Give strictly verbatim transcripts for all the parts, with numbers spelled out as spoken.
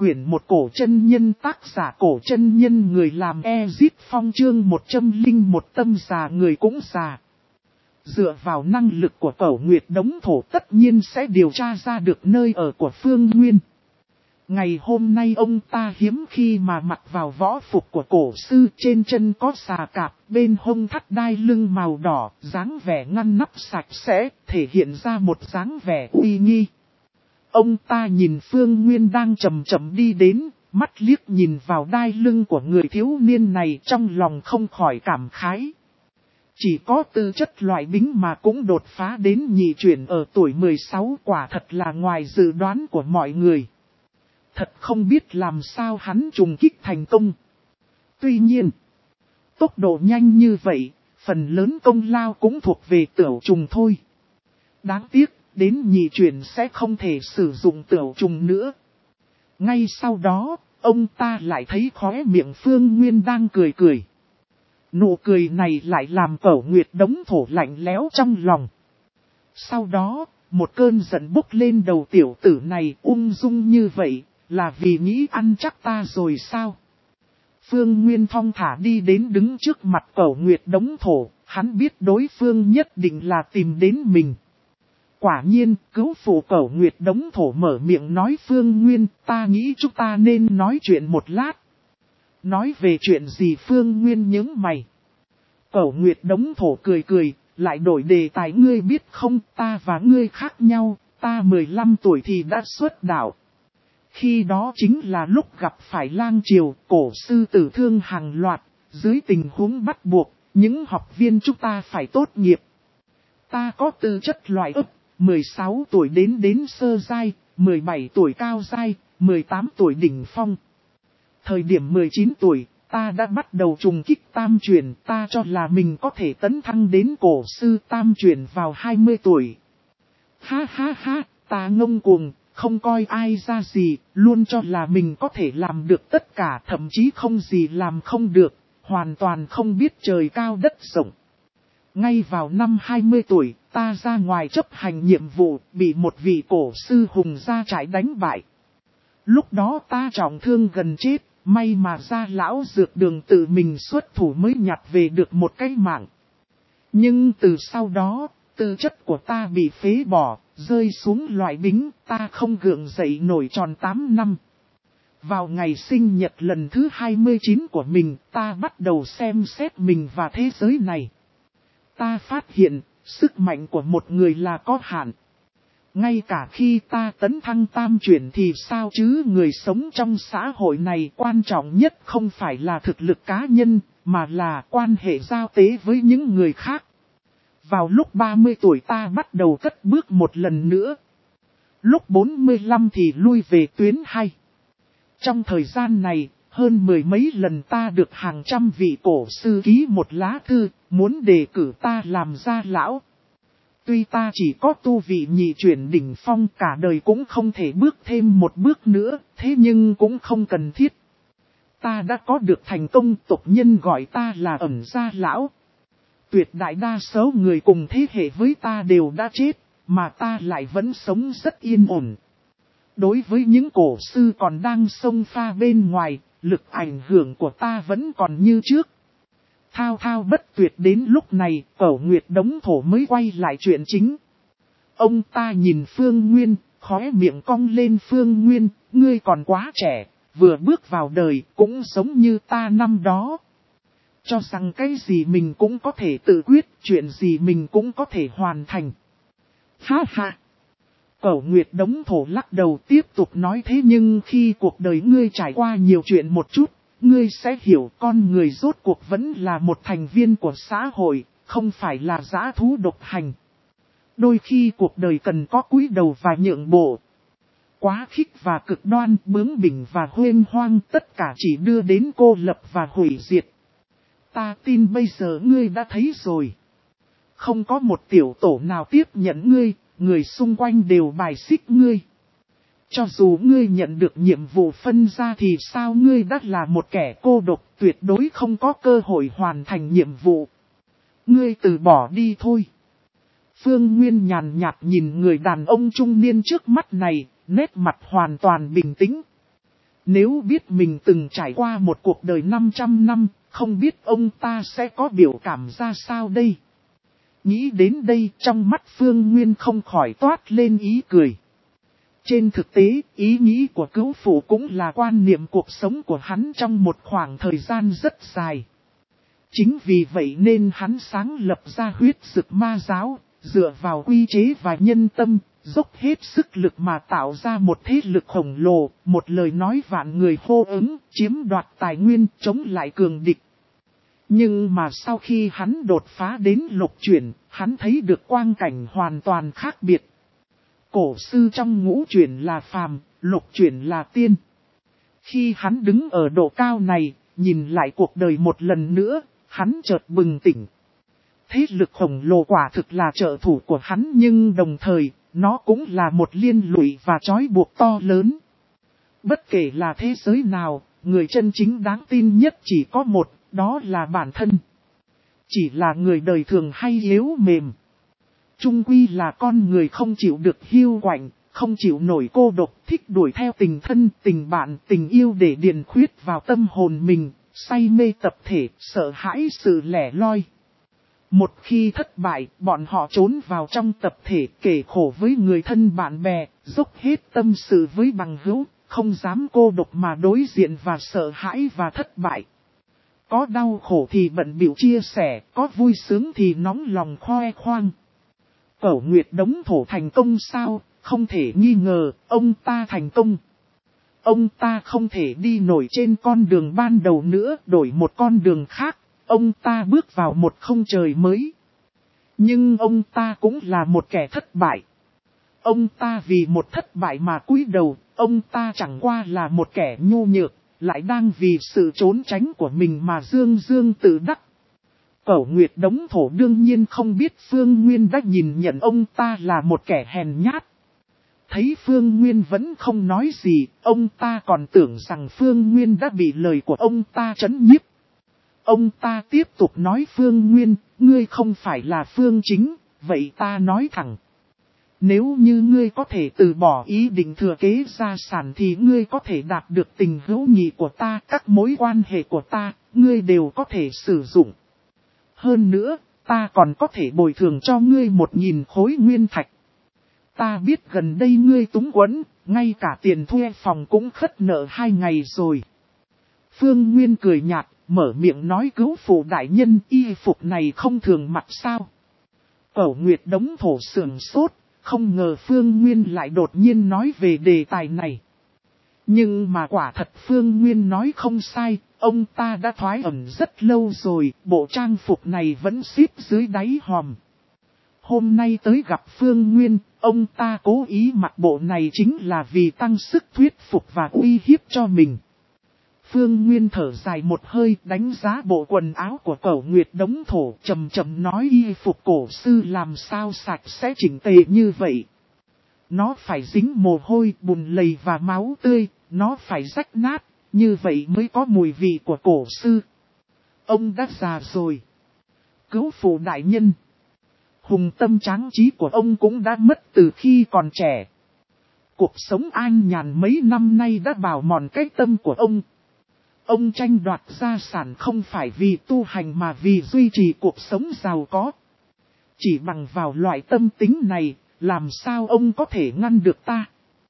quyển một cổ chân nhân, tác giả cổ chân nhân, người làm Ezit Phong, chương một trăm linh một, tâm già người cũng già. Dựa vào năng lực của Cẩu Nguyệt Đống Thổ tất nhiên sẽ điều tra ra được nơi ở của Phương Nguyên. Ngày hôm nay ông ta hiếm khi mà mặc vào võ phục của cổ sư, trên chân có xà cạp, bên hông thắt đai lưng màu đỏ, dáng vẻ ngăn nắp sạch sẽ, thể hiện ra một dáng vẻ uy nghi. Ông ta nhìn Phương Nguyên đang chậm chậm đi đến, mắt liếc nhìn vào đai lưng của người thiếu niên này, trong lòng không khỏi cảm khái. Chỉ có tư chất loại bính mà cũng đột phá đến nhị chuyển ở tuổi mười sáu, quả thật là ngoài dự đoán của mọi người. Thật không biết làm sao hắn trùng kích thành công. Tuy nhiên, tốc độ nhanh như vậy, phần lớn công lao cũng thuộc về Tửu Trùng thôi. Đáng tiếc, đến nhị chuyển sẽ không thể sử dụng Tửu Trùng nữa. Ngay sau đó, ông ta lại thấy khóe miệng Phương Nguyên đang cười cười. Nụ cười này lại làm Cẩu Nguyệt Đống Thổ lạnh lẽo trong lòng. Sau đó, một cơn giận bốc lên đầu tiểu tử này, ung dung như vậy, là vì nghĩ ăn chắc ta rồi sao? Phương Nguyên thong thả đi đến đứng trước mặt Cẩu Nguyệt Đống Thổ, hắn biết đối phương nhất định là tìm đến mình. Quả nhiên, cứu phụ Cẩu Nguyệt Đống Thổ mở miệng nói: Phương Nguyên, ta nghĩ chúng ta nên nói chuyện một lát. Nói về chuyện gì? Phương Nguyên nhướng mày. Cẩu Nguyệt Đống Thổ cười cười, lại đổi đề tài: ngươi biết không, ta và ngươi khác nhau, ta mười lăm tuổi thì đã xuất đạo. Khi đó chính là lúc gặp phải lang triều, cổ sư tử thương hàng loạt, dưới tình huống bắt buộc, những học viên chúng ta phải tốt nghiệp. Ta có tư chất loại ấp, mười sáu tuổi đến đến sơ giai, mười bảy tuổi cao giai, mười tám tuổi đỉnh phong. Thời điểm mười chín tuổi, ta đã bắt đầu trùng kích tam chuyển, ta cho là mình có thể tấn thăng đến cổ sư tam chuyển vào hai mươi tuổi. Ha ha ha, ta ngông cuồng, không coi ai ra gì, luôn cho là mình có thể làm được tất cả, thậm chí không gì làm không được, hoàn toàn không biết trời cao đất rộng. Ngay vào năm hai mươi tuổi, ta ra ngoài chấp hành nhiệm vụ, bị một vị cổ sư hùng gia trại đánh bại. Lúc đó ta trọng thương gần chết, may mà gia lão dược đường tự mình xuất thủ mới nhặt về được một cái mạng. Nhưng từ sau đó, tư chất của ta bị phế bỏ, rơi xuống loại bính, ta không gượng dậy nổi tròn tám năm. Vào ngày sinh nhật lần thứ hai mươi chín của mình, ta bắt đầu xem xét mình và thế giới này. Ta phát hiện, sức mạnh của một người là có hạn. Ngay cả khi ta tấn thăng tam chuyển thì sao chứ, người sống trong xã hội này quan trọng nhất không phải là thực lực cá nhân, mà là quan hệ giao tế với những người khác. Vào lúc ba mươi tuổi ta bắt đầu cất bước một lần nữa. Lúc bốn mươi lăm thì lui về tuyến hai. Trong thời gian này, hơn mười mấy lần ta được hàng trăm vị cổ sư ký một lá thư, muốn đề cử ta làm gia lão. Tuy ta chỉ có tu vị nhị chuyển đỉnh phong, cả đời cũng không thể bước thêm một bước nữa, thế nhưng cũng không cần thiết. Ta đã có được thành công, tộc nhân gọi ta là ẩn gia lão. Tuyệt đại đa số người cùng thế hệ với ta đều đã chết, mà ta lại vẫn sống rất yên ổn. Đối với những cổ sư còn đang xông pha bên ngoài, lực ảnh hưởng của ta vẫn còn như trước. Thao thao bất tuyệt. Đến lúc này, Cẩu Nguyệt Đống Thổ mới quay lại chuyện chính. Ông ta nhìn Phương Nguyên, khóe miệng cong lên: Phương Nguyên, ngươi còn quá trẻ, vừa bước vào đời, cũng giống như ta năm đó. Cho rằng cái gì mình cũng có thể tự quyết, chuyện gì mình cũng có thể hoàn thành. Ha ha! Cẩu Nguyệt Đống Thổ lắc đầu tiếp tục nói: thế nhưng khi cuộc đời ngươi trải qua nhiều chuyện một chút, ngươi sẽ hiểu con người rốt cuộc vẫn là một thành viên của xã hội, không phải là dã thú độc hành. Đôi khi cuộc đời cần có cúi đầu và nhượng bộ. Quá khích và cực đoan, bướng bỉnh và huênh hoang, tất cả chỉ đưa đến cô lập và hủy diệt. Ta tin bây giờ ngươi đã thấy rồi. Không có một tiểu tổ nào tiếp nhận ngươi, người xung quanh đều bài xích ngươi. Cho dù ngươi nhận được nhiệm vụ phân ra thì sao, ngươi đã là một kẻ cô độc, tuyệt đối không có cơ hội hoàn thành nhiệm vụ. Ngươi từ bỏ đi thôi. Phương Nguyên nhàn nhạt nhìn người đàn ông trung niên trước mắt này, nét mặt hoàn toàn bình tĩnh. Nếu biết mình từng trải qua một cuộc đời năm trăm năm, không biết ông ta sẽ có biểu cảm ra sao đây. Nghĩ đến đây trong mắt Phương Nguyên không khỏi toát lên ý cười. Trên thực tế, ý nghĩ của cứu phụ cũng là quan niệm cuộc sống của hắn trong một khoảng thời gian rất dài. Chính vì vậy nên hắn sáng lập ra huyết dực ma giáo, dựa vào quy chế và nhân tâm, dốc hết sức lực mà tạo ra một thế lực khổng lồ, một lời nói vạn người hô ứng, chiếm đoạt tài nguyên, chống lại cường địch. Nhưng mà sau khi hắn đột phá đến lục chuyển, hắn thấy được quang cảnh hoàn toàn khác biệt. Cổ sư trong ngũ chuyển là phàm, lục chuyển là tiên. Khi hắn đứng ở độ cao này, nhìn lại cuộc đời một lần nữa, hắn chợt bừng tỉnh. Thế lực khổng lồ quả thực là trợ thủ của hắn, nhưng đồng thời, nó cũng là một liên lụy và trói buộc to lớn. Bất kể là thế giới nào, người chân chính đáng tin nhất chỉ có một, đó là bản thân. Chỉ là người đời thường hay yếu mềm. Chung quy là con người không chịu được hiu quạnh, không chịu nổi cô độc, thích đuổi theo tình thân, tình bạn, tình yêu để điền khuyết vào tâm hồn mình, say mê tập thể, sợ hãi sự lẻ loi. Một khi thất bại, bọn họ trốn vào trong tập thể kể khổ với người thân bạn bè, dốc hết tâm sự với bằng hữu, không dám cô độc mà đối diện và sợ hãi và thất bại. Có đau khổ thì bận bịu chia sẻ, có vui sướng thì nóng lòng khoe khoang. Cẩu Nguyệt Đống Thổ thành công sao? Không thể nghi ngờ, ông ta thành công. Ông ta không thể đi nổi trên con đường ban đầu nữa, đổi một con đường khác. Ông ta bước vào một không trời mới. Nhưng ông ta cũng là một kẻ thất bại. Ông ta vì một thất bại mà cúi đầu, ông ta chẳng qua là một kẻ nhu nhược, lại đang vì sự trốn tránh của mình mà dương dương tự đắc. Cẩu Nguyệt Đống Thổ đương nhiên không biết Phương Nguyên đã nhìn nhận ông ta là một kẻ hèn nhát. Thấy Phương Nguyên vẫn không nói gì, ông ta còn tưởng rằng Phương Nguyên đã bị lời của ông ta trấn nhiếp. Ông ta tiếp tục nói Phương Nguyên, ngươi không phải là Phương Chính, vậy ta nói thẳng. Nếu như ngươi có thể từ bỏ ý định thừa kế gia sản thì ngươi có thể đạt được tình hữu nghị của ta, các mối quan hệ của ta, ngươi đều có thể sử dụng. Hơn nữa, ta còn có thể bồi thường cho ngươi một nghìn khối nguyên thạch. Ta biết gần đây ngươi túng quẫn, ngay cả tiền thuê phòng cũng khất nợ hai ngày rồi. Phương Nguyên cười nhạt, mở miệng nói cứu phụ đại nhân, y phục này không thường mặc sao. Cẩu Nguyệt Đống Thổ sườn sốt, không ngờ Phương Nguyên lại đột nhiên nói về đề tài này. Nhưng mà quả thật Phương Nguyên nói không sai, ông ta đã thoái ẩn rất lâu rồi, bộ trang phục này vẫn xếp dưới đáy hòm. Hôm nay tới gặp Phương Nguyên, ông ta cố ý mặc bộ này chính là vì tăng sức thuyết phục và uy hiếp cho mình. Phương Nguyên thở dài một hơi, đánh giá bộ quần áo của Cẩu Nguyệt Đống Thổ, trầm trầm nói y phục cổ sư làm sao sạch sẽ chỉnh tề như vậy. Nó phải dính mồ hôi, bùn lầy và máu tươi, nó phải rách nát, như vậy mới có mùi vị của cổ sư. Ông đã già rồi. Cứu phụ đại nhân. Hùng tâm tráng trí của ông cũng đã mất từ khi còn trẻ. Cuộc sống an nhàn mấy năm nay đã bào mòn cái tâm của ông. Ông tranh đoạt gia sản không phải vì tu hành mà vì duy trì cuộc sống giàu có. Chỉ bằng vào loại tâm tính này, làm sao ông có thể ngăn được ta?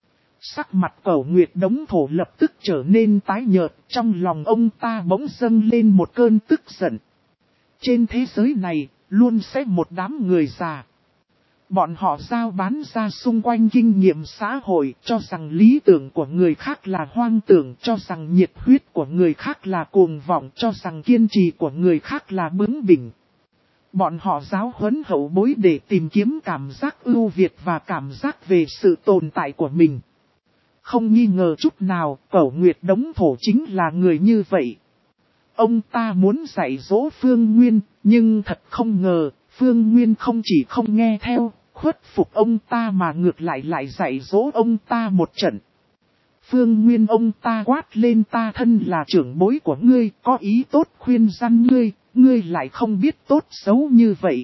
Sắc mặt Cẩu Nguyệt Đống Thổ lập tức trở nên tái nhợt, trong lòng ông ta bỗng dâng lên một cơn tức giận. Trên thế giới này, luôn sẽ một đám người già. Bọn họ giao bán ra xung quanh kinh nghiệm xã hội, cho rằng lý tưởng của người khác là hoang tưởng, cho rằng nhiệt huyết của người khác là cuồng vọng, cho rằng kiên trì của người khác là bướng bỉnh. Bọn họ giáo huấn hậu bối để tìm kiếm cảm giác ưu việt và cảm giác về sự tồn tại của mình. Không nghi ngờ chút nào, Cẩu Nguyệt Đống Thổ chính là người như vậy. Ông ta muốn dạy dỗ Phương Nguyên, nhưng thật không ngờ, Phương Nguyên không chỉ không nghe theo, khuất phục ông ta mà ngược lại lại dạy dỗ ông ta một trận. Phương Nguyên ông ta quát lên, ta thân là trưởng bối của ngươi, có ý tốt khuyên răn ngươi, ngươi lại không biết tốt xấu như vậy.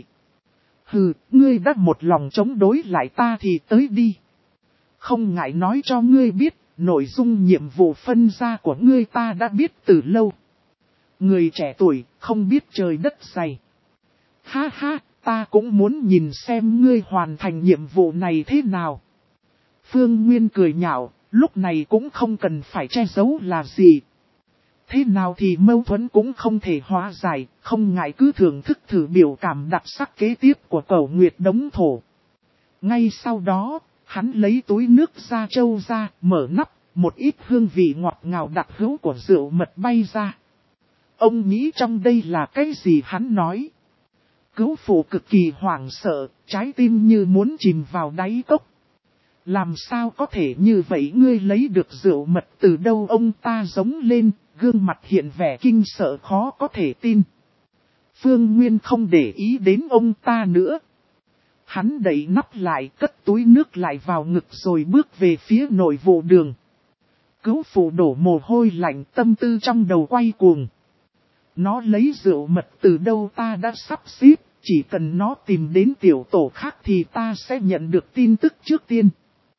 Hừ, ngươi đã một lòng chống đối lại ta thì tới đi. Không ngại nói cho ngươi biết, nội dung nhiệm vụ phân ra của ngươi ta đã biết từ lâu. Người trẻ tuổi, không biết trời đất dày. Ha ha, ta cũng muốn nhìn xem ngươi hoàn thành nhiệm vụ này thế nào. Phương Nguyên cười nhạo, lúc này cũng không cần phải che giấu là gì. Thế nào thì mâu thuẫn cũng không thể hóa giải, không ngại cứ thưởng thức thử biểu cảm đặc sắc kế tiếp của Cẩu Nguyệt Đống Thổ. Ngay sau đó, hắn lấy túi nước da trâu ra, mở nắp, một ít hương vị ngọt ngào đặc hữu của rượu mật bay ra. Ông nghĩ trong đây là cái gì hắn nói. Cứu phụ cực kỳ hoảng sợ, trái tim như muốn chìm vào đáy cốc. Làm sao có thể như vậy, ngươi lấy được rượu mật từ đâu? Ông ta giống lên, gương mặt hiện vẻ kinh sợ khó có thể tin. Phương Nguyên không để ý đến ông ta nữa. Hắn đậy nắp lại, cất túi nước lại vào ngực rồi bước về phía nội vụ đường. Cứu phụ đổ mồ hôi lạnh, tâm tư trong đầu quay cuồng. Nó lấy rượu mật từ đâu ta đã sắp xếp, chỉ cần nó tìm đến tiểu tổ khác thì ta sẽ nhận được tin tức trước tiên.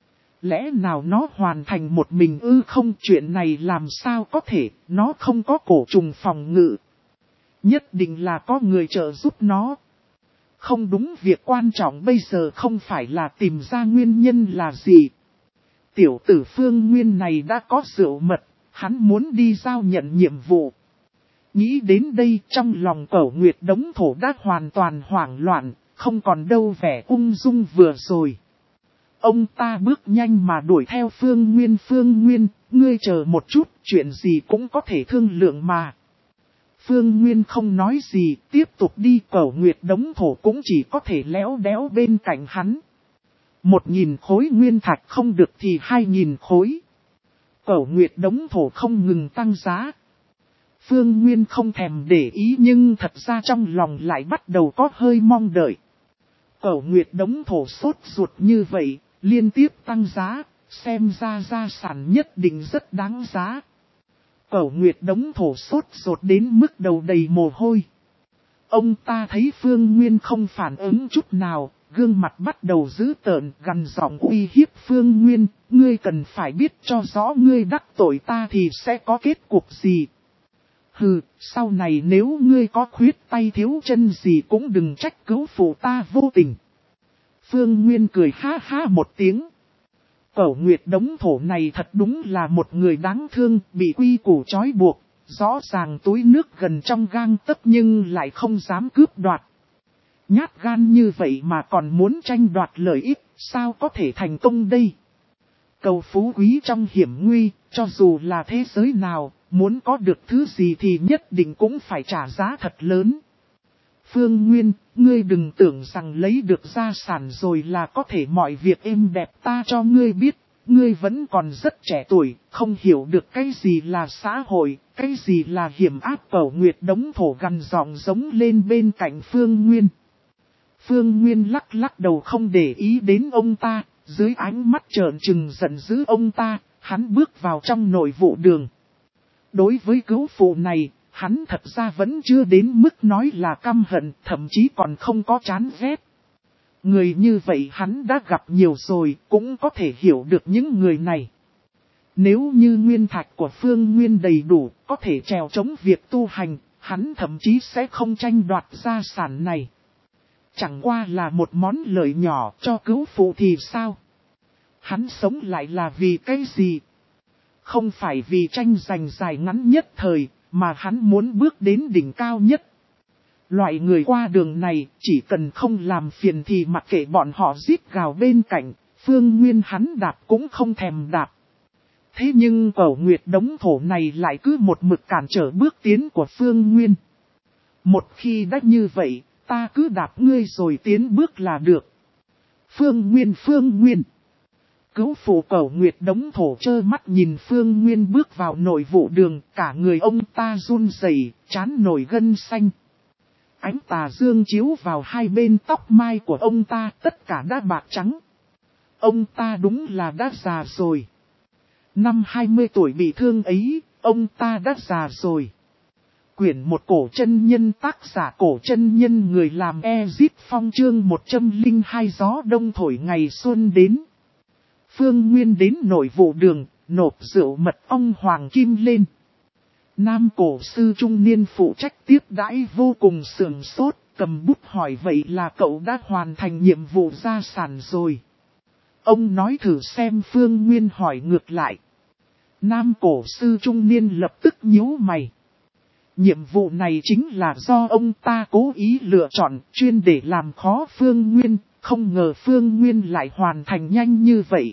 Lẽ nào nó hoàn thành một mình ư? Không, chuyện này làm sao có thể, nó không có cổ trùng phòng ngự. Nhất định là có người trợ giúp nó. Không đúng, việc quan trọng bây giờ không phải là tìm ra nguyên nhân là gì. Tiểu tử Phương Nguyên này đã có rượu mật, hắn muốn đi giao nhận nhiệm vụ. Nghĩ đến đây, trong lòng Cẩu Nguyệt Đống Thổ đã hoàn toàn hoảng loạn, không còn đâu vẻ ung dung vừa rồi. Ông ta bước nhanh mà đuổi theo Phương Nguyên. Phương Nguyên, ngươi chờ một chút, chuyện gì cũng có thể thương lượng mà. Phương Nguyên không nói gì, tiếp tục đi. Cẩu Nguyệt Đống Thổ cũng chỉ có thể léo đéo bên cạnh hắn. Một nghìn khối nguyên thạch không được thì hai nghìn khối. Cẩu Nguyệt Đống Thổ không ngừng tăng giá. Phương Nguyên không thèm để ý nhưng thật ra trong lòng lại bắt đầu có hơi mong đợi. Cẩu Nguyệt Đống Thổ sốt ruột như vậy, liên tiếp tăng giá, xem ra gia sản nhất định rất đáng giá. Cẩu Nguyệt Đống Thổ sốt ruột đến mức đầu đầy mồ hôi. Ông ta thấy Phương Nguyên không phản ứng chút nào, gương mặt bắt đầu dữ tợn, gằn giọng uy hiếp Phương Nguyên, ngươi cần phải biết cho rõ ngươi đắc tội ta thì sẽ có kết cục gì. Hừ, sau này nếu ngươi có khuyết tay thiếu chân gì cũng đừng trách cứu phụ ta vô tình. Phương Nguyên cười ha ha một tiếng. Cẩu Nguyệt Đống Thổ này thật đúng là một người đáng thương, bị quy củ trói buộc, rõ ràng túi nước gần trong gang tấc nhưng lại không dám cướp đoạt. Nhát gan như vậy mà còn muốn tranh đoạt lợi ích, sao có thể thành công đây? Cầu phú quý trong hiểm nguy, cho dù là thế giới nào, muốn có được thứ gì thì nhất định cũng phải trả giá thật lớn. Phương Nguyên, ngươi đừng tưởng rằng lấy được gia sản rồi là có thể mọi việc êm đẹp, ta cho ngươi biết, ngươi vẫn còn rất trẻ tuổi, không hiểu được cái gì là xã hội, cái gì là hiểm ác. Cẩu Nguyệt Đống Thổ gằn giọng giống lên bên cạnh Phương Nguyên. Phương Nguyên lắc lắc đầu không để ý đến ông ta, dưới ánh mắt trợn trừng giận dữ ông ta, hắn bước vào trong nội vụ đường. Đối với cứu phụ này, hắn thật ra vẫn chưa đến mức nói là căm hận, thậm chí còn không có chán ghét. Người như vậy hắn đã gặp nhiều rồi, cũng có thể hiểu được những người này. Nếu như nguyên thạch của Phương Nguyên đầy đủ, có thể trèo chống việc tu hành, hắn thậm chí sẽ không tranh đoạt gia sản này. Chẳng qua là một món lợi nhỏ cho cứu phụ thì sao? Hắn sống lại là vì cái gì? Không phải vì tranh giành dài ngắn nhất thời, mà hắn muốn bước đến đỉnh cao nhất. Loại người qua đường này, chỉ cần không làm phiền thì mặc kệ bọn họ rít gào bên cạnh, Phương Nguyên hắn đạp cũng không thèm đạp. Thế nhưng Cẩu Nguyệt Đống Thổ này lại cứ một mực cản trở bước tiến của Phương Nguyên. Một khi đã như vậy, ta cứ đạp ngươi rồi tiến bước là được. Phương Nguyên, Phương Nguyên. Cứu phụ Cẩu Nguyệt Đống Thổ trơ mắt nhìn Phương Nguyên bước vào nội vụ đường, cả người ông ta run rẩy, trán nổi gân xanh. Ánh tà dương chiếu vào hai bên tóc mai của ông ta, tất cả đã bạc trắng. Ông ta đúng là đã già rồi. Năm hai mươi tuổi bị thương ấy, ông ta đã già rồi. Quyển một cổ chân nhân, tác giả cổ chân nhân, người làm Ezip Phong, chương một trăm lẻ hai gió đông thổi ngày xuân đến. Phương Nguyên đến nội vụ đường, nộp rượu mật ong hoàng kim lên. Nam cổ sư trung niên phụ trách tiếp đãi vô cùng sườn sốt, cầm bút hỏi vậy là cậu đã hoàn thành nhiệm vụ gia sản rồi. Ông nói thử xem. Phương Nguyên hỏi ngược lại. Nam cổ sư trung niên lập tức nhíu mày. Nhiệm vụ này chính là do ông ta cố ý lựa chọn chuyên để làm khó Phương Nguyên, không ngờ Phương Nguyên lại hoàn thành nhanh như vậy.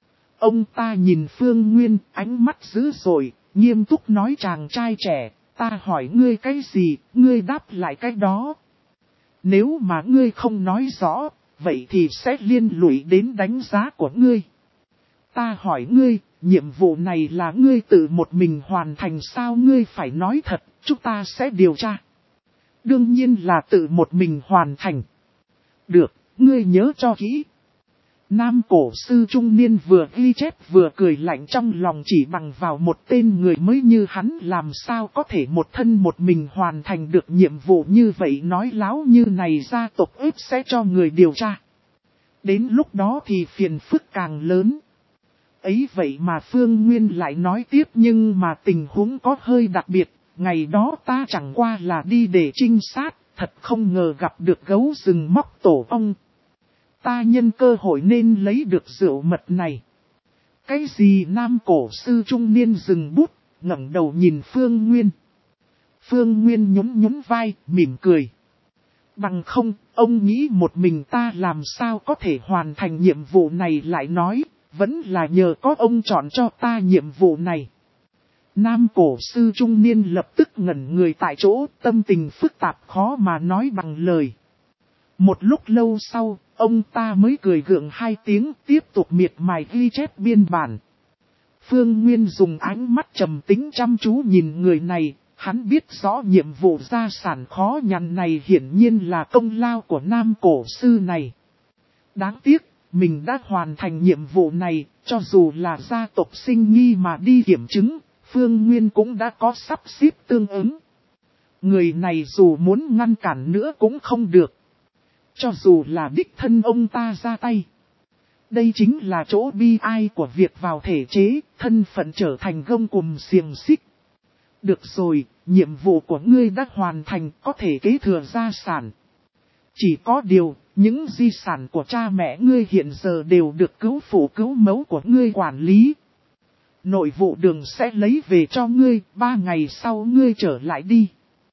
Ông ta nhìn Phương Nguyên, ánh mắt dữ dội, nghiêm túc nói chàng trai trẻ, ta hỏi ngươi cái gì, ngươi đáp lại cái đó. Nếu mà ngươi không nói rõ, vậy thì sẽ liên lụy đến đánh giá của ngươi. Ta hỏi ngươi, nhiệm vụ này là ngươi tự một mình hoàn thành sao? Ngươi phải nói thật, chúng ta sẽ điều tra. Đương nhiên là tự một mình hoàn thành. Được, ngươi nhớ cho kỹ. Nam cổ sư trung niên vừa ghi chép vừa cười lạnh trong lòng, chỉ bằng vào một tên người mới như hắn làm sao có thể một thân một mình hoàn thành được nhiệm vụ như vậy. Nói láo như này gia tộc ếp sẽ cho người điều tra. Đến lúc đó thì phiền phức càng lớn. Ấy vậy mà Phương Nguyên lại nói tiếp, nhưng mà tình huống có hơi đặc biệt. Ngày đó ta chẳng qua là đi để trinh sát, thật không ngờ gặp được gấu rừng móc tổ ong. Ta nhân cơ hội nên lấy được rượu mật này. Cái gì? Nam cổ sư trung niên dừng bút, ngẩng đầu nhìn Phương Nguyên. Phương Nguyên nhún nhún vai, mỉm cười. Bằng không, ông nghĩ một mình ta làm sao có thể hoàn thành nhiệm vụ này, lại nói, vẫn là nhờ có ông chọn cho ta nhiệm vụ này. Nam cổ sư trung niên lập tức ngẩn người tại chỗ, tâm tình phức tạp khó mà nói bằng lời. Một lúc lâu sau, ông ta mới cười gượng hai tiếng, tiếp tục miệt mài ghi chép biên bản. Phương Nguyên dùng ánh mắt trầm tính chăm chú nhìn người này, hắn biết rõ nhiệm vụ gia sản khó nhằn này hiển nhiên là công lao của nam cổ sư này. Đáng tiếc, mình đã hoàn thành nhiệm vụ này, cho dù là gia tộc sinh nghi mà đi kiểm chứng, Phương Nguyên cũng đã có sắp xếp tương ứng. Người này dù muốn ngăn cản nữa cũng không được. Cho dù là đích thân ông ta ra tay. Đây chính là chỗ bi ai của việc vào thể chế, thân phận trở thành gông cùm xiềng xích. Được rồi, nhiệm vụ của ngươi đã hoàn thành, có thể kế thừa gia sản. Chỉ có điều, những di sản của cha mẹ ngươi hiện giờ đều được cứu phụ cứu mẫu của ngươi quản lý. Nội vụ đường sẽ lấy về cho ngươi, ba ngày sau ngươi trở lại đi.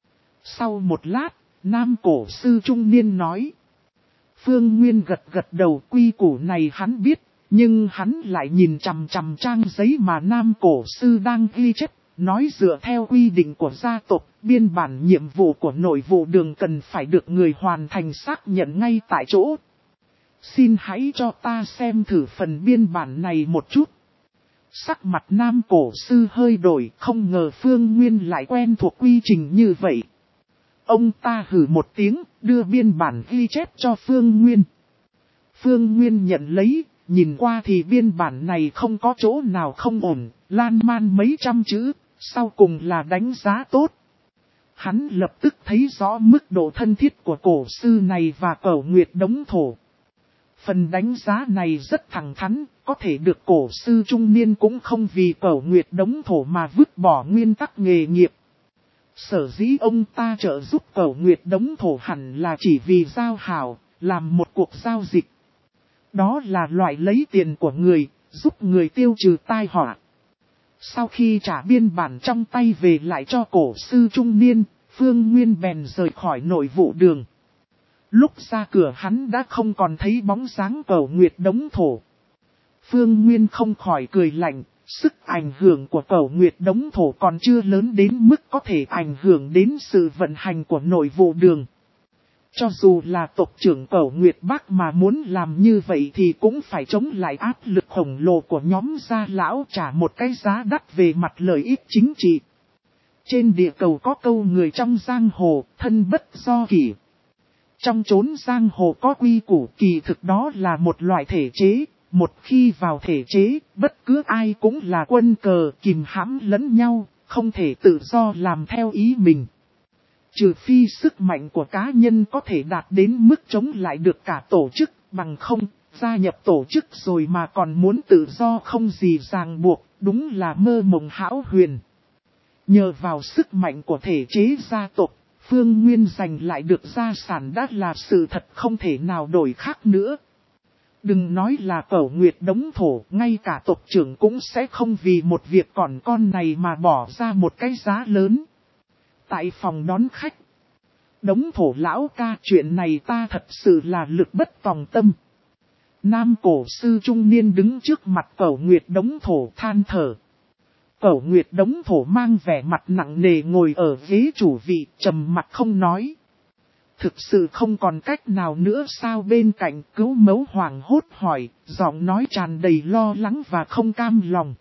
Sau một lát, nam cổ sư trung niên nói. Phương Nguyên gật gật đầu, quy củ này hắn biết, nhưng hắn lại nhìn chằm chằm trang giấy mà nam cổ sư đang ghi chép, nói dựa theo quy định của gia tộc, biên bản nhiệm vụ của nội vụ đường cần phải được người hoàn thành xác nhận ngay tại chỗ. Xin hãy cho ta xem thử phần biên bản này một chút. Sắc mặt nam cổ sư hơi đổi, không ngờ Phương Nguyên lại quen thuộc quy trình như vậy. Ông ta hử một tiếng, đưa biên bản ghi chép cho Phương Nguyên. Phương Nguyên nhận lấy, nhìn qua thì biên bản này không có chỗ nào không ổn, lan man mấy trăm chữ, sau cùng là đánh giá tốt. Hắn lập tức thấy rõ mức độ thân thiết của cổ sư này và Cẩu Nguyệt Đống Thổ. Phần đánh giá này rất thẳng thắn, có thể được cổ sư trung niên cũng không vì Cẩu Nguyệt Đống Thổ mà vứt bỏ nguyên tắc nghề nghiệp. Sở dĩ ông ta trợ giúp Cẩu Nguyệt Đống Thổ hẳn là chỉ vì giao hảo, làm một cuộc giao dịch. Đó là loại lấy tiền của người, giúp người tiêu trừ tai họa. Sau khi trả biên bản trong tay về lại cho cổ sư trung niên, Phương Nguyên bèn rời khỏi nội vụ đường. Lúc ra cửa hắn đã không còn thấy bóng dáng Cẩu Nguyệt Đống Thổ. Phương Nguyên không khỏi cười lạnh, sức ảnh hưởng của Cẩu Nguyệt Đống Thổ còn chưa lớn đến mức có thể ảnh hưởng đến sự vận hành của nội vụ đường. Cho dù là tộc trưởng Cẩu Nguyệt Bắc mà muốn làm như vậy thì cũng phải chống lại áp lực khổng lồ của nhóm gia lão, trả một cái giá đắt về mặt lợi ích chính trị. Trên địa cầu có câu người trong giang hồ, thân bất do kỷ. Trong chốn giang hồ có quy củ, kỳ thực đó là một loại thể chế. Một khi vào thể chế, bất cứ ai cũng là quân cờ, kìm hãm lẫn nhau, không thể tự do làm theo ý mình. Trừ phi sức mạnh của cá nhân có thể đạt đến mức chống lại được cả tổ chức, bằng không, gia nhập tổ chức rồi mà còn muốn tự do không gì ràng buộc, đúng là mơ mộng hão huyền. Nhờ vào sức mạnh của thể chế gia tộc, Phương Nguyên giành lại được gia sản đã là sự thật không thể nào đổi khác nữa. Đừng nói là Cẩu Nguyệt đống thổ, ngay cả tộc trưởng cũng sẽ không vì một việc còn con này mà bỏ ra một cái giá lớn. Tại phòng đón khách, Đống thổ lão ca, chuyện này ta thật sự là lực bất tòng tâm. Nam cổ sư trung niên đứng trước mặt Cẩu Nguyệt đống thổ than thở. Cẩu Nguyệt đống thổ mang vẻ mặt nặng nề ngồi ở ghế chủ vị, trầm mặt không nói. Thực sự không còn cách nào nữa sao? Bên cạnh Cứu Mẫu hoảng hốt hỏi, giọng nói tràn đầy lo lắng và không cam lòng.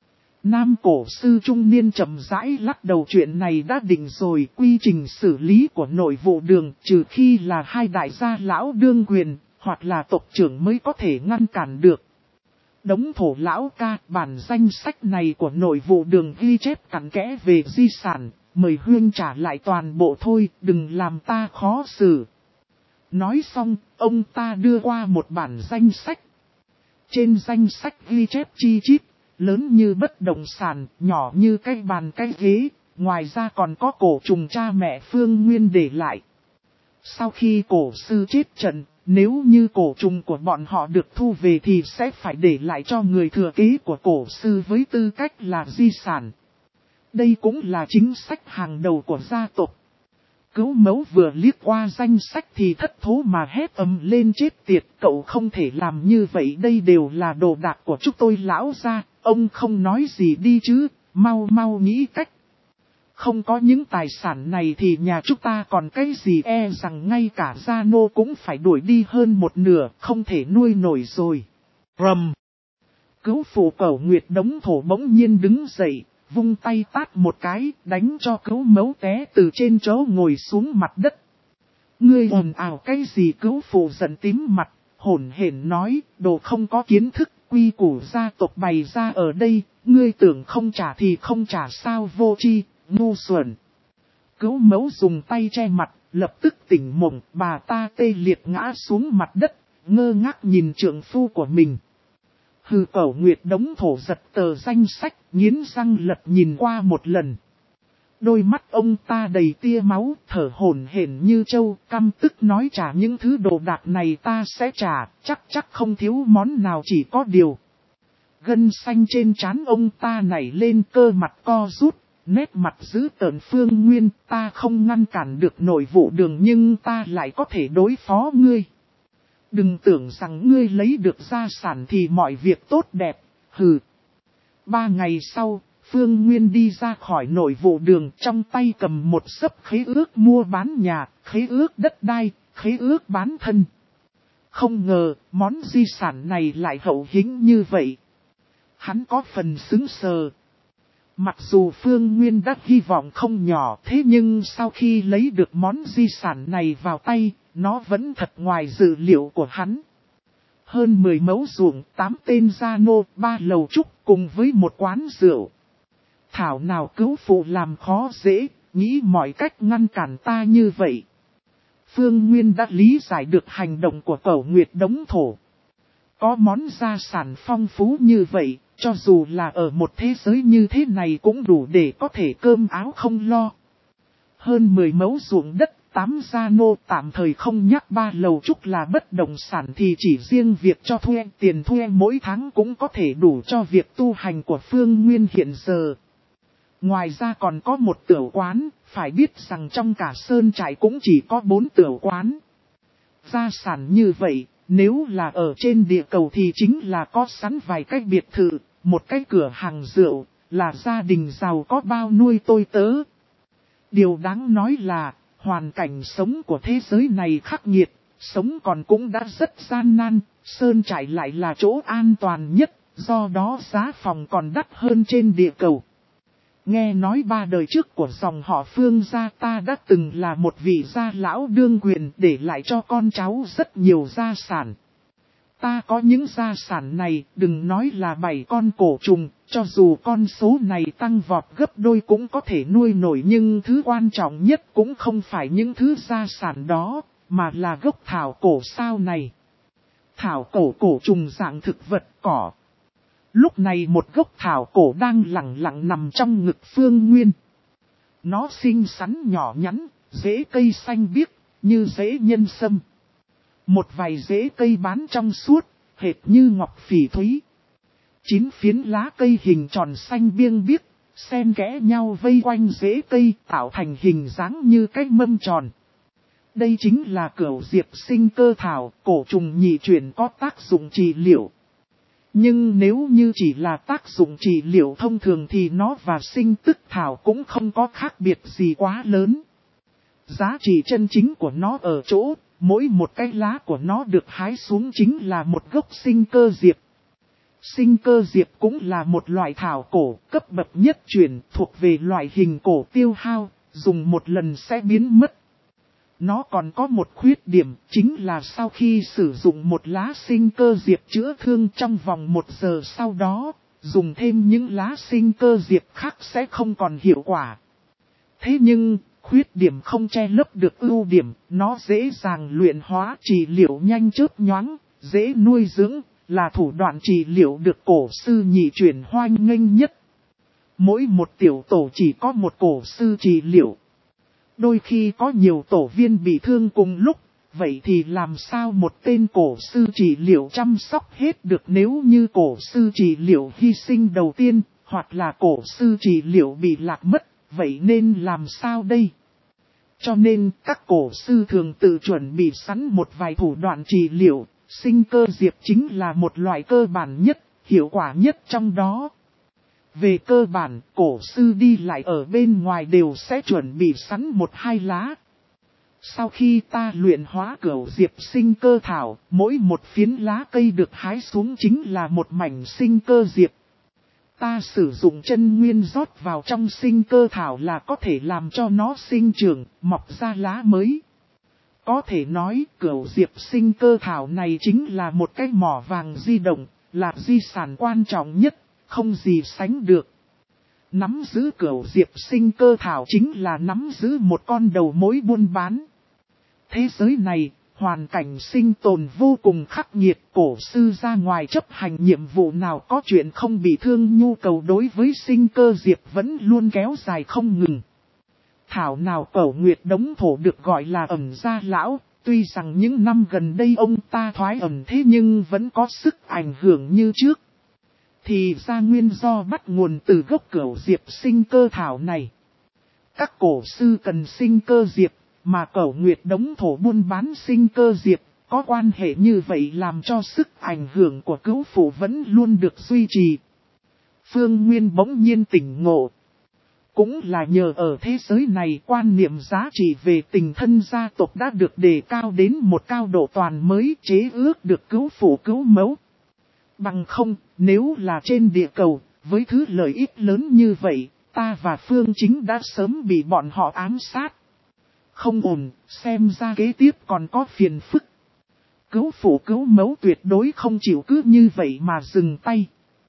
Nam cổ sư trung niên chậm rãi lắc đầu, chuyện này đã định rồi, quy trình xử lý của nội vụ đường trừ khi là hai đại gia lão đương quyền, hoặc là tộc trưởng mới có thể ngăn cản được. Đống thổ lão ca, bản danh sách này của nội vụ đường ghi chép cặn kẽ về di sản, mời huyên trả lại toàn bộ thôi, đừng làm ta khó xử. Nói xong, ông ta đưa qua một bản danh sách. Trên danh sách ghi chép chi chít, lớn như bất động sản, nhỏ như cái bàn cái ghế, ngoài ra còn có cổ trùng cha mẹ Phương Nguyên để lại. Sau khi cổ sư chết trận, nếu như cổ trùng của bọn họ được thu về thì sẽ phải để lại cho người thừa kế của cổ sư với tư cách là di sản. Đây cũng là chính sách hàng đầu của gia tộc. Cứu Mẫu vừa liếc qua danh sách thì thất thố mà hét ầm lên, chết tiệt, cậu không thể làm như vậy, đây đều là đồ đạc của chúng tôi lão gia, ông không nói gì đi chứ, mau mau nghĩ cách. Không có những tài sản này thì nhà chúng ta còn cái gì, e rằng ngay cả gia nô cũng phải đuổi đi hơn một nửa, không thể nuôi nổi rồi. Rầm! Cứu phụ Cẩu Nguyệt đống thổ bỗng nhiên đứng dậy, vung tay tát một cái, đánh cho Cứu Mẫu té từ trên chỗ ngồi xuống mặt đất. Ngươi ồn ào cái gì? Cứu phụ giận tím mặt, hổn hển nói, đồ không có kiến thức, quy củ gia tộc bày ra ở đây, ngươi tưởng không trả thì không trả sao? Vô tri, ngu xuẩn. Cứu Mẫu dùng tay che mặt, lập tức tỉnh mộng, bà ta tê liệt ngã xuống mặt đất, ngơ ngác nhìn trượng phu của mình. Hừ, Cẩu Nguyệt đống thổ giật tờ danh sách, nghiến răng lật nhìn qua một lần. Đôi mắt ông ta đầy tia máu, thở hổn hển như trâu, căm tức nói, trả những thứ đồ đạc này ta sẽ trả, chắc chắc không thiếu món nào, chỉ có điều. Gân xanh trên trán ông ta nảy lên, cơ mặt co rút, nét mặt dữ tợn. Phương Nguyên, ta không ngăn cản được nội vụ đường nhưng ta lại có thể đối phó ngươi. Đừng tưởng rằng ngươi lấy được gia sản thì mọi việc tốt đẹp, hừ. Ba ngày sau, Phương Nguyên đi ra khỏi nội vụ đường, trong tay cầm một xấp khế ước mua bán nhà, khế ước đất đai, khế ước bán thân. Không ngờ, món di sản này lại hậu hĩnh như vậy. Hắn có phần sững sờ. Mặc dù Phương Nguyên đã hy vọng không nhỏ, thế nhưng sau khi lấy được món di sản này vào tay, nó vẫn thật ngoài dự liệu của hắn. Hơn mười mẫu ruộng, tám tên gia nô, ba lầu trúc cùng với một quán rượu. Thảo nào cứu phụ làm khó dễ, nghĩ mọi cách ngăn cản ta như vậy. Phương Nguyên đã lý giải được hành động của Cẩu Nguyệt đống thổ. Có món gia sản phong phú như vậy, cho dù là ở một thế giới như thế này cũng đủ để có thể cơm áo không lo. Hơn mười mẫu ruộng đất, tám gia nô, tạm thời không nhắc ba lầu trúc là bất động sản thì chỉ riêng việc cho thuê, tiền thuê mỗi tháng cũng có thể đủ cho việc tu hành của Phương Nguyên hiện giờ. Ngoài ra còn có một tửu quán, phải biết rằng trong cả sơn trại cũng chỉ có bốn tửu quán. Gia sản như vậy, nếu là ở trên địa cầu thì chính là có sẵn vài cái biệt thự, một cái cửa hàng rượu, là gia đình giàu có bao nuôi tôi tớ. Điều đáng nói là, hoàn cảnh sống của thế giới này khắc nghiệt, sống còn cũng đã rất gian nan, sơn trại lại là chỗ an toàn nhất, do đó giá phòng còn đắt hơn trên địa cầu. Nghe nói ba đời trước của dòng họ Phương gia ta đã từng là một vị gia lão đương quyền để lại cho con cháu rất nhiều gia sản. Ta có những gia sản này, đừng nói là bảy con cổ trùng, cho dù con số này tăng vọt gấp đôi cũng có thể nuôi nổi, nhưng thứ quan trọng nhất cũng không phải những thứ gia sản đó, mà là gốc thảo cổ sao này. Thảo cổ cổ trùng dạng thực vật cỏ. Lúc này một gốc thảo cổ đang lặng lặng nằm trong ngực Phương Nguyên. Nó xinh xắn nhỏ nhắn, rễ cây xanh biếc, như rễ nhân sâm. Một vài rễ cây bán trong suốt, hệt như ngọc phỉ thúy. Chín phiến lá cây hình tròn xanh biêng biếc, xen kẽ nhau vây quanh rễ cây tạo thành hình dáng như cái mâm tròn. Đây chính là cửu diệp sinh cơ thảo, cổ trùng nhị chuyển có tác dụng trị liệu. Nhưng nếu như chỉ là tác dụng trị liệu thông thường thì nó và sinh tức thảo cũng không có khác biệt gì quá lớn. Giá trị chân chính của nó ở chỗ, mỗi một cái lá của nó được hái xuống chính là một gốc sinh cơ diệp. Sinh cơ diệp cũng là một loại thảo cổ cấp bậc nhất chuyển thuộc về loại hình cổ tiêu hao, dùng một lần sẽ biến mất. Nó còn có một khuyết điểm, chính là sau khi sử dụng một lá sinh cơ diệp chữa thương trong vòng một giờ sau đó, dùng thêm những lá sinh cơ diệp khác sẽ không còn hiệu quả. Thế nhưng, khuyết điểm không che lấp được ưu điểm, nó dễ dàng luyện hóa, trị liệu nhanh chớp nhoáng, dễ nuôi dưỡng, là thủ đoạn trị liệu được cổ sư nhị chuyển hoan nghênh nhất. Mỗi một tiểu tổ chỉ có một cổ sư trị liệu. Đôi khi có nhiều tổ viên bị thương cùng lúc, vậy thì làm sao một tên cổ sư trị liệu chăm sóc hết được nếu như cổ sư trị liệu hy sinh đầu tiên, hoặc là cổ sư trị liệu bị lạc mất, vậy nên làm sao đây? Cho nên các cổ sư thường tự chuẩn bị sẵn một vài thủ đoạn trị liệu, sinh cơ diệp chính là một loại cơ bản nhất, hiệu quả nhất trong đó. Về cơ bản, cổ sư đi lại ở bên ngoài đều sẽ chuẩn bị sẵn một hai lá. Sau khi ta luyện hóa cửu diệp sinh cơ thảo, mỗi một phiến lá cây được hái xuống chính là một mảnh sinh cơ diệp. Ta sử dụng chân nguyên rót vào trong sinh cơ thảo là có thể làm cho nó sinh trưởng, mọc ra lá mới. Có thể nói cửu diệp sinh cơ thảo này chính là một cái mỏ vàng di động, là di sản quan trọng nhất, không gì sánh được. Nắm giữ cửu diệp sinh cơ thảo chính là nắm giữ một con đầu mối buôn bán. Thế giới này, hoàn cảnh sinh tồn vô cùng khắc nghiệt, cổ sư ra ngoài chấp hành nhiệm vụ nào có chuyện không bị thương, nhu cầu đối với sinh cơ diệp vẫn luôn kéo dài không ngừng. Thảo nào Cẩu Nguyệt Đống Thổ được gọi là ẩn gia lão, tuy rằng những năm gần đây ông ta thoái ẩn thế nhưng vẫn có sức ảnh hưởng như trước. Thì ra nguyên do bắt nguồn từ gốc cửu diệp sinh cơ thảo này. Các cổ sư cần sinh cơ diệp, mà Cẩu Nguyệt Đống Thổ buôn bán sinh cơ diệp, có quan hệ như vậy làm cho sức ảnh hưởng của cửu phủ vẫn luôn được duy trì. Phương Nguyên bỗng nhiên tỉnh ngộ. Cũng là nhờ ở thế giới này quan niệm giá trị về tình thân gia tộc đã được đề cao đến một cao độ toàn mới, chế ước được cứu phụ cứu mẫu. Bằng không, nếu là trên địa cầu, với thứ lợi ích lớn như vậy, ta và Phương Chính đã sớm bị bọn họ ám sát. Không ổn, xem ra kế tiếp còn có phiền phức. Cứu phụ cứu mẫu tuyệt đối không chịu cứ như vậy mà dừng tay.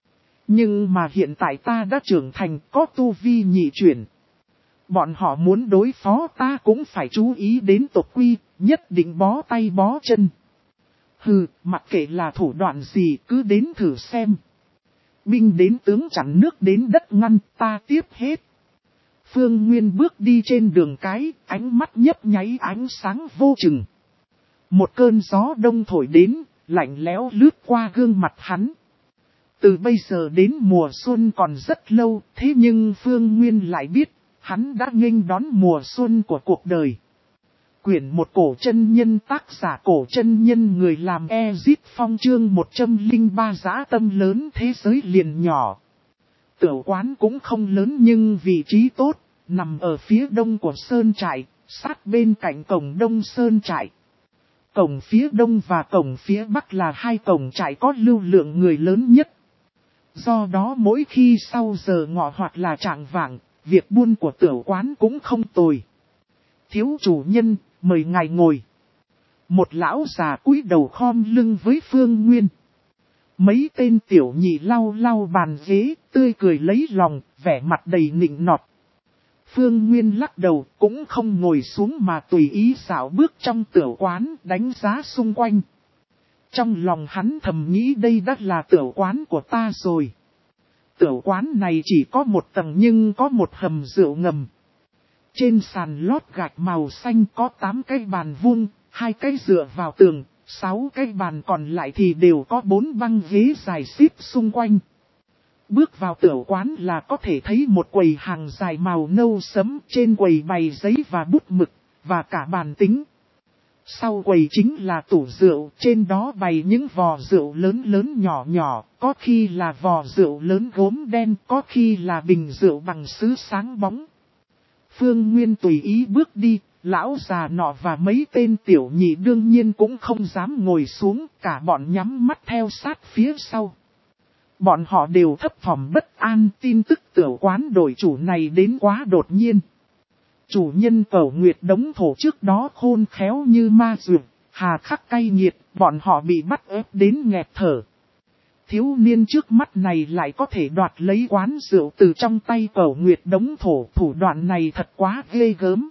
Nhưng mà hiện tại ta đã trưởng thành, có tu vi nhị chuyển. Bọn họ muốn đối phó ta cũng phải chú ý đến tộc quy, nhất định bó tay bó chân. Hừ, mặc kệ là thủ đoạn gì cứ đến thử xem. Binh đến tướng chặn, nước đến đất ngăn, ta tiếp hết. Phương Nguyên bước đi trên đường cái, ánh mắt nhấp nháy ánh sáng vô chừng. Một cơn gió đông thổi đến, lạnh lẽo lướt qua gương mặt hắn. Từ bây giờ đến mùa xuân còn rất lâu, thế nhưng Phương Nguyên lại biết, hắn đã nghênh đón mùa xuân của cuộc đời. Quyển một cổ chân nhân, tác giả cổ chân nhân, người làm Ezit Phong, chương một trăm lẻ ba, dã tâm lớn thế giới liền nhỏ. Tiểu quán cũng không lớn nhưng vị trí tốt, nằm ở phía đông của Sơn Trại, sát bên cạnh cổng Đông Sơn Trại. Cổng phía đông và cổng phía bắc là hai cổng trại có lưu lượng người lớn nhất. Do đó mỗi khi sau giờ ngọ hoặc là trạng vạng, việc buôn của tiểu quán cũng không tồi. Thiếu chủ nhân, mời ngài ngồi. Một lão già cúi đầu khom lưng với Phương Nguyên. Mấy tên tiểu nhị lau lau bàn ghế, tươi cười lấy lòng, vẻ mặt đầy nịnh nọt. Phương Nguyên lắc đầu, cũng không ngồi xuống mà tùy ý xảo bước trong tiểu quán, đánh giá xung quanh. Trong lòng hắn thầm nghĩ đây đã là tửu quán của ta rồi. Tửu quán này chỉ có một tầng nhưng có một hầm rượu ngầm. Trên sàn lót gạch màu xanh có tám cái bàn vuông, hai cái dựa vào tường, sáu cái bàn còn lại thì đều có bốn băng ghế dài xếp xung quanh. Bước vào tửu quán là có thể thấy một quầy hàng dài màu nâu sẫm, trên quầy bày giấy và bút mực, và cả bàn tính. Sau quầy chính là tủ rượu, trên đó bày những vò rượu lớn lớn nhỏ nhỏ, có khi là vò rượu lớn gốm đen, có khi là bình rượu bằng sứ sáng bóng. Phương Nguyên tùy ý bước đi, lão già nọ và mấy tên tiểu nhị đương nhiên cũng không dám ngồi xuống, cả bọn nhắm mắt theo sát phía sau. Bọn họ đều thấp thỏm bất an, tin tức tửu quán đổi chủ này đến quá đột nhiên. Chủ nhân Cẩu Nguyệt Đống Thổ trước đó khôn khéo như ma dược, hà khắc cay nghiệt, bọn họ bị bắt ép đến nghẹt thở. Thiếu niên trước mắt này lại có thể đoạt lấy quán rượu từ trong tay Cẩu Nguyệt Đống Thổ, thủ đoạn này thật quá ghê gớm.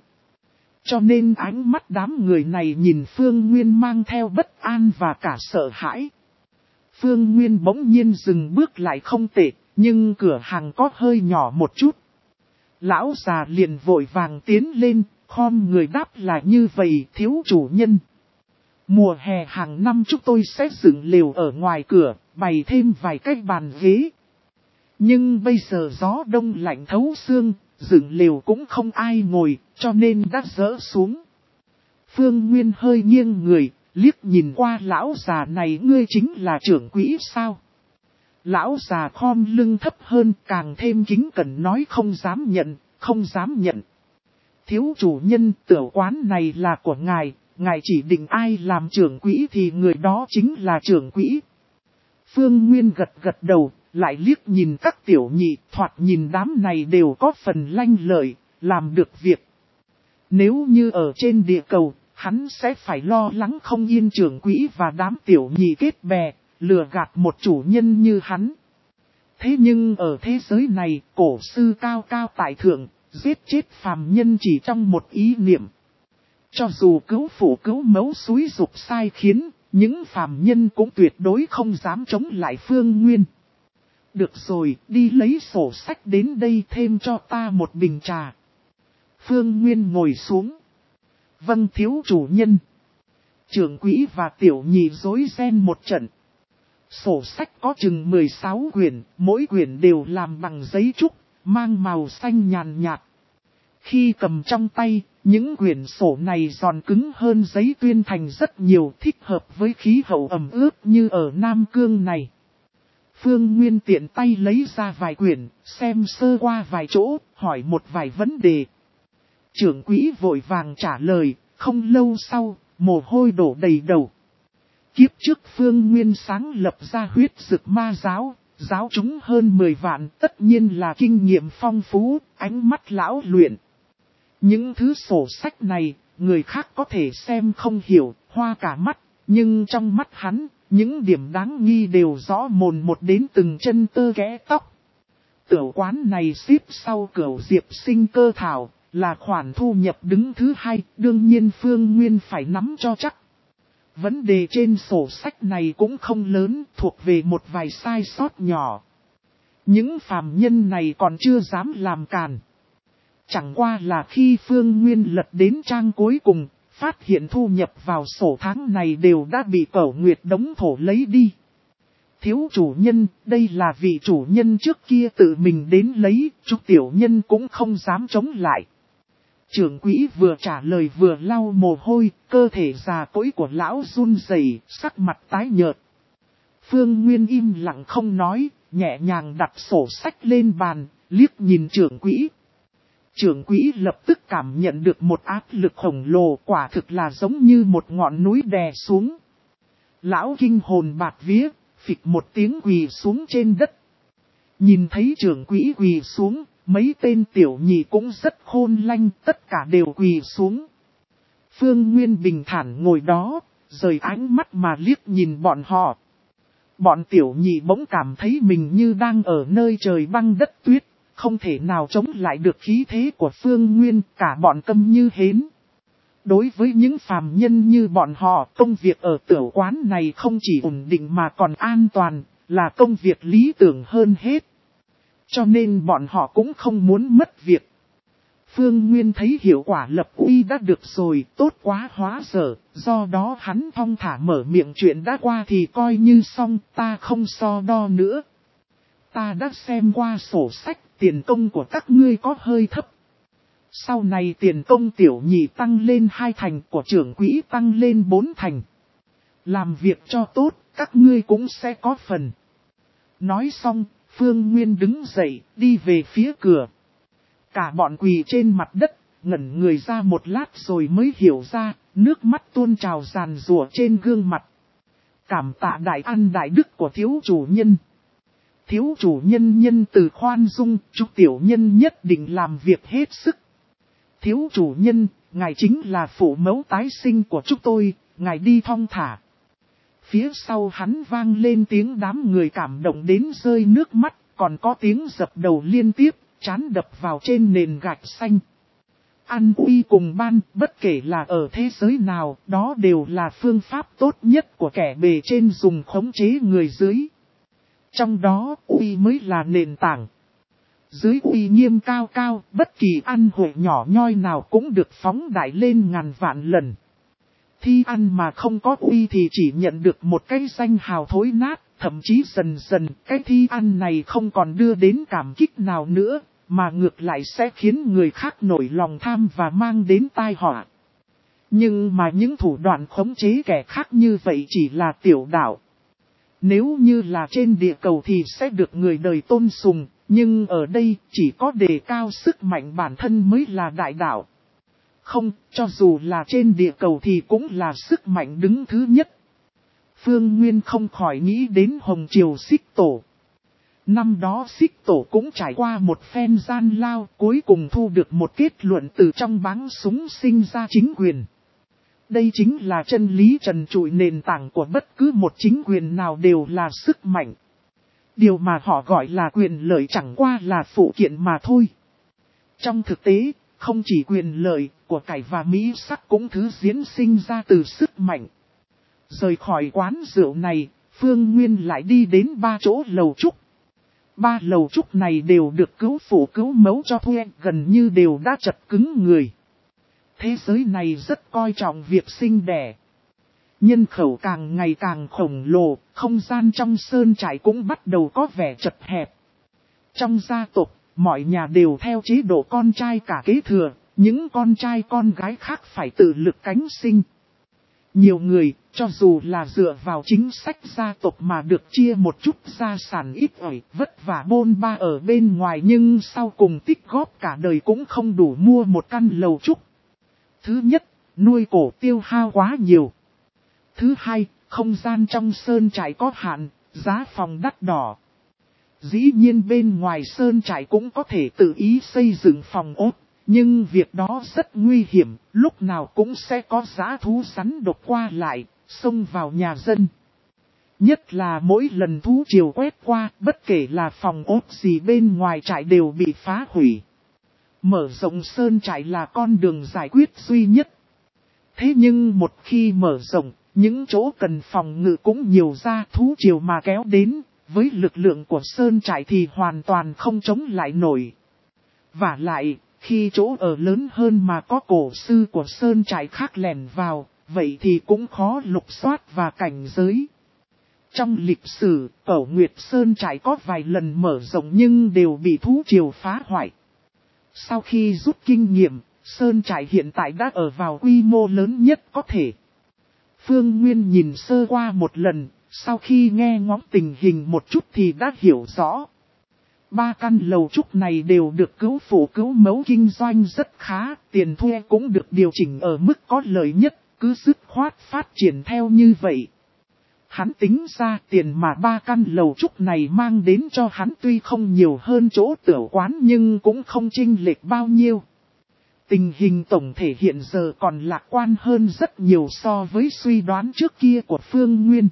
Cho nên ánh mắt đám người này nhìn Phương Nguyên mang theo bất an và cả sợ hãi. Phương Nguyên bỗng nhiên dừng bước lại không tệ, nhưng cửa hàng có hơi nhỏ một chút. Lão già liền vội vàng tiến lên, khom người đáp là như vậy thiếu chủ nhân. Mùa hè hàng năm chúng tôi sẽ dựng lều ở ngoài cửa, bày thêm vài cái bàn ghế. Nhưng bây giờ gió đông lạnh thấu xương, dựng lều cũng không ai ngồi, cho nên đã dỡ xuống. Phương Nguyên hơi nghiêng người, liếc nhìn qua lão già này, ngươi chính là trưởng quỹ sao? Lão già khom lưng thấp hơn, càng thêm kính cẩn nói không dám nhận, không dám nhận. Thiếu chủ nhân, tửu quán này là của ngài, ngài chỉ định ai làm trưởng quỹ thì người đó chính là trưởng quỹ. Phương Nguyên gật gật đầu, lại liếc nhìn các tiểu nhị, thoạt nhìn đám này đều có phần lanh lợi, làm được việc. Nếu như ở trên địa cầu, hắn sẽ phải lo lắng không yên trưởng quỹ và đám tiểu nhị kết bè, lừa gạt một chủ nhân như hắn. Thế nhưng ở thế giới này, cổ sư cao cao tại thượng, giết chết phàm nhân chỉ trong một ý niệm. Cho dù cứu phụ cứu mẫu xúi dục sai khiến, những phàm nhân cũng tuyệt đối không dám chống lại Phương Nguyên. Được rồi, đi lấy sổ sách đến đây thêm cho ta một bình trà. Phương Nguyên ngồi xuống. Vâng thiếu chủ nhân. Trưởng quỹ và tiểu nhị rối ren một trận. Sổ sách có chừng mười sáu quyển, mỗi quyển đều làm bằng giấy trúc, mang màu xanh nhàn nhạt. Khi cầm trong tay, những quyển sổ này giòn cứng hơn giấy tuyên thành rất nhiều, thích hợp với khí hậu ẩm ướt như ở Nam Cương này. Phương Nguyên tiện tay lấy ra vài quyển, xem sơ qua vài chỗ, hỏi một vài vấn đề. Trưởng quỹ vội vàng trả lời, không lâu sau, mồ hôi đổ đầy đầu. Kiếp trước Phương Nguyên sáng lập ra huyết dực ma giáo, giáo chúng hơn mười vạn, tất nhiên là kinh nghiệm phong phú, ánh mắt lão luyện. Những thứ sổ sách này, người khác có thể xem không hiểu, hoa cả mắt, nhưng trong mắt hắn, những điểm đáng nghi đều rõ mồn một đến từng chân tơ kẽ tóc. Tửu quán này xếp sau Cửu Diệp Sinh Cơ Thảo, là khoản thu nhập đứng thứ hai, đương nhiên Phương Nguyên phải nắm cho chắc. Vấn đề trên sổ sách này cũng không lớn, thuộc về một vài sai sót nhỏ. Những phàm nhân này còn chưa dám làm càn. Chẳng qua là khi Phương Nguyên lật đến trang cuối cùng, phát hiện thu nhập vào sổ tháng này đều đã bị Cẩu Nguyệt Đống Thổ lấy đi. Thiếu chủ nhân, đây là vị chủ nhân trước kia tự mình đến lấy, chúc tiểu nhân cũng không dám chống lại. Trưởng quỹ vừa trả lời vừa lau mồ hôi, cơ thể già cỗi của lão run rẩy, sắc mặt tái nhợt. Phương Nguyên im lặng không nói, nhẹ nhàng đặt sổ sách lên bàn, liếc nhìn trưởng quỹ. Trưởng quỹ lập tức cảm nhận được một áp lực khổng lồ, quả thực là giống như một ngọn núi đè xuống. Lão kinh hồn bạt vía, phịch một tiếng quỳ xuống trên đất. Nhìn thấy trưởng quỹ quỳ xuống, mấy tên tiểu nhị cũng rất khôn lanh, tất cả đều quỳ xuống. Phương Nguyên bình thản ngồi đó, rời ánh mắt mà liếc nhìn bọn họ. Bọn tiểu nhị bỗng cảm thấy mình như đang ở nơi trời băng đất tuyết, không thể nào chống lại được khí thế của Phương Nguyên, cả bọn câm như hến. Đối với những phàm nhân như bọn họ, công việc ở tiểu quán này không chỉ ổn định mà còn an toàn, là công việc lý tưởng hơn hết. Cho nên bọn họ cũng không muốn mất việc. Phương Nguyên thấy hiệu quả lập uy đã được rồi, tốt quá hóa dở, do đó hắn thong thả mở miệng chuyện đã qua thì coi như xong, ta không so đo nữa. Ta đã xem qua sổ sách, tiền công của các ngươi có hơi thấp. Sau này tiền công tiểu nhị tăng lên hai thành, của trưởng quỹ tăng lên bốn thành. Làm việc cho tốt, các ngươi cũng sẽ có phần. Nói xong, Phương Nguyên đứng dậy, đi về phía cửa. Cả bọn quỳ trên mặt đất, ngẩn người ra một lát rồi mới hiểu ra, nước mắt tuôn trào ràn rùa trên gương mặt. Cảm tạ đại ân đại đức của thiếu chủ nhân. Thiếu chủ nhân nhân từ khoan dung, chú tiểu nhân nhất định làm việc hết sức. Thiếu chủ nhân, ngài chính là phụ mẫu tái sinh của chúng tôi, ngài đi thong thả. Phía sau hắn vang lên tiếng đám người cảm động đến rơi nước mắt, còn có tiếng dập đầu liên tiếp, trán đập vào trên nền gạch xanh. An uy cùng ban, bất kể là ở thế giới nào, đó đều là phương pháp tốt nhất của kẻ bề trên dùng khống chế người dưới. Trong đó, uy mới là nền tảng. Dưới uy nghiêm cao cao, bất kỳ ăn hội nhỏ nhoi nào cũng được phóng đại lên ngàn vạn lần. Thi ăn mà không có uy thì chỉ nhận được một cái danh hào thối nát, thậm chí dần dần cái thi ăn này không còn đưa đến cảm kích nào nữa, mà ngược lại sẽ khiến người khác nổi lòng tham và mang đến tai họa. Nhưng mà những thủ đoạn khống chế kẻ khác như vậy chỉ là tiểu đạo. Nếu như là trên địa cầu thì sẽ được người đời tôn sùng, nhưng ở đây chỉ có đề cao sức mạnh bản thân mới là đại đạo. Không, cho dù là trên địa cầu thì cũng là sức mạnh đứng thứ nhất. Phương Nguyên không khỏi nghĩ đến Hồng Triều Xích Tổ. Năm đó Xích Tổ cũng trải qua một phen gian lao, cuối cùng thu được một kết luận từ trong báng súng sinh ra chính quyền. Đây chính là chân lý trần trụi nền tảng của bất cứ một chính quyền nào đều là sức mạnh. Điều mà họ gọi là quyền lợi chẳng qua là phụ kiện mà thôi. Trong thực tế, không chỉ quyền lợi, của cải và mỹ sắc cũng thứ diễn sinh ra từ sức mạnh. Rời khỏi quán rượu này, Phương Nguyên lại đi đến ba chỗ lầu trúc. Ba lầu trúc này đều được cứu phụ cứu mẫu cho thuê, gần như đều đã chật cứng người. Thế giới này rất coi trọng việc sinh đẻ. Nhân khẩu càng ngày càng khổng lồ, không gian trong sơn trại cũng bắt đầu có vẻ chật hẹp. Trong gia tộc, mọi nhà đều theo chế độ con trai cả kế thừa, những con trai con gái khác phải tự lực cánh sinh. Nhiều người, cho dù là dựa vào chính sách gia tộc mà được chia một chút gia sản ít ỏi, vất vả bôn ba ở bên ngoài nhưng sau cùng tích góp cả đời cũng không đủ mua một căn lầu trúc. Thứ nhất, nuôi cổ tiêu hao quá nhiều. Thứ hai, không gian trong sơn trại có hạn, giá phòng đắt đỏ. Dĩ nhiên bên ngoài sơn trại cũng có thể tự ý xây dựng phòng ốt, nhưng việc đó rất nguy hiểm, lúc nào cũng sẽ có dã thú rắn độc qua lại, xông vào nhà dân. Nhất là mỗi lần thú triều quét qua, bất kể là phòng ốt gì bên ngoài trại đều bị phá hủy. Mở rộng sơn trại là con đường giải quyết duy nhất. Thế nhưng một khi mở rộng, những chỗ cần phòng ngự cũng nhiều ra, thú triều mà kéo đến, với lực lượng của sơn trại thì hoàn toàn không chống lại nổi. Và lại, khi chỗ ở lớn hơn mà có cổ sư của sơn trại khác lẻn vào, vậy thì cũng khó lục soát và cảnh giới. Trong lịch sử, Cẩu Nguyệt Sơn trại có vài lần mở rộng nhưng đều bị thú triều phá hoại. Sau khi rút kinh nghiệm, sơn trại hiện tại đã ở vào quy mô lớn nhất có thể. Phương Nguyên nhìn sơ qua một lần, sau khi nghe ngóng tình hình một chút thì đã hiểu rõ. Ba căn lầu trúc này đều được cứu phụ cứu mẫu kinh doanh rất khá, tiền thuê cũng được điều chỉnh ở mức có lợi nhất, cứ dứt khoát phát triển theo như vậy. Hắn tính ra tiền mà ba căn lầu trúc này mang đến cho hắn tuy không nhiều hơn chỗ tiểu quán nhưng cũng không chênh lệch bao nhiêu. Tình hình tổng thể hiện giờ còn lạc quan hơn rất nhiều so với suy đoán trước kia của Phương Nguyên.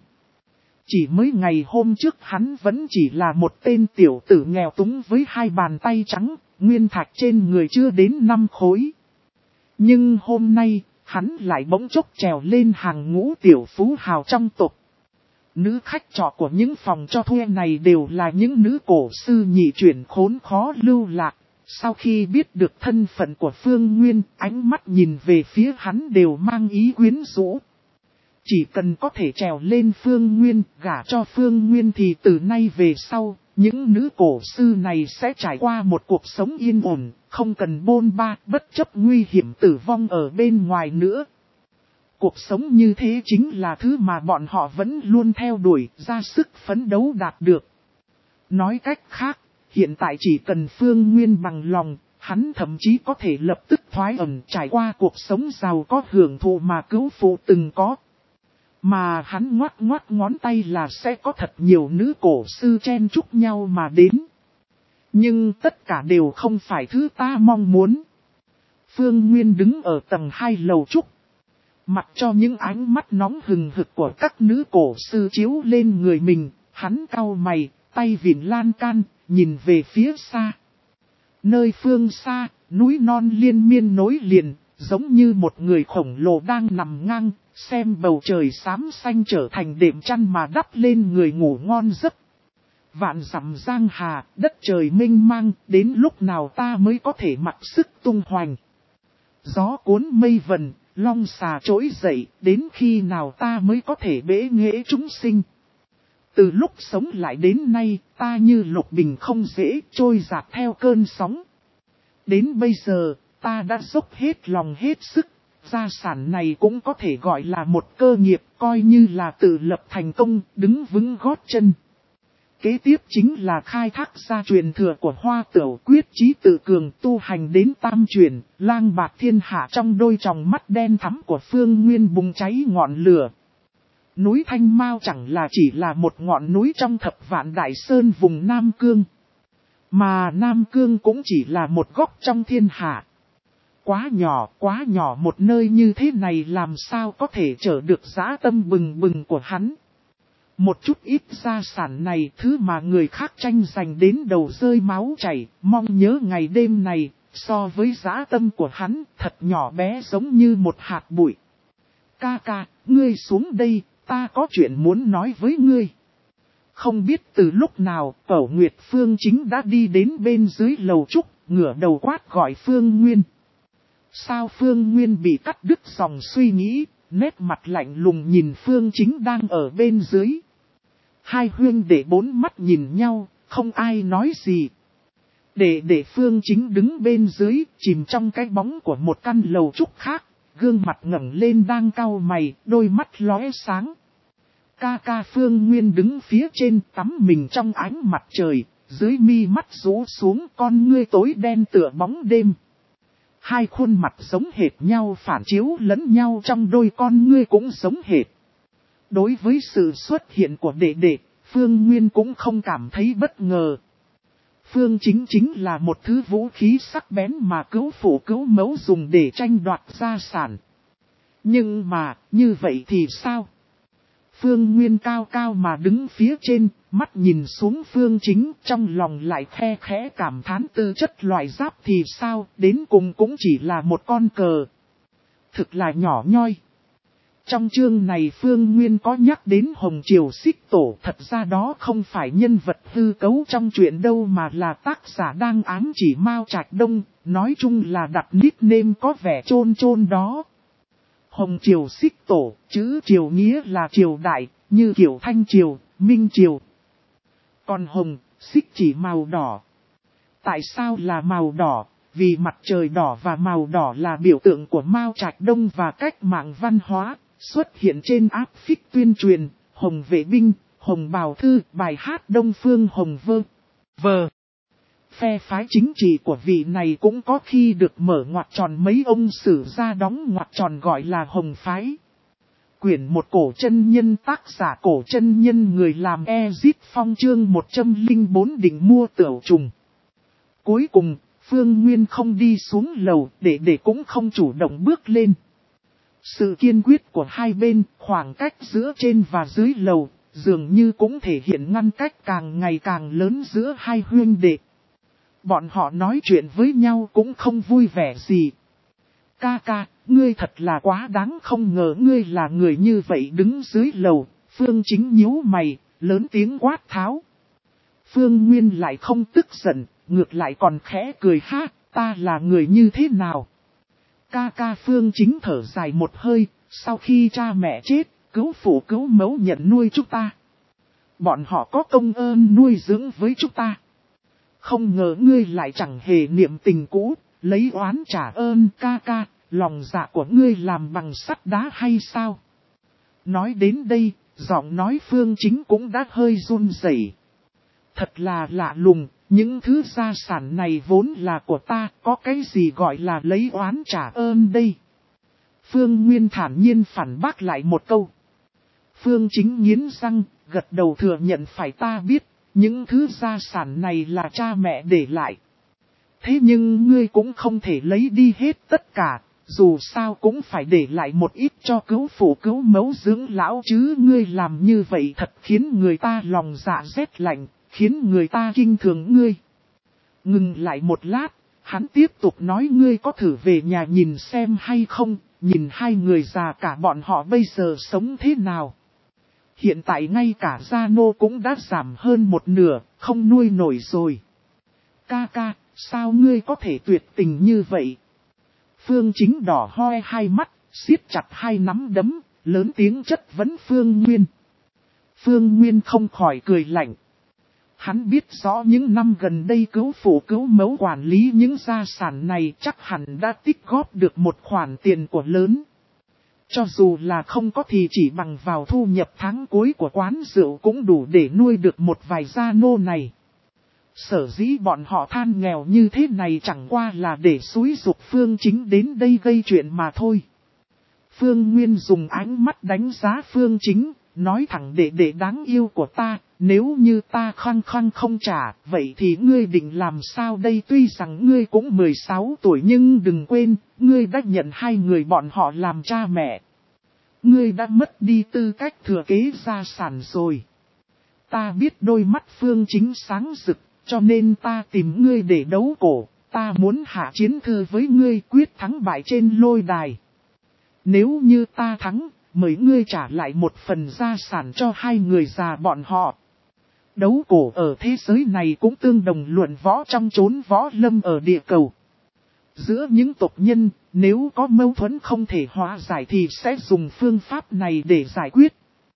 Chỉ mới ngày hôm trước hắn vẫn chỉ là một tên tiểu tử nghèo túng với hai bàn tay trắng, nguyên thạch trên người chưa đến năm khối. Nhưng hôm nay, hắn lại bỗng chốc trèo lên hàng ngũ tiểu phú hào trong tộc. Nữ khách trọ của những phòng cho thuê này đều là những nữ cổ sư nhị chuyển khốn khó lưu lạc. Sau khi biết được thân phận của Phương Nguyên, ánh mắt nhìn về phía hắn đều mang ý quyến rũ. Chỉ cần có thể trèo lên Phương Nguyên, gả cho Phương Nguyên thì từ nay về sau, những nữ cổ sư này sẽ trải qua một cuộc sống yên ổn, không cần bôn ba, bất chấp nguy hiểm tử vong ở bên ngoài nữa. Cuộc sống như thế chính là thứ mà bọn họ vẫn luôn theo đuổi, ra sức phấn đấu đạt được. Nói cách khác, hiện tại chỉ cần Phương Nguyên bằng lòng, hắn thậm chí có thể lập tức thoái ẩn trải qua cuộc sống giàu có hưởng thụ mà cứu phụ từng có. Mà hắn ngoắt ngoắt ngón tay là sẽ có thật nhiều nữ cổ sư chen chúc nhau mà đến. Nhưng tất cả đều không phải thứ ta mong muốn. Phương Nguyên đứng ở tầng hai lầu trúc. Mặc cho những ánh mắt nóng hừng hực của các nữ cổ sư chiếu lên người mình, hắn cau mày, tay vịn lan can, nhìn về phía xa. Nơi phương xa, núi non liên miên nối liền, giống như một người khổng lồ đang nằm ngang, xem bầu trời xám xanh trở thành đệm chăn mà đắp lên người ngủ ngon giấc. Vạn dặm giang hà, đất trời mênh mang, đến lúc nào ta mới có thể mặc sức tung hoành. Gió cuốn mây vần, long xà trỗi dậy, đến khi nào ta mới có thể bế nghệ chúng sinh. Từ lúc sống lại đến nay, ta như lục bình không dễ trôi dạt theo cơn sóng. Đến bây giờ, ta đã dốc hết lòng hết sức, gia sản này cũng có thể gọi là một cơ nghiệp, coi như là tự lập thành công, đứng vững gót chân. Kế tiếp chính là khai thác gia truyền thừa của Hoa Tửu, quyết chí tự cường tu hành đến tam truyền, lang bạt thiên hạ. Trong đôi tròng mắt đen thắm của Phương Nguyên bùng cháy ngọn lửa. Núi Thanh Mao chẳng là chỉ là một ngọn núi trong thập vạn đại sơn vùng Nam Cương. Mà Nam Cương cũng chỉ là một góc trong thiên hạ. Quá nhỏ, quá nhỏ một nơi như thế này làm sao có thể chở được dã tâm bừng bừng của hắn. Một chút ít gia sản này, thứ mà người khác tranh giành đến đầu rơi máu chảy, mong nhớ ngày đêm này, so với dã tâm của hắn, thật nhỏ bé giống như một hạt bụi. Ca ca, ngươi xuống đây, ta có chuyện muốn nói với ngươi. Không biết từ lúc nào, Cẩu Nguyệt Phương Chính đã đi đến bên dưới lầu trúc, ngửa đầu quát gọi Phương Nguyên. Sao Phương Nguyên bị cắt đứt dòng suy nghĩ, nét mặt lạnh lùng nhìn Phương Chính đang ở bên dưới. Hai huynh đệ bốn mắt nhìn nhau, không ai nói gì. Để để Phương Chính đứng bên dưới, chìm trong cái bóng của một căn lầu trúc khác, gương mặt ngẩng lên đang cau mày, đôi mắt lóe sáng. Ca ca Phương Nguyên đứng phía trên tắm mình trong ánh mặt trời, dưới mi mắt rũ xuống con ngươi tối đen tựa bóng đêm. Hai khuôn mặt giống hệt nhau phản chiếu lẫn nhau trong đôi con ngươi cũng giống hệt. Đối với sự xuất hiện của đệ đệ, Phương Nguyên cũng không cảm thấy bất ngờ. Phương Chính chính là một thứ vũ khí sắc bén mà cứu phụ cứu mẫu dùng để tranh đoạt gia sản. Nhưng mà, như vậy thì sao? Phương Nguyên cao cao mà đứng phía trên, mắt nhìn xuống Phương Chính, trong lòng lại khe khẽ cảm thán tư chất loại giáp thì sao, đến cùng cũng chỉ là một con cờ. Thực là nhỏ nhoi. Trong chương này Phương Nguyên có nhắc đến Hồng Triều Xích Tổ, thật ra đó không phải nhân vật hư cấu trong truyện đâu mà là tác giả đang ám chỉ Mao Trạch Đông, nói chung là đặt nickname có vẻ chôn chôn đó. Hồng Triều Xích Tổ, chữ Triều nghĩa là triều đại, như kiểu Thanh Triều, Minh Triều. Còn Hồng, Xích chỉ màu đỏ. Tại sao là màu đỏ? Vì mặt trời đỏ và màu đỏ là biểu tượng của Mao Trạch Đông và cách mạng văn hóa, xuất hiện trên áp phích tuyên truyền, Hồng Vệ Binh, Hồng Bào Thư, bài hát Đông Phương Hồng Vơ. Vờ. Phe phái chính trị của vị này cũng có khi được mở ngoặc tròn mấy ông sử ra đóng ngoặc tròn gọi là Hồng Phái. Quyển một cổ chân nhân, tác giả cổ chân nhân, người làm Ezit Phong, chương một trăm lẻ bốn định mua tửu trùng. Cuối cùng, Phương Nguyên không đi xuống lầu, để để cũng không chủ động bước lên. Sự kiên quyết của hai bên, khoảng cách giữa trên và dưới lầu, dường như cũng thể hiện ngăn cách càng ngày càng lớn giữa hai huynh đệ. Bọn họ nói chuyện với nhau cũng không vui vẻ gì. Ca ca, ngươi thật là quá đáng, không ngờ ngươi là người như vậy. Đứng dưới lầu, Phương Chính nhíu mày, lớn tiếng quát tháo. Phương Nguyên lại không tức giận, ngược lại còn khẽ cười ha, ta là người như thế nào? Ca ca. Phương Chính thở dài một hơi, sau khi cha mẹ chết, cứu phụ cứu mẫu nhận nuôi chúng ta. Bọn họ có công ơn nuôi dưỡng với chúng ta. Không ngờ ngươi lại chẳng hề niệm tình cũ, lấy oán trả ơn. Ca ca, lòng dạ của ngươi làm bằng sắt đá hay sao? Nói đến đây, giọng nói Phương Chính cũng đã hơi run rẩy. Thật là lạ lùng, những thứ gia sản này vốn là của ta, có cái gì gọi là lấy oán trả ơn đây? Phương Nguyên thản nhiên phản bác lại một câu. Phương Chính nghiến răng, gật đầu thừa nhận, phải, ta biết, những thứ gia sản này là cha mẹ để lại. Thế nhưng ngươi cũng không thể lấy đi hết tất cả, dù sao cũng phải để lại một ít cho cứu phụ cứu mẫu dưỡng lão chứ. Ngươi làm như vậy thật khiến người ta lòng dạ rét lạnh, khiến người ta kinh thường ngươi. Ngừng lại một lát, hắn tiếp tục nói, ngươi có thử về nhà nhìn xem hay không, nhìn hai người già cả bọn họ bây giờ sống thế nào. Hiện tại ngay cả gia nô cũng đã giảm hơn một nửa, không nuôi nổi rồi. Ca ca, sao ngươi có thể tuyệt tình như vậy? Phương Chính đỏ hoe hai mắt, siết chặt hai nắm đấm, lớn tiếng chất vấn Phương Nguyên. Phương Nguyên không khỏi cười lạnh. Hắn biết rõ những năm gần đây cứu phụ cứu mẫu quản lý những gia sản này chắc hẳn đã tích góp được một khoản tiền của lớn. Cho dù là không có thì chỉ bằng vào thu nhập tháng cuối của quán rượu cũng đủ để nuôi được một vài gia nô này. Sở dĩ bọn họ than nghèo như thế này chẳng qua là để xúi giục Phương Chính đến đây gây chuyện mà thôi. Phương Nguyên dùng ánh mắt đánh giá Phương Chính, nói thẳng, đệ đệ đáng yêu của ta, nếu như ta khăng khăng không trả, vậy thì ngươi định làm sao đây? Tuy rằng ngươi cũng mười sáu tuổi nhưng đừng quên, ngươi đã nhận hai người bọn họ làm cha mẹ. Ngươi đã mất đi tư cách thừa kế gia sản rồi. Ta biết đôi mắt Phương Chính sáng rực, cho nên ta tìm ngươi để đấu cổ, ta muốn hạ chiến thư với ngươi, quyết thắng bại trên lôi đài. Nếu như ta thắng, mời ngươi trả lại một phần gia sản cho hai người già bọn họ. Đấu cổ ở thế giới này cũng tương đồng luận võ trong chốn võ lâm ở địa cầu. Giữa những tộc nhân, nếu có mâu thuẫn không thể hóa giải thì sẽ dùng phương pháp này để giải quyết.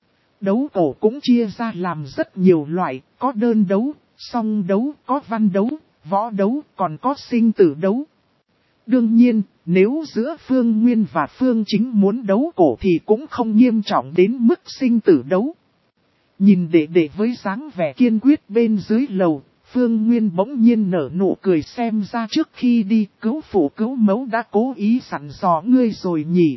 Đấu cổ cũng chia ra làm rất nhiều loại, có đơn đấu, song đấu, có văn đấu, võ đấu, còn có sinh tử đấu. Đương nhiên, nếu giữa Phương Nguyên và Phương Chính muốn đấu cổ thì cũng không nghiêm trọng đến mức sinh tử đấu. Nhìn đệ đệ với dáng vẻ kiên quyết bên dưới lầu, Phương Nguyên bỗng nhiên nở nụ cười, xem ra trước khi đi cứu phụ cứu mẫu đã cố ý sẵn dò ngươi rồi nhỉ.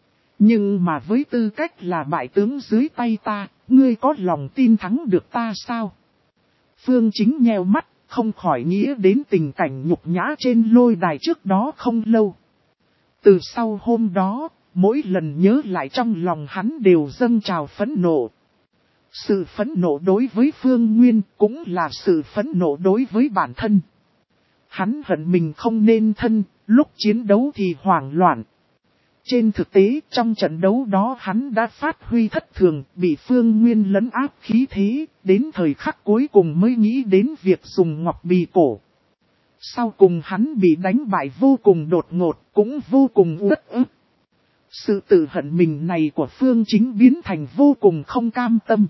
Nhưng mà với tư cách là bại tướng dưới tay ta, ngươi có lòng tin thắng được ta sao? Phương Chính nheo mắt, không khỏi nghĩ đến tình cảnh nhục nhã trên lôi đài trước đó không lâu. Từ sau hôm đó, mỗi lần nhớ lại trong lòng hắn đều dâng trào phẫn nộ. Sự phẫn nộ đối với Phương Nguyên cũng là sự phẫn nộ đối với bản thân. Hắn hận mình không nên thân, lúc chiến đấu thì hoảng loạn. Trên thực tế, trong trận đấu đó hắn đã phát huy thất thường, bị Phương Nguyên lấn áp khí thế, đến thời khắc cuối cùng mới nghĩ đến việc dùng ngọc bì cổ. Sau cùng hắn bị đánh bại vô cùng đột ngột, cũng vô cùng uất ức. Sự tự hận mình này của Phương Chính biến thành vô cùng không cam tâm.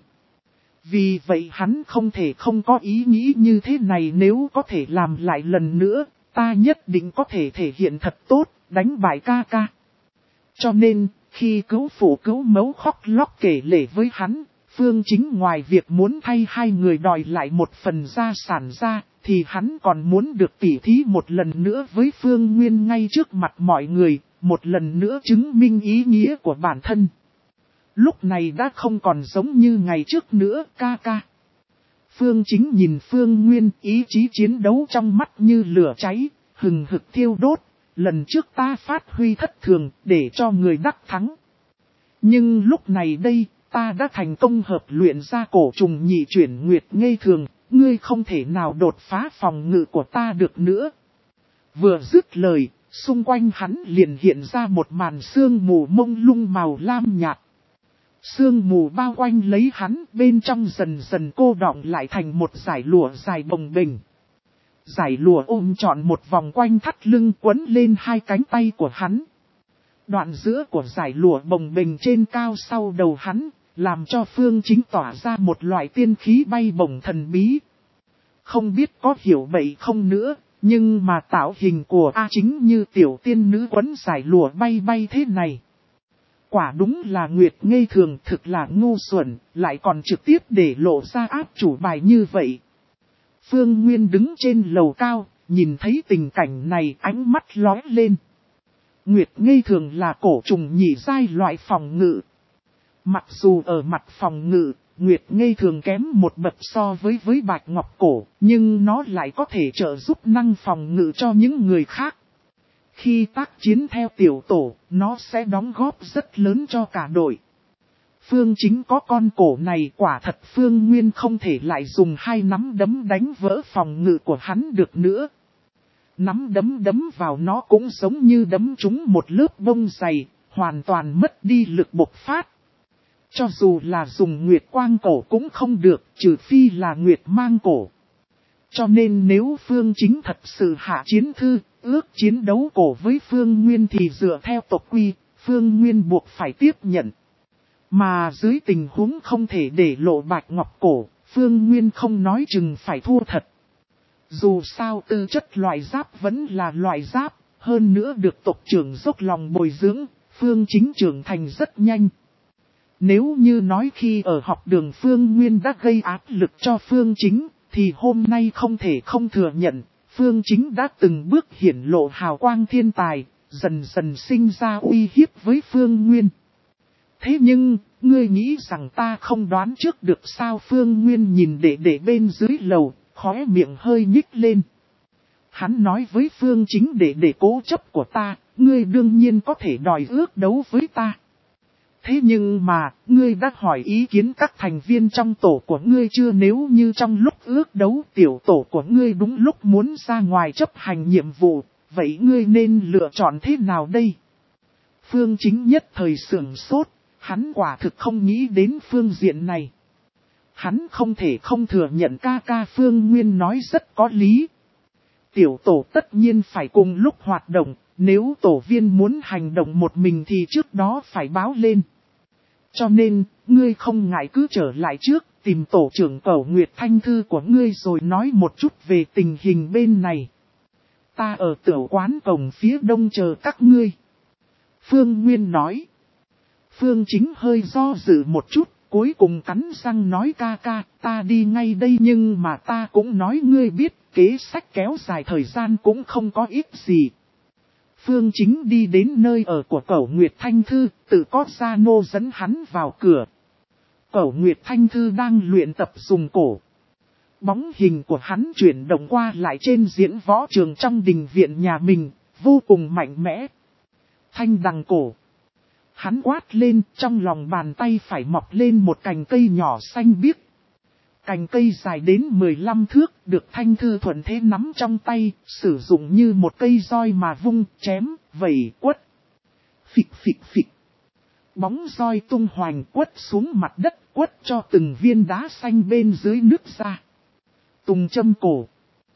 Vì vậy hắn không thể không có ý nghĩ như thế này, nếu có thể làm lại lần nữa, ta nhất định có thể thể hiện thật tốt, đánh bại ca ca. Cho nên, khi cứu phụ cứu mẫu khóc lóc kể lể với hắn, Phương Chính ngoài việc muốn thay hai người đòi lại một phần gia sản ra, thì hắn còn muốn được tỉ thí một lần nữa với Phương Nguyên ngay trước mặt mọi người, một lần nữa chứng minh ý nghĩa của bản thân. Lúc này đã không còn giống như ngày trước nữa, ca ca. Phương Chính nhìn Phương Nguyên, ý chí chiến đấu trong mắt như lửa cháy, hừng hực thiêu đốt. Lần trước ta phát huy thất thường để cho người đắc thắng. Nhưng lúc này đây, ta đã thành công hợp luyện ra cổ trùng nhị chuyển nguyệt ngây thường, ngươi không thể nào đột phá phòng ngự của ta được nữa. Vừa dứt lời, xung quanh hắn liền hiện ra một màn sương mù mông lung màu lam nhạt. Sương mù bao quanh lấy hắn, bên trong dần dần cô đọng lại thành một dải lụa dài bồng bềnh. Dải lụa ôm trọn một vòng quanh thắt lưng quấn lên hai cánh tay của hắn. Đoạn giữa của dải lụa bồng bềnh trên cao sau đầu hắn, làm cho Phương Chính tỏa ra một loại tiên khí bay bổng thần bí. Không biết có hiểu bậy không nữa, nhưng mà tạo hình của A Chính như tiểu tiên nữ quấn dải lụa bay bay thế này. Quả đúng là Nguyệt ngây thường, thực là ngu xuẩn, lại còn trực tiếp để lộ ra áp chủ bài như vậy. Phương Nguyên đứng trên lầu cao, nhìn thấy tình cảnh này ánh mắt lóe lên. Nguyệt ngây thường là cổ trùng nhị giai loại phòng ngự. Mặc dù ở mặt phòng ngự, Nguyệt ngây thường kém một bậc so với với bạch ngọc cổ, nhưng nó lại có thể trợ giúp năng phòng ngự cho những người khác. Khi tác chiến theo tiểu tổ, nó sẽ đóng góp rất lớn cho cả đội. Phương Chính có con cổ này, quả thật Phương Nguyên không thể lại dùng hai nắm đấm đánh vỡ phòng ngự của hắn được nữa. Nắm đấm đấm vào nó cũng giống như đấm trúng một lớp bông dày, hoàn toàn mất đi lực bộc phát. Cho dù là dùng Nguyệt quang cổ cũng không được, trừ phi là Nguyệt mang cổ. Cho nên nếu Phương Chính thật sự hạ chiến thư, ước chiến đấu cổ với Phương Nguyên thì dựa theo tộc quy, Phương Nguyên buộc phải tiếp nhận. Mà dưới tình huống không thể để lộ bạch ngọc cổ, Phương Nguyên không nói chừng phải thua thật. Dù sao tư chất loại giáp vẫn là loại giáp, hơn nữa được tộc trưởng dốc lòng bồi dưỡng, Phương Chính trưởng thành rất nhanh. Nếu như nói khi ở học đường Phương Nguyên đã gây áp lực cho Phương Chính, thì hôm nay không thể không thừa nhận, Phương Chính đã từng bước hiển lộ hào quang thiên tài, dần dần sinh ra uy hiếp với Phương Nguyên. Thế nhưng, ngươi nghĩ rằng ta không đoán trước được sao? Phương Nguyên nhìn đệ đệ bên dưới lầu, khóe miệng hơi nhích lên. Hắn nói với Phương Chính, đệ đệ cố chấp của ta, ngươi đương nhiên có thể đòi ước đấu với ta. Thế nhưng mà, ngươi đã hỏi ý kiến các thành viên trong tổ của ngươi chưa? Nếu như trong lúc ước đấu tiểu tổ của ngươi đúng lúc muốn ra ngoài chấp hành nhiệm vụ, vậy ngươi nên lựa chọn thế nào đây? Phương Chính nhất thời sửng sốt, hắn quả thực không nghĩ đến phương diện này. Hắn không thể không thừa nhận ca ca Phương Nguyên nói rất có lý. Tiểu tổ tất nhiên phải cùng lúc hoạt động, nếu tổ viên muốn hành động một mình thì trước đó phải báo lên. Cho nên, ngươi không ngại cứ trở lại trước, tìm tổ trưởng Cẩu Nguyệt Thanh Thư của ngươi rồi nói một chút về tình hình bên này. Ta ở tiểu quán cổng phía đông chờ các ngươi. Phương Nguyên nói. Phương Chính hơi do dự một chút, cuối cùng cắn răng nói, ca ca, ta đi ngay đây, nhưng mà ta cũng nói ngươi biết, kế sách kéo dài thời gian cũng không có ích gì. Phương Chính đi đến nơi ở của Cẩu Nguyệt Thanh Thư, tự có gia nô dẫn hắn vào cửa. Cẩu Nguyệt Thanh Thư đang luyện tập dùng cổ. Bóng hình của hắn chuyển động qua lại trên diễn võ trường trong đình viện nhà mình, vô cùng mạnh mẽ. Thanh đằng cổ. Hắn quát lên, trong lòng bàn tay phải mọc lên một cành cây nhỏ xanh biếc. Cành cây dài đến mười lăm thước, được Thanh Thư thuận thế nắm trong tay, sử dụng như một cây roi mà vung, chém, vẩy, quất. Phịch phịch phịch. Bóng roi tung hoành quất xuống mặt đất, quất cho từng viên đá xanh bên dưới nứt ra. Tùng châm cổ.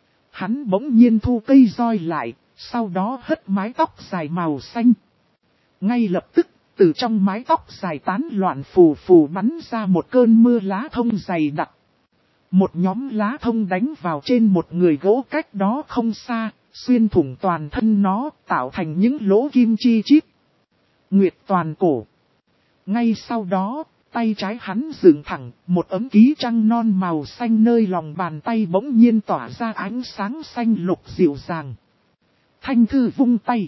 Hắn bỗng nhiên thu cây roi lại, sau đó hất mái tóc dài màu xanh. Ngay lập tức, từ trong mái tóc dài tán loạn phù phù bắn ra một cơn mưa lá thông dày đặc. Một nhóm lá thông đánh vào trên một người gỗ cách đó không xa, xuyên thủng toàn thân nó, tạo thành những lỗ kim chi chít. Nguyệt toàn cổ. Ngay sau đó, tay trái hắn dựng thẳng, một ấm ký trăng non màu xanh nơi lòng bàn tay bỗng nhiên tỏa ra ánh sáng xanh lục dịu dàng. Thanh Thư vung tay.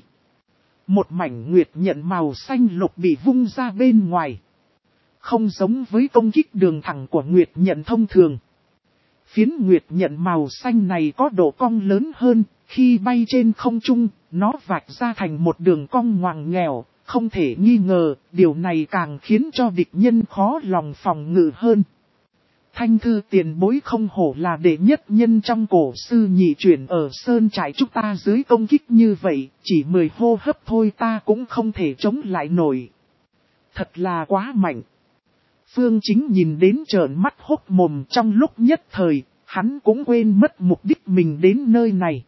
Một mảnh nguyệt nhận màu xanh lục bị vung ra bên ngoài. Không giống với công kích đường thẳng của nguyệt nhận thông thường. Phiến nguyệt nhận màu xanh này có độ cong lớn hơn, khi bay trên không trung, nó vạch ra thành một đường cong ngoằn nghèo, không thể nghi ngờ, điều này càng khiến cho địch nhân khó lòng phòng ngự hơn. Thanh thư tiền bối không hổ là đệ nhất nhân trong cổ sư nhị chuyển ở sơn trại chúng ta dưới công kích như vậy, chỉ mười hô hấp thôi ta cũng không thể chống lại nổi. Thật là quá mạnh. Phương Chính nhìn đến trợn mắt hốc mồm trong lúc nhất thời, hắn cũng quên mất mục đích mình đến nơi này.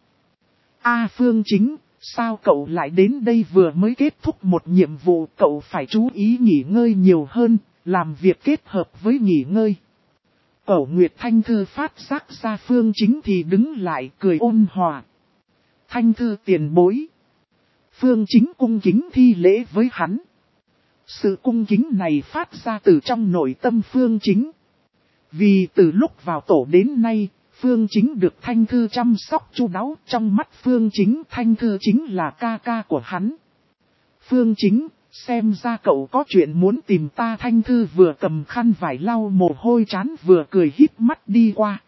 A Phương Chính, sao cậu lại đến đây vừa mới kết thúc một nhiệm vụ, cậu phải chú ý nghỉ ngơi nhiều hơn, làm việc kết hợp với nghỉ ngơi. Cẩu Nguyệt Thanh Thư phát giác ra Phương Chính thì đứng lại cười ôn hòa. Thanh Thư tiền bối. Phương Chính cung kính thi lễ với hắn. Sự cung kính này phát ra từ trong nội tâm Phương Chính. Vì từ lúc vào tổ đến nay, Phương Chính được Thanh Thư chăm sóc chu đáo, trong mắt Phương Chính Thanh Thư chính là ca ca của hắn. Phương Chính, xem ra cậu có chuyện muốn tìm ta. Thanh Thư vừa cầm khăn vải lau mồ hôi trán vừa cười híp mắt đi qua.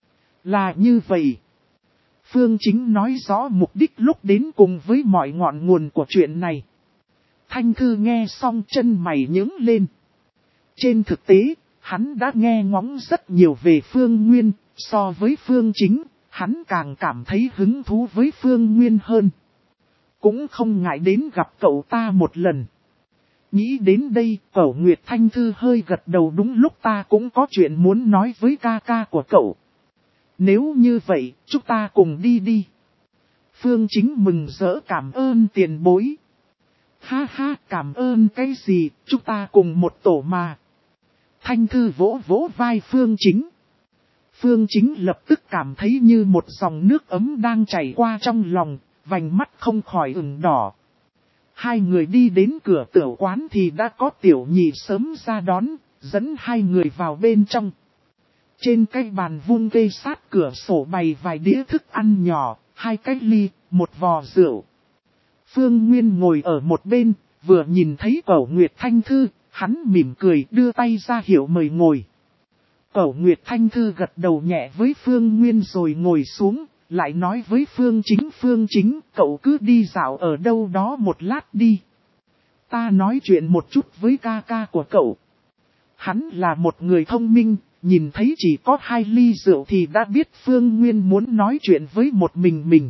Là như vậy. Phương Chính nói rõ mục đích lúc đến cùng với mọi ngọn nguồn của chuyện này. Thanh Thư nghe xong chân mày nhướng lên. Trên thực tế, hắn đã nghe ngóng rất nhiều về Phương Nguyên, so với Phương Chính, hắn càng cảm thấy hứng thú với Phương Nguyên hơn. Cũng không ngại đến gặp cậu ta một lần. Nghĩ đến đây, Cẩu Nguyệt Thanh Thư hơi gật đầu, đúng lúc ta cũng có chuyện muốn nói với ca ca của cậu. Nếu như vậy, chúng ta cùng đi đi. Phương Chính mừng rỡ cảm ơn tiền bối. Ha ha, cảm ơn cái gì, chúng ta cùng một tổ mà. Thanh Thư vỗ vỗ vai Phương Chính. Phương Chính lập tức cảm thấy như một dòng nước ấm đang chảy qua trong lòng, vành mắt không khỏi ửng đỏ. Hai người đi đến cửa tiểu quán thì đã có tiểu nhị sớm ra đón, dẫn hai người vào bên trong. Trên cái bàn vuông kê sát cửa sổ bày vài đĩa thức ăn nhỏ, hai cái ly, một vò rượu. Phương Nguyên ngồi ở một bên, vừa nhìn thấy Cẩu Nguyệt Thanh Thư, hắn mỉm cười đưa tay ra hiệu mời ngồi. Cẩu Nguyệt Thanh Thư gật đầu nhẹ với Phương Nguyên rồi ngồi xuống, lại nói với Phương Chính. Phương Chính, cậu cứ đi dạo ở đâu đó một lát đi. Ta nói chuyện một chút với ca ca của cậu. Hắn là một người thông minh, nhìn thấy chỉ có hai ly rượu thì đã biết Phương Nguyên muốn nói chuyện với một mình mình.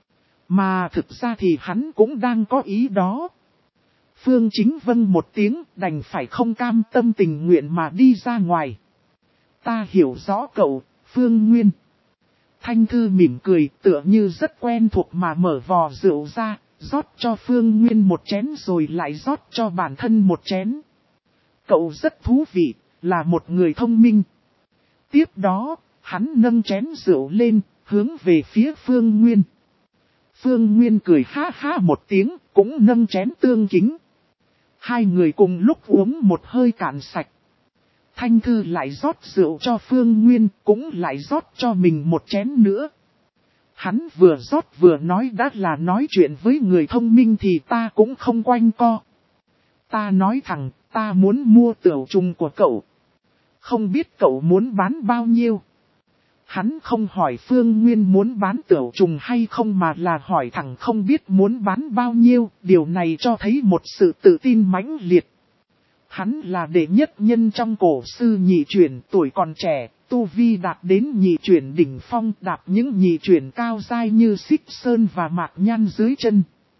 Mà thực ra thì hắn cũng đang có ý đó. Phương Chính vâng một tiếng, đành phải không cam tâm tình nguyện mà đi ra ngoài. Ta hiểu rõ cậu, Phương Nguyên. Thanh Thư mỉm cười, tựa như rất quen thuộc mà mở vò rượu ra, rót cho Phương Nguyên một chén rồi lại rót cho bản thân một chén. Cậu rất thú vị, là một người thông minh. Tiếp đó, hắn nâng chén rượu lên, hướng về phía Phương Nguyên. Phương Nguyên cười ha ha một tiếng, cũng nâng chén tương kính. Hai người cùng lúc uống một hơi cạn sạch. Thanh Thư lại rót rượu cho Phương Nguyên, cũng lại rót cho mình một chén nữa. Hắn vừa rót vừa nói, đã là nói chuyện với người thông minh thì ta cũng không quanh co. Ta nói thẳng, ta muốn mua tiểu trùng của cậu. Không biết cậu muốn bán bao nhiêu. Hắn không hỏi Phương Nguyên muốn bán tiểu trùng hay không mà là hỏi thẳng không biết muốn bán bao nhiêu. Điều này cho thấy một sự tự tin mãnh liệt. Hắn là đệ nhất nhân trong cổ sư nhị chuyển, tuổi còn trẻ, tu vi đạt đến nhị chuyển đỉnh phong, đạp những nhị chuyển cao dai như Xích Sơn và Mạc Nhan dưới chân.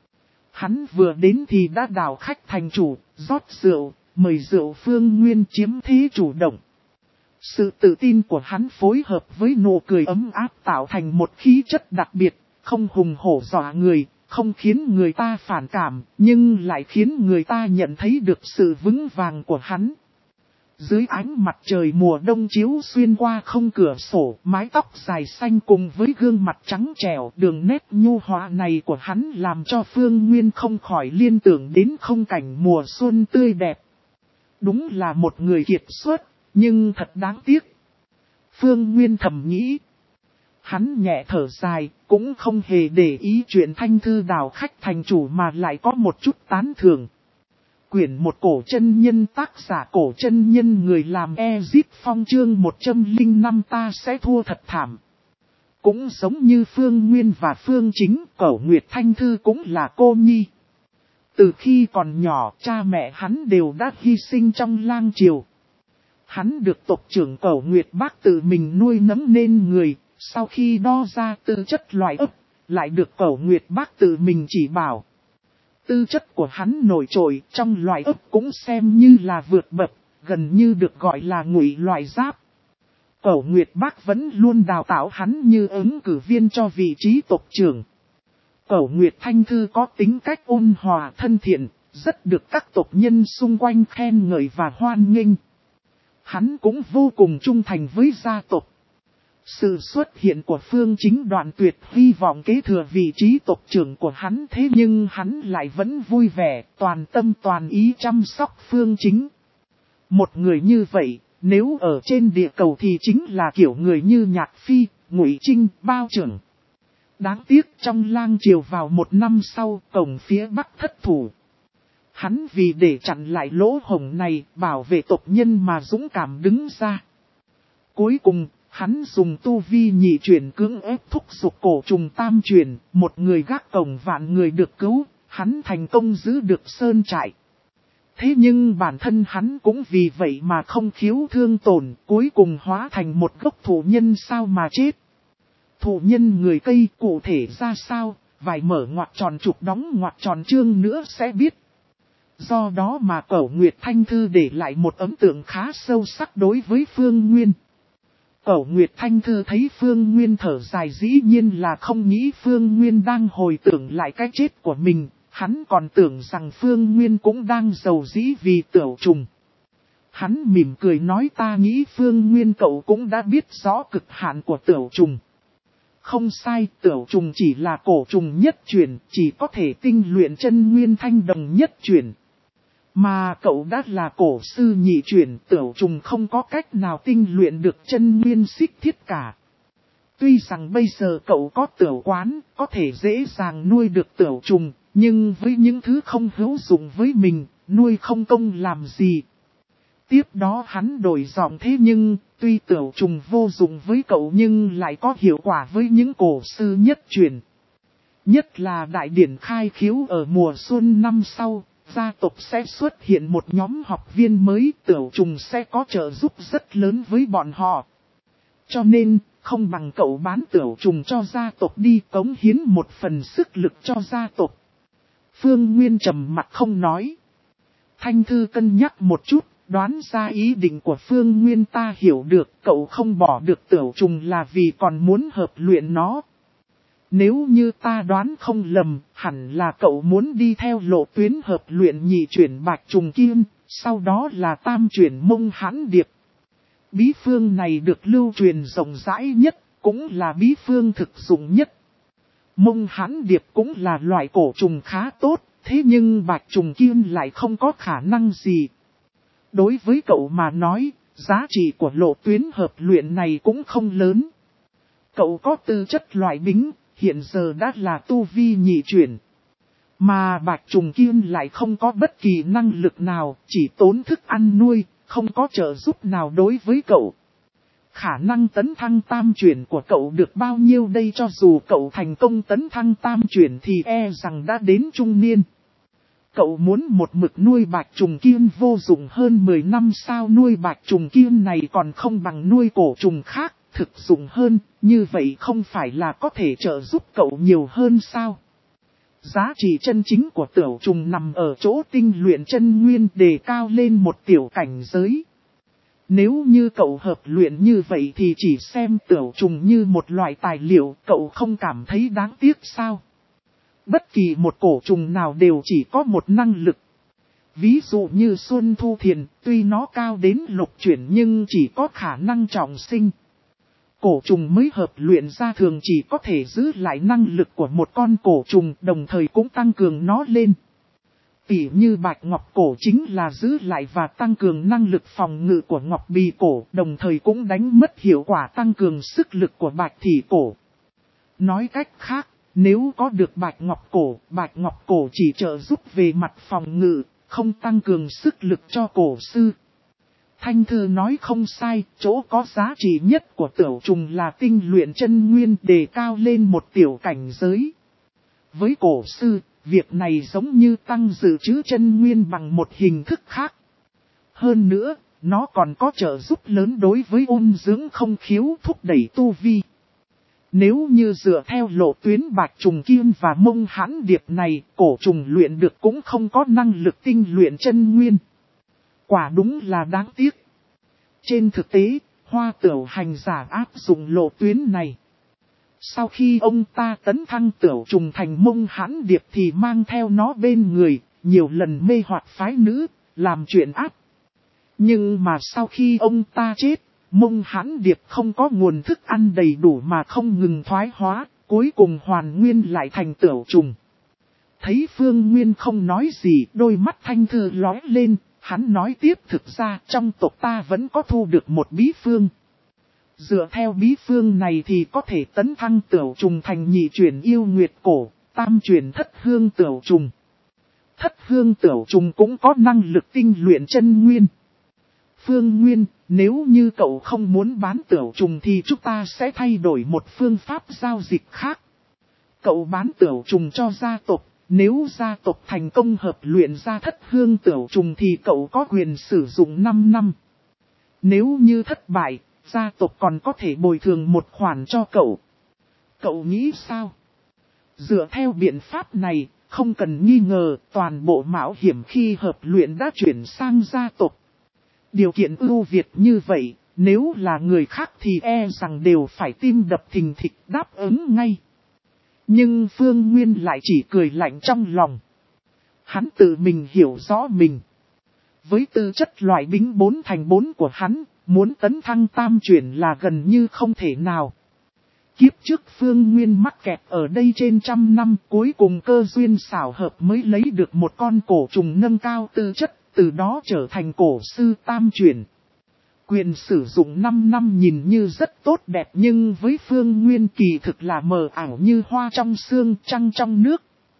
Hắn vừa đến thì đã đào khách thành chủ, rót rượu, mời rượu Phương Nguyên chiếm thế chủ động. Sự tự tin của hắn phối hợp với nụ cười ấm áp tạo thành một khí chất đặc biệt, không hùng hổ dọa người, không khiến người ta phản cảm, nhưng lại khiến người ta nhận thấy được sự vững vàng của hắn. Dưới ánh mặt trời mùa đông chiếu xuyên qua không cửa sổ, mái tóc dài xanh cùng với gương mặt trắng trẻo, đường nét nhu hòa này của hắn làm cho Phương Nguyên không khỏi liên tưởng đến không cảnh mùa xuân tươi đẹp. Đúng là một người kiệt xuất, nhưng thật đáng tiếc. Phương Nguyên thầm nghĩ. Hắn nhẹ thở dài, cũng không hề để ý chuyện Thanh Thư đào khách thành chủ mà lại có một chút tán thưởng. Quyển một cổ chân nhân, tác giả cổ chân nhân, người làm Ezip Phong, chương một trăm lẻ năm ta sẽ thua thật thảm. Cũng giống như Phương Nguyên và Phương Chính, Cẩu Nguyệt Thanh Thư cũng là cô nhi. Từ khi còn nhỏ, cha mẹ hắn đều đã hy sinh trong lang triều. Hắn được tộc trưởng Cẩu Nguyệt Bác tự mình nuôi nấng nên người, sau khi đo ra tư chất loại ấp, lại được Cẩu Nguyệt Bác tự mình chỉ bảo. Tư chất của hắn nổi trội trong loại ấp cũng xem như là vượt bậc, gần như được gọi là ngụy loại giáp. Cẩu Nguyệt Bác vẫn luôn đào tạo hắn như ứng cử viên cho vị trí tộc trưởng. Cẩu Nguyệt Thanh Thư có tính cách ôn hòa thân thiện, rất được các tộc nhân xung quanh khen ngợi và hoan nghênh. Hắn cũng vô cùng trung thành với gia tộc. Sự xuất hiện của Phương Chính Đoạn tuyệt hy vọng kế thừa vị trí tộc trưởng của hắn, thế nhưng hắn lại vẫn vui vẻ, toàn tâm toàn ý chăm sóc Phương Chính. Một người như vậy, nếu ở trên địa cầu thì chính là kiểu người như Nhạc Phi, Ngụy Trinh, Bao Trưởng. Đáng tiếc trong lang triều vào một năm sau, cổng phía Bắc thất thủ. Hắn vì để chặn lại lỗ hổng này, bảo vệ tộc nhân mà dũng cảm đứng ra. Cuối cùng, hắn dùng tu vi nhị chuyển cưỡng ép thúc giục cổ trùng tam chuyển, một người gác cổng vạn người được cứu, hắn thành công giữ được sơn trại. Thế nhưng bản thân hắn cũng vì vậy mà không khiếu thương tổn, cuối cùng hóa thành một gốc thụ nhân sao mà chết. Thụ nhân người cây cụ thể ra sao, vài mở ngoặc tròn trục đóng ngoặc tròn chương nữa sẽ biết. Do đó mà Cẩu Nguyệt Thanh Thư để lại một ấn tượng khá sâu sắc đối với Phương Nguyên. Cẩu Nguyệt Thanh Thư thấy Phương Nguyên thở dài dĩ nhiên là không nghĩ Phương Nguyên đang hồi tưởng lại cái chết của mình, hắn còn tưởng rằng Phương Nguyên cũng đang giàu dĩ vì Tửu Trùng. Hắn mỉm cười nói ta nghĩ Phương Nguyên cậu cũng đã biết rõ cực hạn của Tửu Trùng. Không sai, Tửu Trùng chỉ là cổ trùng nhất chuyển, chỉ có thể tinh luyện chân nguyên thanh đồng nhất chuyển. Mà cậu đã là cổ sư nhị chuyển, Tửu Trùng không có cách nào tinh luyện được chân nguyên xích thiết cả. Tuy rằng bây giờ cậu có tửu quán, có thể dễ dàng nuôi được Tửu Trùng, nhưng với những thứ không hữu dụng với mình, nuôi không công làm gì. Tiếp đó hắn đổi giọng thế nhưng, tuy Tửu Trùng vô dụng với cậu nhưng lại có hiệu quả với những cổ sư nhất chuyển. Nhất là đại điển khai khiếu ở mùa xuân năm sau, gia tộc sẽ xuất hiện một nhóm học viên mới, Tửu Trùng sẽ có trợ giúp rất lớn với bọn họ. Cho nên, không bằng cậu bán Tửu Trùng cho gia tộc đi cống hiến một phần sức lực cho gia tộc. Phương Nguyên trầm mặt không nói. Thanh Thư cân nhắc một chút, đoán ra ý định của Phương Nguyên ta hiểu được cậu không bỏ được Tửu Trùng là vì còn muốn hợp luyện nó. Nếu như ta đoán không lầm, hẳn là cậu muốn đi theo lộ tuyến hợp luyện nhị chuyển Bạch Trùng Kim, sau đó là tam chuyển Mông Hãn Điệp. Bí phương này được lưu truyền rộng rãi nhất, cũng là bí phương thực dụng nhất. Mông Hãn Điệp cũng là loại cổ trùng khá tốt, thế nhưng Bạch Trùng Kim lại không có khả năng gì. Đối với cậu mà nói, giá trị của lộ tuyến hợp luyện này cũng không lớn. Cậu có tư chất loại bính, hiện giờ đã là tu vi nhị chuyển. Mà Bạch Trùng Kim lại không có bất kỳ năng lực nào, chỉ tốn thức ăn nuôi, không có trợ giúp nào đối với cậu. Khả năng tấn thăng tam chuyển của cậu được bao nhiêu đây, cho dù cậu thành công tấn thăng tam chuyển thì e rằng đã đến trung niên. Cậu muốn một mực nuôi Bạch Trùng Kim vô dụng hơn mười năm sao, nuôi Bạch Trùng Kim này còn không bằng nuôi cổ trùng khác, thực dụng hơn, như vậy không phải là có thể trợ giúp cậu nhiều hơn sao? Giá trị chân chính của Tửu Trùng nằm ở chỗ tinh luyện chân nguyên đề cao lên một tiểu cảnh giới. Nếu như cậu hợp luyện như vậy thì chỉ xem Tửu Trùng như một loại tài liệu, cậu không cảm thấy đáng tiếc sao? Bất kỳ một cổ trùng nào đều chỉ có một năng lực. Ví dụ như Xuân Thu Thiền, tuy nó cao đến lục chuyển nhưng chỉ có khả năng trọng sinh. Cổ trùng mới hợp luyện ra thường chỉ có thể giữ lại năng lực của một con cổ trùng, đồng thời cũng tăng cường nó lên. Tỉ như Bạch Ngọc Cổ chính là giữ lại và tăng cường năng lực phòng ngự của Ngọc Bì Cổ, đồng thời cũng đánh mất hiệu quả tăng cường sức lực của Bạch Thị Cổ. Nói cách khác, nếu có được Bạch Ngọc Cổ, Bạch Ngọc Cổ chỉ trợ giúp về mặt phòng ngự, không tăng cường sức lực cho cổ sư. Thanh Thư nói không sai, chỗ có giá trị nhất của Tửu Trùng là tinh luyện chân nguyên đề cao lên một tiểu cảnh giới. Với cổ sư, việc này giống như tăng dự trữ chân nguyên bằng một hình thức khác. Hơn nữa, nó còn có trợ giúp lớn đối với ôn dưỡng không khiếu thúc đẩy tu vi. Nếu như dựa theo lộ tuyến bạch trùng kiên và mông hãn điệp này, cổ trùng luyện được cũng không có năng lực tinh luyện chân nguyên. Quả đúng là đáng tiếc. Trên thực tế, Hoa Tửu hành giả áp dụng lộ tuyến này. Sau khi ông ta tấn thăng Tửu trùng thành mông hãn điệp thì mang theo nó bên người, nhiều lần mê hoặc phái nữ, làm chuyện ác. Nhưng mà sau khi ông ta chết, mông hãn điệp không có nguồn thức ăn đầy đủ mà không ngừng thoái hóa, cuối cùng hoàn nguyên lại thành Tửu trùng. Thấy Phương Nguyên không nói gì, đôi mắt Thanh Thư lóe lên, hắn nói tiếp, thực ra trong tộc ta vẫn có thu được một bí phương. Dựa theo bí phương này thì có thể tấn thăng Tửu trùng thành nhị chuyển yêu nguyệt cổ, tam chuyển thất hương Tửu trùng. Thất hương Tửu trùng cũng có năng lực tinh luyện chân nguyên. Phương Nguyên, nếu như cậu không muốn bán Tửu trùng thì chúng ta sẽ thay đổi một phương pháp giao dịch khác. Cậu bán Tửu trùng cho gia tộc, nếu gia tộc thành công hợp luyện ra thất hương Tửu trùng thì cậu có quyền sử dụng năm năm. Nếu như thất bại, gia tộc còn có thể bồi thường một khoản cho cậu. Cậu nghĩ sao? Dựa theo biện pháp này, không cần nghi ngờ toàn bộ mạo hiểm khi hợp luyện đã chuyển sang gia tộc. Điều kiện ưu việt như vậy, nếu là người khác thì e rằng đều phải tim đập thình thịch đáp ứng ngay. Nhưng Phương Nguyên lại chỉ cười lạnh trong lòng. Hắn tự mình hiểu rõ mình. Với tư chất loại bính bốn thành bốn của hắn, muốn tấn thăng tam chuyển là gần như không thể nào. Kiếp trước Phương Nguyên mắc kẹt ở đây trên trăm năm, cuối cùng cơ duyên xảo hợp mới lấy được một con cổ trùng nâng cao tư chất, từ đó trở thành cổ sư tam chuyển. Quyền sử dụng năm năm nhìn như rất tốt đẹp nhưng với Phương Nguyên kỳ thực là mờ ảo như hoa trong sương trăng trong nước.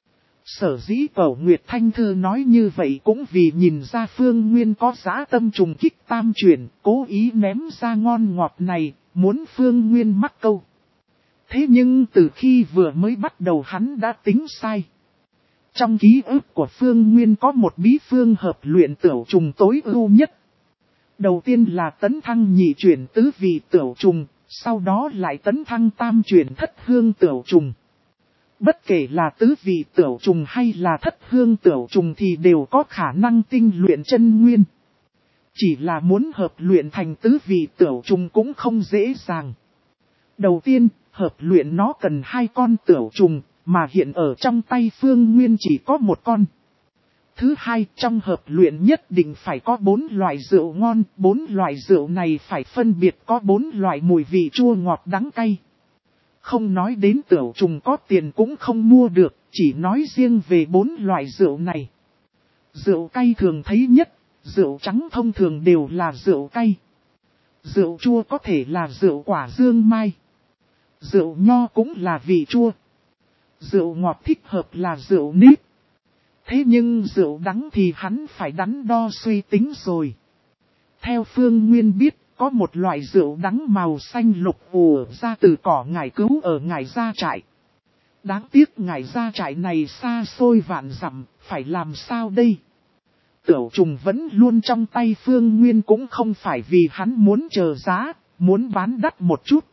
Sở dĩ Cẩu Nguyệt Thanh Thư nói như vậy cũng vì nhìn ra Phương Nguyên có dã tâm trùng kích tam chuyển, cố ý ném ra ngon ngọt này, muốn Phương Nguyên mắc câu. Thế nhưng từ khi vừa mới bắt đầu hắn đã tính sai. Trong ký ức của Phương Nguyên có một bí phương hợp luyện Tửu trùng tối ưu nhất. Đầu tiên là tấn thăng nhị chuyển tứ vị Tửu trùng, sau đó lại tấn thăng tam chuyển thất hương Tửu trùng. Bất kể là tứ vị Tửu trùng hay là thất hương Tửu trùng thì đều có khả năng tinh luyện chân nguyên. Chỉ là muốn hợp luyện thành tứ vị Tửu trùng cũng không dễ dàng. Đầu tiên, hợp luyện nó cần hai con Tửu trùng, mà hiện ở trong tay Phương Nguyên chỉ có một con. Thứ hai, trong hợp luyện nhất định phải có bốn loại rượu ngon, bốn loại rượu này phải phân biệt có bốn loại mùi vị chua ngọt đắng cay. Không nói đến Tửu trùng có tiền cũng không mua được, chỉ nói riêng về bốn loại rượu này. Rượu cay thường thấy nhất, rượu trắng thông thường đều là rượu cay. Rượu chua có thể là rượu quả dương mai. Rượu nho cũng là vị chua. Rượu ngọt thích hợp là rượu nếp. Thế nhưng rượu đắng thì hắn phải đắn đo suy tính rồi. Theo Phương Nguyên biết, có một loại rượu đắng màu xanh lục ùa ra từ cỏ ngải cứu ở ngải gia trại. Đáng tiếc ngải gia trại này xa xôi vạn dặm, phải làm sao đây? Tửu trùng vẫn luôn trong tay Phương Nguyên cũng không phải vì hắn muốn chờ giá, muốn bán đắt một chút.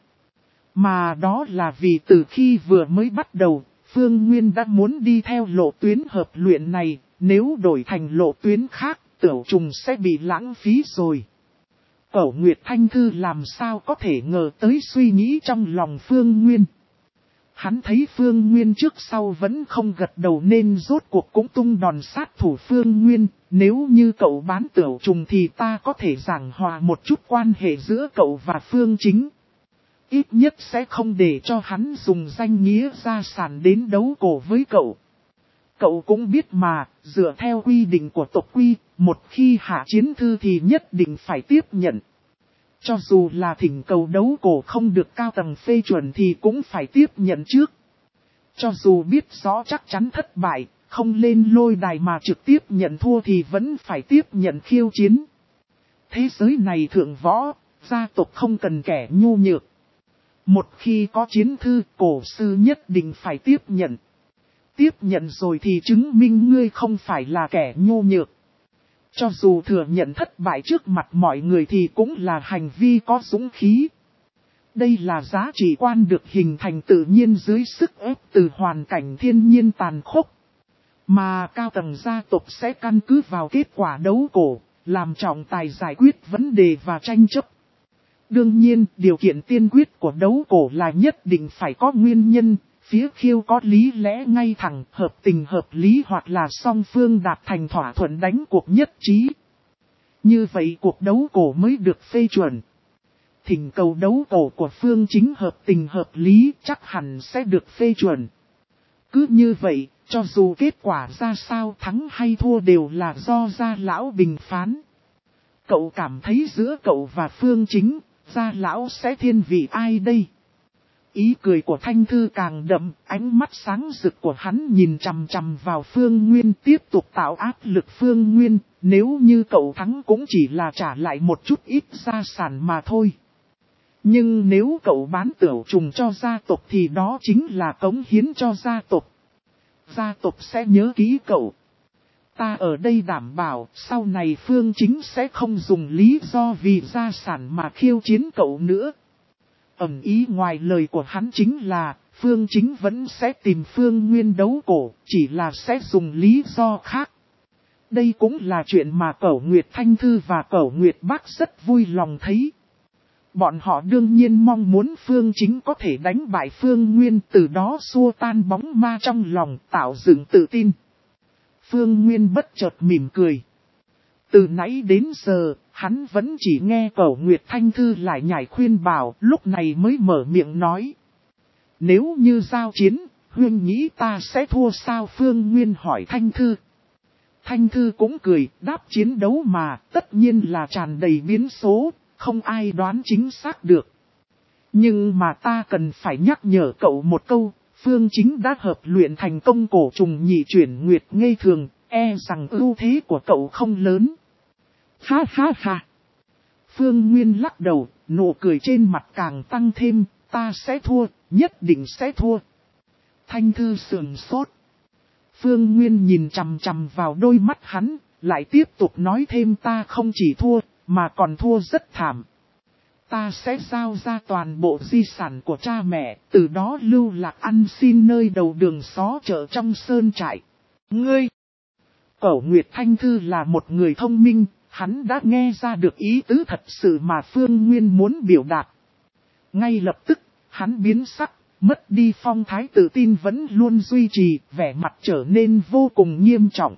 Mà đó là vì từ khi vừa mới bắt đầu, Phương Nguyên đã muốn đi theo lộ tuyến hợp luyện này, nếu đổi thành lộ tuyến khác, Tửu trùng sẽ bị lãng phí rồi. Cẩu Nguyệt Thanh Thư làm sao có thể ngờ tới suy nghĩ trong lòng Phương Nguyên. Hắn thấy Phương Nguyên trước sau vẫn không gật đầu nên rốt cuộc cũng tung đòn sát thủ Phương Nguyên. Nếu như cậu bán Tửu trùng thì ta có thể giảng hòa một chút quan hệ giữa cậu và Phương Chính. Ít nhất sẽ không để cho hắn dùng danh nghĩa gia sản đến đấu cổ với cậu. Cậu cũng biết mà, dựa theo quy định của tộc quy, một khi hạ chiến thư thì nhất định phải tiếp nhận. Cho dù là thỉnh cầu đấu cổ không được cao tầng phê chuẩn thì cũng phải tiếp nhận trước. Cho dù biết rõ chắc chắn thất bại, không lên lôi đài mà trực tiếp nhận thua thì vẫn phải tiếp nhận khiêu chiến. Thế giới này thượng võ, gia tộc không cần kẻ nhu nhược. Một khi có chiến thư, cổ sư nhất định phải tiếp nhận. Tiếp nhận rồi thì chứng minh ngươi không phải là kẻ nhu nhược. Cho dù thừa nhận thất bại trước mặt mọi người thì cũng là hành vi có dũng khí. Đây là giá trị quan được hình thành tự nhiên dưới sức ép từ hoàn cảnh thiên nhiên tàn khốc. Mà cao tầng gia tộc sẽ căn cứ vào kết quả đấu cổ, làm trọng tài giải quyết vấn đề và tranh chấp. Đương nhiên, điều kiện tiên quyết của đấu cổ là nhất định phải có nguyên nhân, phía khiêu có lý lẽ ngay thẳng, hợp tình hợp lý hoặc là song phương đạt thành thỏa thuận đánh cuộc nhất trí. Như vậy cuộc đấu cổ mới được phê chuẩn. Thỉnh cầu đấu cổ của phương chính hợp tình hợp lý chắc hẳn sẽ được phê chuẩn. Cứ như vậy, cho dù kết quả ra sao thắng hay thua đều là do gia lão bình phán. Cậu cảm thấy giữa cậu và phương chính, gia lão sẽ thiên vị ai đây? Ý cười của Thanh Thư càng đậm, ánh mắt sáng rực của hắn nhìn chằm chằm vào Phương Nguyên tiếp tục tạo áp lực Phương Nguyên, nếu như cậu thắng cũng chỉ là trả lại một chút ít gia sản mà thôi. Nhưng nếu cậu bán tửu trùng cho gia tộc thì đó chính là cống hiến cho gia tộc. Gia tộc sẽ nhớ kỹ cậu. Ta ở đây đảm bảo sau này Phương Chính sẽ không dùng lý do vì gia sản mà khiêu chiến cậu nữa. Ẩn ý ngoài lời của hắn chính là Phương Chính vẫn sẽ tìm Phương Nguyên đấu cổ, chỉ là sẽ dùng lý do khác. Đây cũng là chuyện mà Cẩu Nguyệt Thanh Thư và Cẩu Nguyệt Bác rất vui lòng thấy. Bọn họ đương nhiên mong muốn Phương Chính có thể đánh bại Phương Nguyên, từ đó xua tan bóng ma trong lòng, tạo dựng tự tin. Phương Nguyên bất chợt mỉm cười. Từ nãy đến giờ, hắn vẫn chỉ nghe Cẩu Nguyệt Thanh Thư lại nhảy khuyên bảo, lúc này mới mở miệng nói. Nếu như giao chiến, Huyên nghĩ ta sẽ thua sao? Phương Nguyên hỏi Thanh Thư. Thanh Thư cũng cười, đáp chiến đấu mà, tất nhiên là tràn đầy biến số, không ai đoán chính xác được. Nhưng mà ta cần phải nhắc nhở cậu một câu, Phương Chính đã hợp luyện thành công cổ trùng nhị chuyển nguyệt ngây thường, e rằng ưu thế của cậu không lớn. Ha ha ha. Phương Nguyên lắc đầu, nụ cười trên mặt càng tăng thêm, ta sẽ thua, nhất định sẽ thua. Thanh Thư sườn sốt. Phương Nguyên nhìn chằm chằm vào đôi mắt hắn, lại tiếp tục nói thêm ta không chỉ thua, mà còn thua rất thảm. Ta sẽ giao ra toàn bộ di sản của cha mẹ, từ đó lưu lạc ăn xin nơi đầu đường xó chợ trong sơn trại. Ngươi! Cẩu Nguyệt Thanh Thư là một người thông minh, hắn đã nghe ra được ý tứ thật sự mà Phương Nguyên muốn biểu đạt. Ngay lập tức, hắn biến sắc, mất đi phong thái tự tin vẫn luôn duy trì, vẻ mặt trở nên vô cùng nghiêm trọng.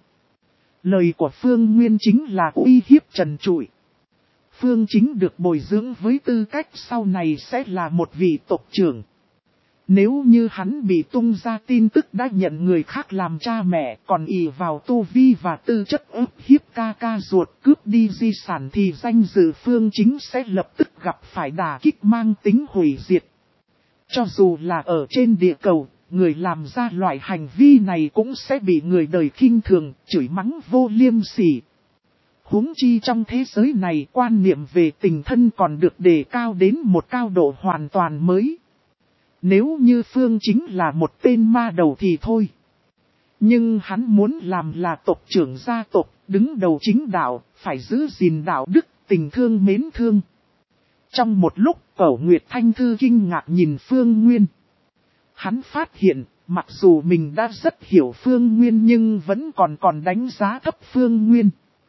Lời của Phương Nguyên chính là uy hiếp trần trụi. Phương Chính được bồi dưỡng với tư cách sau này sẽ là một vị tộc trưởng. Nếu như hắn bị tung ra tin tức đã nhận người khác làm cha mẹ, còn ỷ vào tu vi và tư chất ức hiếp ca ca ruột cướp đi di sản thì danh dự Phương Chính sẽ lập tức gặp phải đả kích mang tính hủy diệt. Cho dù là ở trên địa cầu, người làm ra loại hành vi này cũng sẽ bị người đời khinh thường, chửi mắng vô liêm sỉ. Huống chi trong thế giới này quan niệm về tình thân còn được đề cao đến một cao độ hoàn toàn mới. Nếu như Phương Chính là một tên ma đầu thì thôi. Nhưng hắn muốn làm là tộc trưởng gia tộc, đứng đầu chính đạo, phải giữ gìn đạo đức, tình thương mến thương. Trong một lúc, Cẩu Nguyệt Thanh Thư kinh ngạc nhìn Phương Nguyên. Hắn phát hiện, mặc dù mình đã rất hiểu Phương Nguyên nhưng vẫn còn còn đánh giá thấp Phương Nguyên.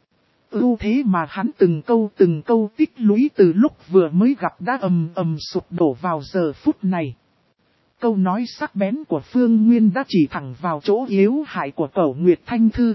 Ưu thế mà hắn từng câu từng câu tích lũy từ lúc vừa mới gặp đã ầm ầm sụp đổ vào giờ phút này. Câu nói sắc bén của Phương Nguyên đã chỉ thẳng vào chỗ yếu hại của Cẩu Nguyệt Thanh Thư.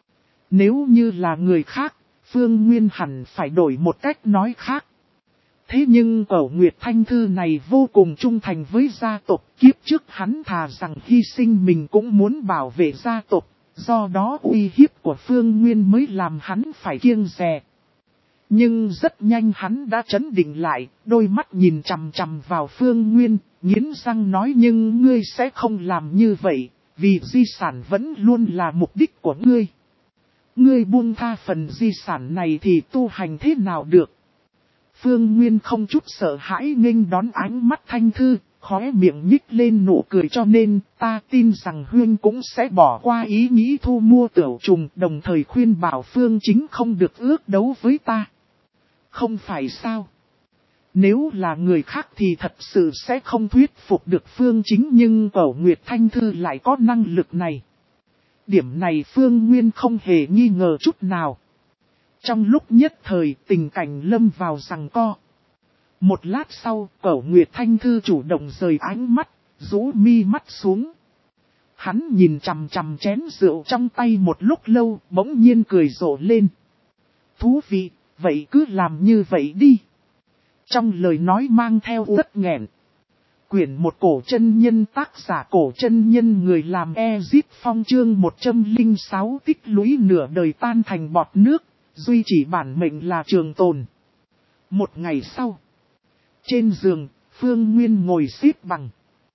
Nếu như là người khác, Phương Nguyên hẳn phải đổi một cách nói khác. Thế nhưng Cẩu Nguyệt Thanh Thư này vô cùng trung thành với gia tộc, kiếp trước hắn thà rằng hy sinh mình cũng muốn bảo vệ gia tộc. Do đó uy hiếp của Phương Nguyên mới làm hắn phải kiêng dè. Nhưng rất nhanh hắn đã trấn định lại, đôi mắt nhìn chằm chằm vào Phương Nguyên, nghiến răng nói nhưng ngươi sẽ không làm như vậy, vì di sản vẫn luôn là mục đích của ngươi. Ngươi buông tha phần di sản này thì tu hành thế nào được? Phương Nguyên không chút sợ hãi nghênh đón ánh mắt Thanh Thư, khóe miệng nhích lên nụ cười cho nên ta tin rằng Huyên cũng sẽ bỏ qua ý nghĩ thu mua Tiểu Trùng, đồng thời khuyên bảo Phương Chính không được ước đấu với ta. Không phải sao? Nếu là người khác thì thật sự sẽ không thuyết phục được Phương Chính, nhưng Cẩu Nguyệt Thanh Thư lại có năng lực này. Điểm này Phương Nguyên không hề nghi ngờ chút nào. Trong lúc nhất thời tình cảnh lâm vào giằng co. Một lát sau, Cẩu Nguyệt Thanh Thư chủ động rời ánh mắt, rũ mi mắt xuống. Hắn nhìn chằm chằm chén rượu trong tay một lúc lâu, bỗng nhiên cười rộ lên. Thú vị, vậy cứ làm như vậy đi. Trong lời nói mang theo uất nghẹn. Quyển một cổ chân nhân, tác giả Cổ Chân Nhân, người làm Ezit Phong, chương một trăm lẻ sáu tích lũy nửa đời tan thành bọt nước, duy chỉ bản mệnh là trường tồn. Một ngày sau, trên giường, Phương Nguyên ngồi xếp bằng.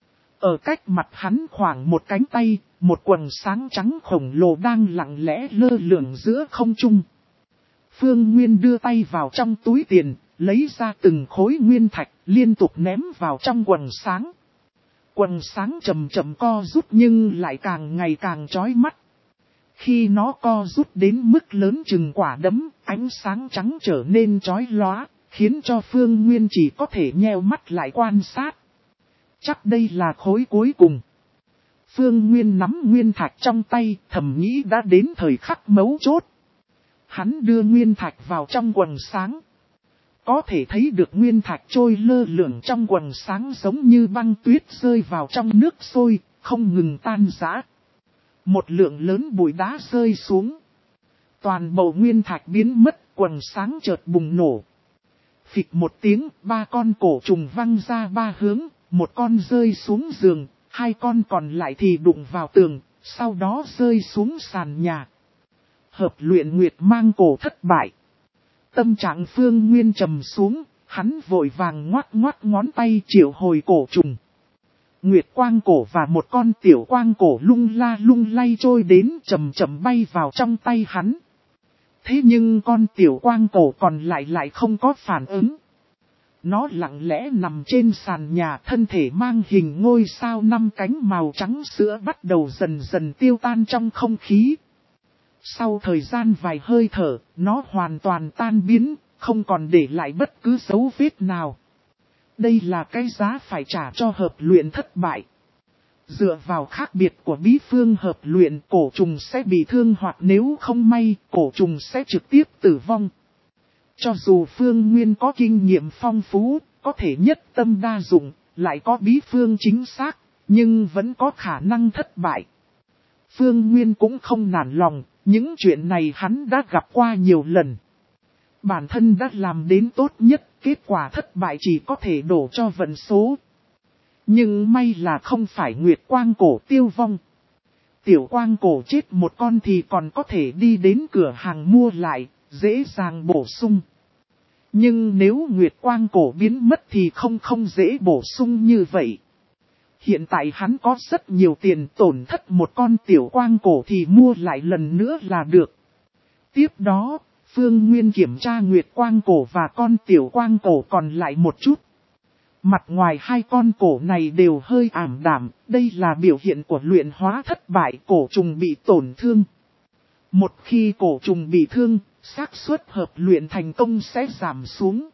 Ở cách mặt hắn khoảng một cánh tay, một quầng sáng trắng khổng lồ đang lặng lẽ lơ lửng giữa không trung. Phương Nguyên đưa tay vào trong túi tiền, lấy ra từng khối nguyên thạch, liên tục ném vào trong quầng sáng. Quầng sáng chậm chậm co rút nhưng lại càng ngày càng chói mắt. Khi nó co rút đến mức lớn chừng quả đấm, ánh sáng trắng trở nên chói lóa, khiến cho Phương Nguyên chỉ có thể nheo mắt lại quan sát. Chắc đây là khối cuối cùng. Phương Nguyên nắm nguyên thạch trong tay, thầm nghĩ đã đến thời khắc mấu chốt. Hắn đưa nguyên thạch vào trong quầng sáng. Có thể thấy được nguyên thạch trôi lơ lửng trong quầng sáng giống như băng tuyết rơi vào trong nước sôi, không ngừng tan rã. Một lượng lớn bụi đá rơi xuống. Toàn bộ nguyên thạch biến mất, quầng sáng chợt bùng nổ. Phịch một tiếng, ba con cổ trùng văng ra ba hướng, một con rơi xuống giường, hai con còn lại thì đụng vào tường, sau đó rơi xuống sàn nhà. Hợp luyện nguyệt mang cổ thất bại. Tâm trạng Phương Nguyên trầm xuống, hắn vội vàng ngoắt ngoắt ngón tay triệu hồi cổ trùng. Nguyệt quang cổ và một con tiểu quang cổ lung la lung lay trôi đến chậm chậm bay vào trong tay hắn. Thế nhưng con tiểu quang cổ còn lại lại không có phản ứng. Nó lặng lẽ nằm trên sàn nhà, thân thể mang hình ngôi sao năm cánh màu trắng sữa bắt đầu dần dần tiêu tan trong không khí. Sau thời gian vài hơi thở, nó hoàn toàn tan biến, không còn để lại bất cứ dấu vết nào. Đây là cái giá phải trả cho hợp luyện thất bại. Dựa vào khác biệt của bí phương hợp luyện, cổ trùng sẽ bị thương hoặc nếu không may, cổ trùng sẽ trực tiếp tử vong. Cho dù Phương Nguyên có kinh nghiệm phong phú, có thể nhất tâm đa dụng, lại có bí phương chính xác, nhưng vẫn có khả năng thất bại. Phương Nguyên cũng không nản lòng, những chuyện này hắn đã gặp qua nhiều lần. Bản thân đã làm đến tốt nhất, kết quả thất bại chỉ có thể đổ cho vận số. Nhưng may là không phải Nguyệt Quang cổ tiêu vong. Tiểu Quang cổ chết một con thì còn có thể đi đến cửa hàng mua lại, dễ dàng bổ sung. Nhưng nếu Nguyệt Quang cổ biến mất thì không không dễ bổ sung như vậy. Hiện tại hắn có rất nhiều tiền, tổn thất một con tiểu quang cổ thì mua lại lần nữa là được. Tiếp đó, Phương Nguyên kiểm tra Nguyệt Quang cổ và con tiểu quang cổ còn lại một chút. Mặt ngoài hai con cổ này đều hơi ảm đạm, đây là biểu hiện của luyện hóa thất bại, cổ trùng bị tổn thương. Một khi cổ trùng bị thương, xác suất hợp luyện thành công sẽ giảm xuống.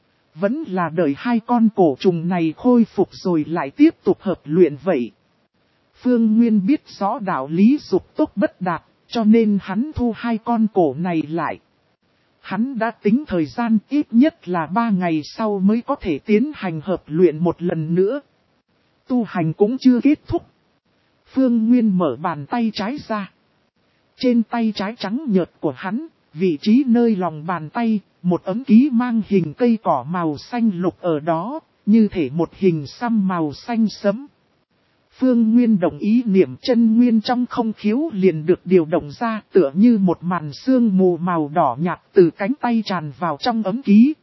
Vẫn là đợi hai con cổ trùng này khôi phục rồi lại tiếp tục hợp luyện vậy. Phương Nguyên biết rõ đạo lý dục tốc bất đạt, cho nên hắn thu hai con cổ này lại. Hắn đã tính thời gian ít nhất là ba ngày sau mới có thể tiến hành hợp luyện một lần nữa. Tu hành cũng chưa kết thúc. Phương Nguyên mở bàn tay trái ra. Trên tay trái trắng nhợt của hắn, vị trí nơi lòng bàn tay, một ấm ký mang hình cây cỏ màu xanh lục ở đó, như thể một hình xăm màu xanh sẫm. Phương Nguyên đồng ý niệm chân nguyên trong không khiếu liền được điều động ra, tựa như một màn sương mù màu đỏ nhạt từ cánh tay tràn vào trong ấm ký.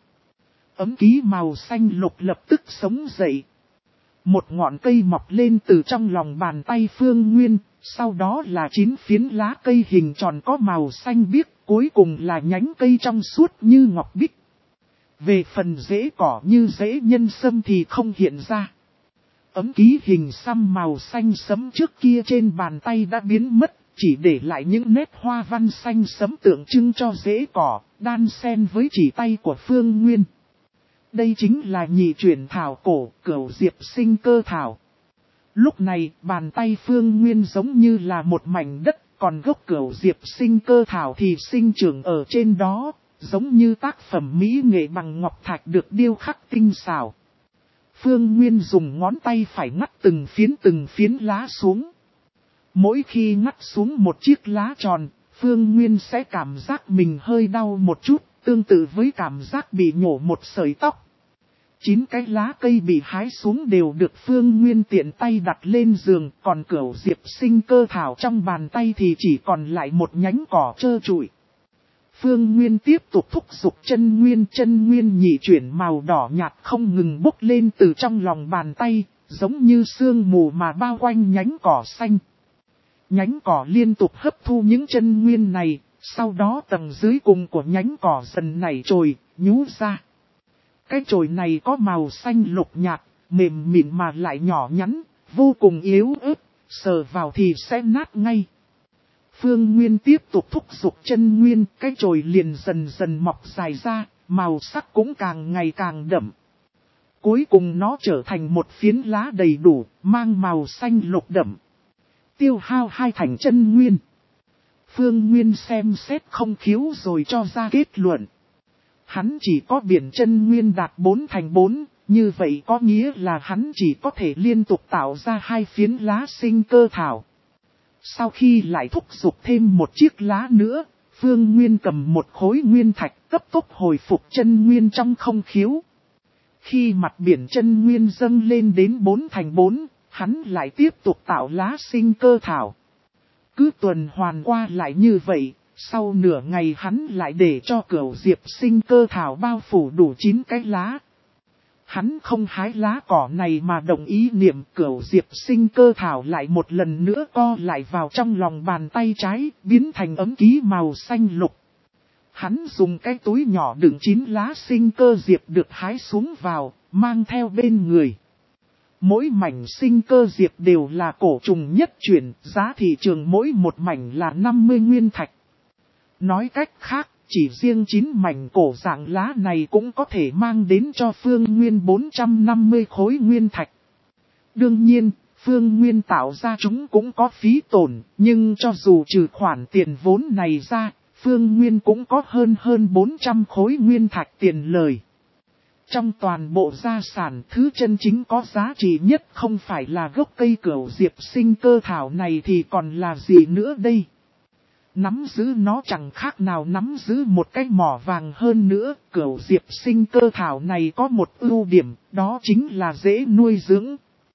Ấm ký màu xanh lục lập tức sống dậy. Một ngọn cây mọc lên từ trong lòng bàn tay Phương Nguyên, sau đó là chín phiến lá cây hình tròn có màu xanh biếc, cuối cùng là nhánh cây trong suốt như ngọc bích. Về phần rễ cỏ như rễ nhân sâm thì không hiện ra. ấm ký hình xăm màu xanh sẫm trước kia trên bàn tay đã biến mất, chỉ để lại những nét hoa văn xanh sẫm tượng trưng cho rễ cỏ, đan xen với chỉ tay của Phương Nguyên. Đây chính là nhị chuyển thảo cổ, Cửu Diệp Sinh Cơ Thảo. Lúc này, bàn tay Phương Nguyên giống như là một mảnh đất, còn gốc Cửu Diệp Sinh Cơ Thảo thì sinh trưởng ở trên đó, giống như tác phẩm mỹ nghệ bằng ngọc thạch được điêu khắc tinh xảo. Phương Nguyên dùng ngón tay phải ngắt từng phiến từng phiến lá xuống. Mỗi khi ngắt xuống một chiếc lá tròn, Phương Nguyên sẽ cảm giác mình hơi đau một chút, tương tự với cảm giác bị nhổ một sợi tóc. Chín cái lá cây bị hái xuống đều được Phương Nguyên tiện tay đặt lên giường, còn Cửu Diệp Sinh Cơ Thảo trong bàn tay thì chỉ còn lại một nhánh cỏ trơ trụi. Phương Nguyên tiếp tục thúc giục chân nguyên, chân nguyên nhị chuyển màu đỏ nhạt không ngừng bốc lên từ trong lòng bàn tay, giống như sương mù mà bao quanh nhánh cỏ xanh. Nhánh cỏ liên tục hấp thu những chân nguyên này, sau đó tầng dưới cùng của nhánh cỏ dần nảy chồi, nhú ra. Cái chồi này có màu xanh lục nhạt, mềm mịn mà lại nhỏ nhắn, vô cùng yếu ớt, sờ vào thì sẽ nát ngay. Phương Nguyên tiếp tục thúc giục chân nguyên, cái chồi liền dần dần mọc dài ra, màu sắc cũng càng ngày càng đậm. Cuối cùng nó trở thành một phiến lá đầy đủ, mang màu xanh lục đậm. Tiêu hao hai thành chân nguyên. Phương Nguyên xem xét không khiếu rồi cho ra kết luận. Hắn chỉ có biển chân nguyên đạt bốn thành bốn, như vậy có nghĩa là hắn chỉ có thể liên tục tạo ra hai phiến lá sinh cơ thảo. Sau khi lại thúc giục thêm một chiếc lá nữa, Phương Nguyên cầm một khối nguyên thạch cấp tốc hồi phục chân nguyên trong không khiếu. Khi mặt biển chân nguyên dâng lên đến bốn thành bốn, hắn lại tiếp tục tạo lá sinh cơ thảo. Cứ tuần hoàn qua lại như vậy, sau nửa ngày hắn lại để cho Cửu Diệp Sinh Cơ Thảo bao phủ đủ chín cái lá. Hắn không hái lá cỏ này mà đồng ý niệm, Cửu Diệp Sinh Cơ Thảo lại một lần nữa co lại vào trong lòng bàn tay trái, biến thành ấm ký màu xanh lục. Hắn dùng cái túi nhỏ đựng chín lá sinh cơ diệp được hái xuống vào, mang theo bên người. Mỗi mảnh sinh cơ diệp đều là cổ trùng nhất chuyển, giá thị trường mỗi một mảnh là năm mươi nguyên thạch. Nói cách khác, chỉ riêng chín mảnh cổ dạng lá này cũng có thể mang đến cho Phương Nguyên bốn trăm năm mươi khối nguyên thạch. Đương nhiên, Phương Nguyên tạo ra chúng cũng có phí tổn, nhưng cho dù trừ khoản tiền vốn này ra, Phương Nguyên cũng có hơn hơn bốn trăm khối nguyên thạch tiền lời. Trong toàn bộ gia sản, thứ chân chính có giá trị nhất không phải là gốc cây Cửu Diệp Sinh Cơ Thảo này thì còn là gì nữa đây? Nắm giữ nó chẳng khác nào nắm giữ một cái mỏ vàng hơn nữa. Cửu Diệp Sinh Cơ Thảo này có một ưu điểm, đó chính là dễ nuôi dưỡng.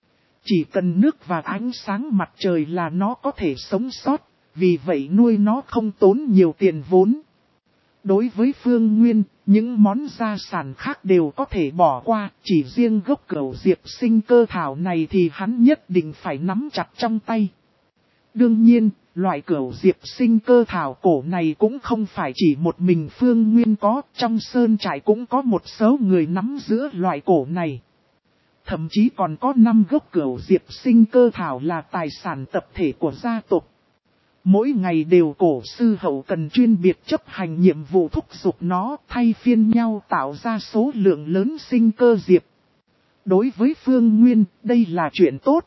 Chỉ cần nước và ánh sáng mặt trời là nó có thể sống sót, vì vậy nuôi nó không tốn nhiều tiền vốn. Đối với Phương Nguyên, những món gia sản khác đều có thể bỏ qua, chỉ riêng gốc Cửu Diệp Sinh Cơ Thảo này thì hắn nhất định phải nắm chặt trong tay. Đương nhiên, loại Cửu Diệp Sinh Cơ Thảo cổ này cũng không phải chỉ một mình Phương Nguyên có, trong sơn trại cũng có một số người nắm giữ loại cổ này. Thậm chí còn có năm gốc Cửu Diệp Sinh Cơ Thảo là tài sản tập thể của gia tộc. Mỗi ngày đều cổ sư hậu cần chuyên biệt chấp hành nhiệm vụ thúc giục nó, thay phiên nhau tạo ra số lượng lớn sinh cơ diệp. Đối với Phương Nguyên, đây là chuyện tốt.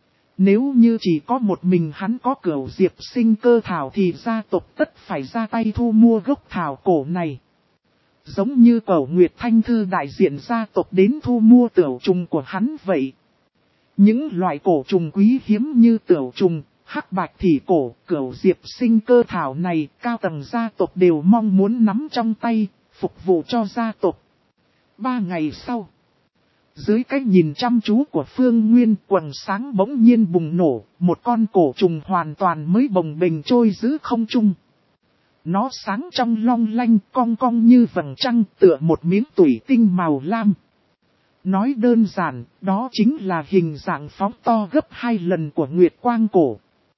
Nếu như chỉ có một mình hắn có Cửu Diệp Sinh Cơ Thảo thì gia tộc tất phải ra tay thu mua gốc thảo cổ này. Giống như Cẩu Nguyệt Thanh Thư đại diện gia tộc đến thu mua tửu trùng của hắn vậy. Những loại cổ trùng quý hiếm như tửu trùng, hắc bạch thỉ cổ, Cửu Diệp Sinh Cơ Thảo này, cao tầng gia tộc đều mong muốn nắm trong tay, phục vụ cho gia tộc. Ba ngày sau, dưới cái nhìn chăm chú của Phương Nguyên, quầng sáng bỗng nhiên bùng nổ, một con cổ trùng hoàn toàn mới bồng bềnh trôi giữa không trung. Nó sáng trong long lanh, cong cong như vầng trăng, tựa một miếng tủy tinh màu lam. Nói đơn giản, đó chính là hình dạng phóng to gấp hai lần của Nguyệt Quang cổ.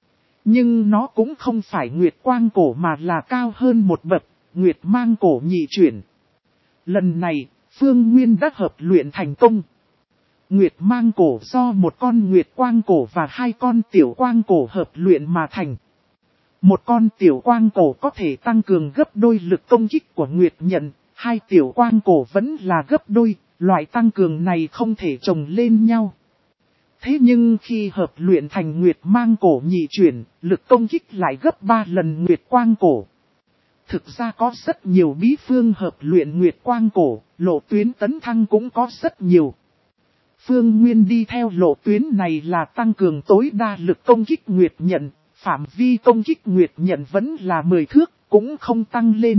Nhưng nó cũng không phải Nguyệt Quang cổ mà là cao hơn một bậc, Nguyệt Mang cổ nhị chuyển. Lần này, Phương Nguyên đã hợp luyện thành công. Nguyệt mang cổ do một con nguyệt quang cổ và hai con tiểu quang cổ hợp luyện mà thành. Một con tiểu quang cổ có thể tăng cường gấp đôi lực công kích của nguyệt nhận, hai tiểu quang cổ vẫn là gấp đôi, loại tăng cường này không thể chồng lên nhau. Thế nhưng khi hợp luyện thành nguyệt mang cổ nhị chuyển, lực công kích lại gấp ba lần nguyệt quang cổ. Thực ra có rất nhiều bí phương hợp luyện nguyệt quang cổ, lộ tuyến tấn thăng cũng có rất nhiều. Phương Nguyên đi theo lộ tuyến này là tăng cường tối đa lực công kích nguyệt nhận, phạm vi công kích nguyệt nhận vẫn là mười thước, cũng không tăng lên.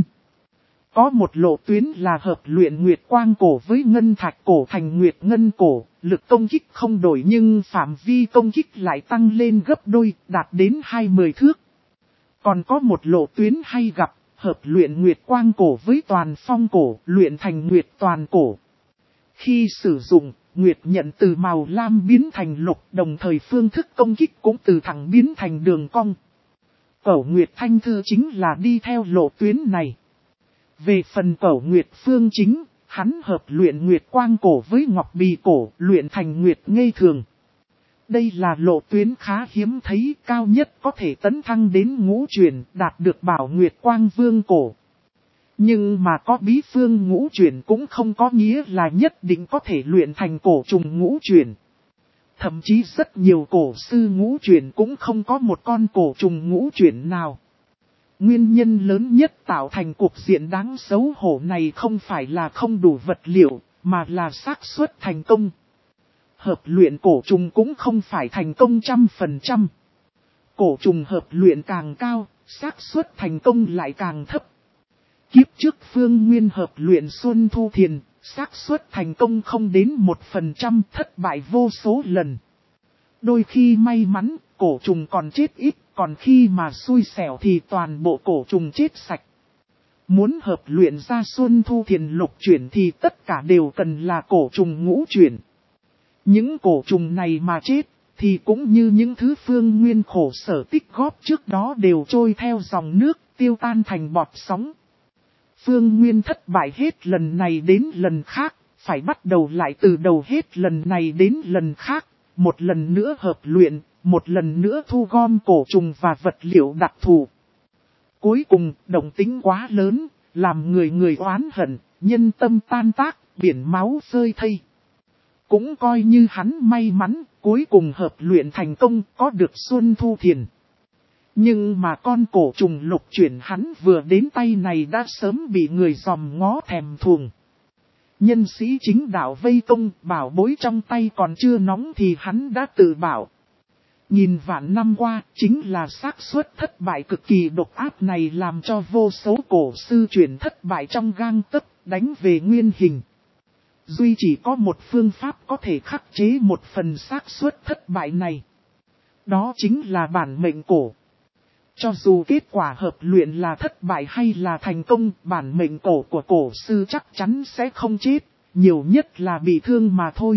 Có một lộ tuyến là hợp luyện nguyệt quang cổ với ngân thạch cổ thành nguyệt ngân cổ, lực công kích không đổi nhưng phạm vi công kích lại tăng lên gấp đôi, đạt đến hai mươi thước. Còn có một lộ tuyến hay gặp, hợp luyện nguyệt quang cổ với toàn phong cổ, luyện thành nguyệt toàn cổ. Khi sử dụng, nguyệt nhận từ màu lam biến thành lục, đồng thời phương thức công kích cũng từ thẳng biến thành đường cong. Cẩu Nguyệt Thanh Thư chính là đi theo lộ tuyến này. Về phần Cẩu Nguyệt Phương chính, hắn hợp luyện nguyệt quang cổ với ngọc bì cổ, luyện thành nguyệt ngây thường. Đây là lộ tuyến khá hiếm thấy, cao nhất có thể tấn thăng đến ngũ chuyển, đạt được bảo nguyệt quang vương cổ. Nhưng mà có bí phương ngũ chuyển cũng không có nghĩa là nhất định có thể luyện thành cổ trùng ngũ chuyển. Thậm chí rất nhiều cổ sư ngũ chuyển cũng không có một con cổ trùng ngũ chuyển nào. Nguyên nhân lớn nhất tạo thành cuộc diện đáng xấu hổ này không phải là không đủ vật liệu, mà là xác suất thành công. Hợp luyện cổ trùng cũng không phải thành công trăm phần trăm. Cổ trùng hợp luyện càng cao, xác suất thành công lại càng thấp. Kiếp trước Phương Nguyên hợp luyện Xuân Thu Thiền, xác suất thành công không đến một phần trăm, thất bại vô số lần. Đôi khi may mắn, cổ trùng còn chết ít, còn khi mà xui xẻo thì toàn bộ cổ trùng chết sạch. Muốn hợp luyện ra Xuân Thu Thiền lục chuyển thì tất cả đều cần là cổ trùng ngũ chuyển. Những cổ trùng này mà chết, thì cũng như những thứ Phương Nguyên khổ sở tích góp trước đó đều trôi theo dòng nước, tiêu tan thành bọt sóng. Phương Nguyên thất bại hết lần này đến lần khác, phải bắt đầu lại từ đầu hết lần này đến lần khác, một lần nữa hợp luyện, một lần nữa thu gom cổ trùng và vật liệu đặc thù. Cuối cùng, động tính quá lớn, làm người người oán hận, nhân tâm tan tác, biển máu rơi thây. Cũng coi như hắn may mắn, cuối cùng hợp luyện thành công, có được Xuân Thu Thiền. Nhưng mà con cổ trùng lục chuyển hắn vừa đến tay này đã sớm bị người dòm ngó thèm thuồng. Nhân sĩ chính đạo vây công, bảo bối trong tay còn chưa nóng thì hắn đã tự bảo. Nhìn vạn năm qua, chính là xác suất thất bại cực kỳ độc ác này làm cho vô số cổ sư chuyển thất bại trong gang tấc, đánh về nguyên hình. Duy chỉ có một phương pháp có thể khắc chế một phần xác suất thất bại này. Đó chính là bản mệnh cổ. Cho dù kết quả hợp luyện là thất bại hay là thành công, bản mệnh cổ của cổ sư chắc chắn sẽ không chết, nhiều nhất là bị thương mà thôi.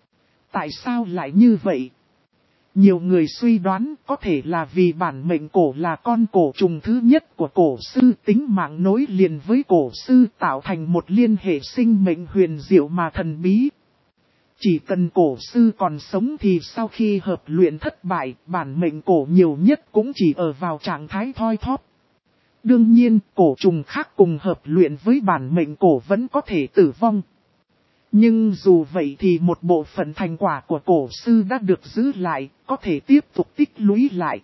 Tại sao lại như vậy? Nhiều người suy đoán có thể là vì bản mệnh cổ là con cổ trùng thứ nhất của cổ sư, tính mạng nối liền với cổ sư tạo thành một liên hệ sinh mệnh huyền diệu mà thần bí. Chỉ cần cổ sư còn sống thì sau khi hợp luyện thất bại, bản mệnh cổ nhiều nhất cũng chỉ ở vào trạng thái thoi thóp. Đương nhiên, cổ trùng khác cùng hợp luyện với bản mệnh cổ vẫn có thể tử vong. Nhưng dù vậy thì một bộ phận thành quả của cổ sư đã được giữ lại, có thể tiếp tục tích lũy lại.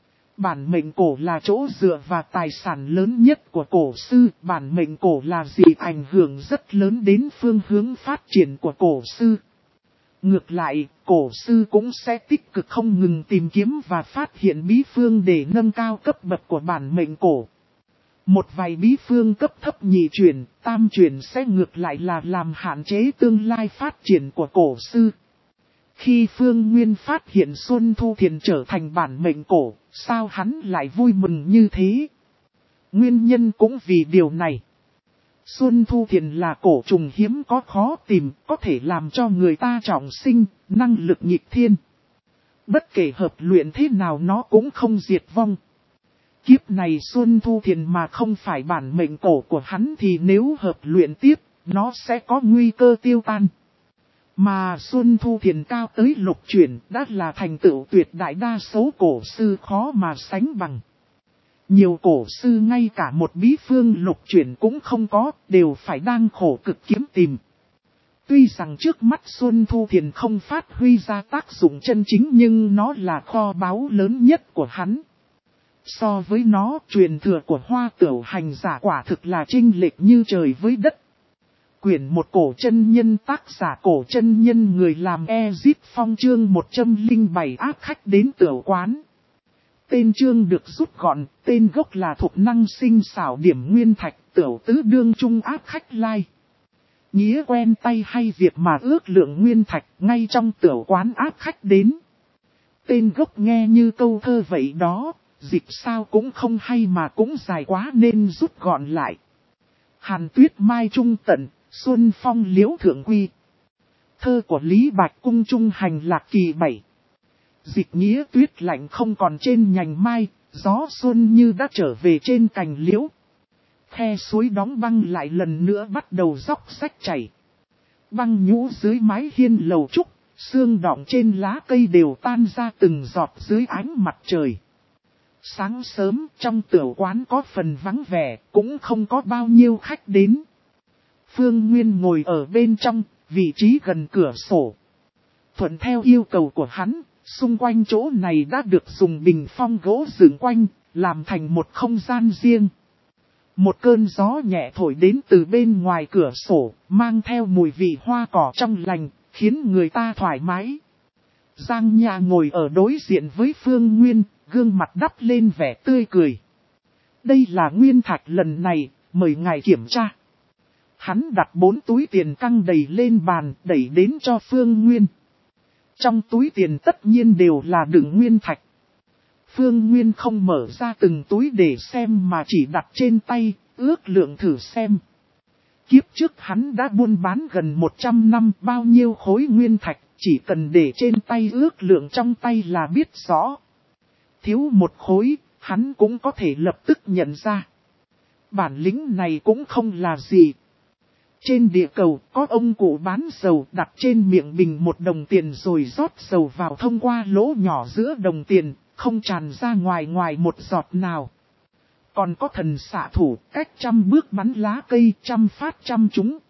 Bản mệnh cổ là chỗ dựa và tài sản lớn nhất của cổ sư, bản mệnh cổ là gì ảnh hưởng rất lớn đến phương hướng phát triển của cổ sư. Ngược lại, cổ sư cũng sẽ tích cực không ngừng tìm kiếm và phát hiện bí phương để nâng cao cấp bậc của bản mệnh cổ. Một vài bí phương cấp thấp nhị chuyển, tam chuyển sẽ ngược lại là làm hạn chế tương lai phát triển của cổ sư. Khi Phương Nguyên phát hiện Xuân Thu Thiền trở thành bản mệnh cổ, sao hắn lại vui mừng như thế? Nguyên nhân cũng vì điều này. Xuân Thu Thiền là cổ trùng hiếm có khó tìm, có thể làm cho người ta trọng sinh, năng lực nghịch thiên. Bất kể hợp luyện thế nào nó cũng không diệt vong. Kiếp này Xuân Thu Thiền mà không phải bản mệnh cổ của hắn thì nếu hợp luyện tiếp, nó sẽ có nguy cơ tiêu tan. Mà Xuân Thu Thiền cao tới lục chuyển đã là thành tựu tuyệt đại đa số cổ sư khó mà sánh bằng. Nhiều cổ sư ngay cả một bí phương lục chuyển cũng không có, đều phải đang khổ cực kiếm tìm. Tuy rằng trước mắt Xuân Thu Thiền không phát huy ra tác dụng chân chính nhưng nó là kho báu lớn nhất của hắn. So với nó, truyền thừa của Hoa Tửu Hành giả quả thực là chênh lệch như trời với đất. Quyển một cổ chân nhân, tác giả cổ chân nhân, người làm Ezip Phong, chương một trăm lẻ bảy áp khách đến tửu quán. Tên chương được rút gọn, tên gốc là Thục Năng Sinh Xảo Điểm Nguyên Thạch, tửu tứ đương trung áp khách lai. Nghĩa quen tay hay việc mà ước lượng nguyên thạch ngay trong tửu quán áp khách đến. Tên gốc nghe như câu thơ vậy đó, dịch sao cũng không hay mà cũng dài quá nên rút gọn lại. Hàn Tuyết Mai Trung Tận, Xuân Phong Liễu Thượng Quy. Thơ của Lý Bạch Cung Trung Hành Lạc Kỳ bảy. Dịch nghĩa tuyết lạnh không còn trên nhành mai, gió xuân như đã trở về trên cành liễu. Khe suối đóng băng lại lần nữa bắt đầu róc rách chảy. Băng nhũ dưới mái hiên lầu trúc, sương đọng trên lá cây đều tan ra từng giọt dưới ánh mặt trời. Sáng sớm trong tửu quán có phần vắng vẻ, cũng không có bao nhiêu khách đến. Phương Nguyên ngồi ở bên trong, vị trí gần cửa sổ. Thuận theo yêu cầu của hắn, xung quanh chỗ này đã được dùng bình phong gỗ dựng quanh, làm thành một không gian riêng. Một cơn gió nhẹ thổi đến từ bên ngoài cửa sổ, mang theo mùi vị hoa cỏ trong lành, khiến người ta thoải mái. Giang Nha ngồi ở đối diện với Phương Nguyên, gương mặt đắp lên vẻ tươi cười. Đây là nguyên thạch lần này, mời ngài kiểm tra. Hắn đặt bốn túi tiền căng đầy lên bàn, đẩy đến cho Phương Nguyên. Trong túi tiền tất nhiên đều là đựng nguyên thạch. Phương Nguyên không mở ra từng túi để xem mà chỉ đặt trên tay, ước lượng thử xem. Kiếp trước hắn đã buôn bán gần một trăm năm, bao nhiêu khối nguyên thạch, chỉ cần để trên tay ước lượng trong tay là biết rõ. Thiếu một khối, hắn cũng có thể lập tức nhận ra. Bản lĩnh này cũng không là gì. Trên địa cầu có ông cụ bán dầu đặt trên miệng bình một đồng tiền rồi rót dầu vào thông qua lỗ nhỏ giữa đồng tiền, không tràn ra ngoài ngoài một giọt nào. Còn có thần xạ thủ cách trăm bước bắn lá cây trăm phát trăm trúng.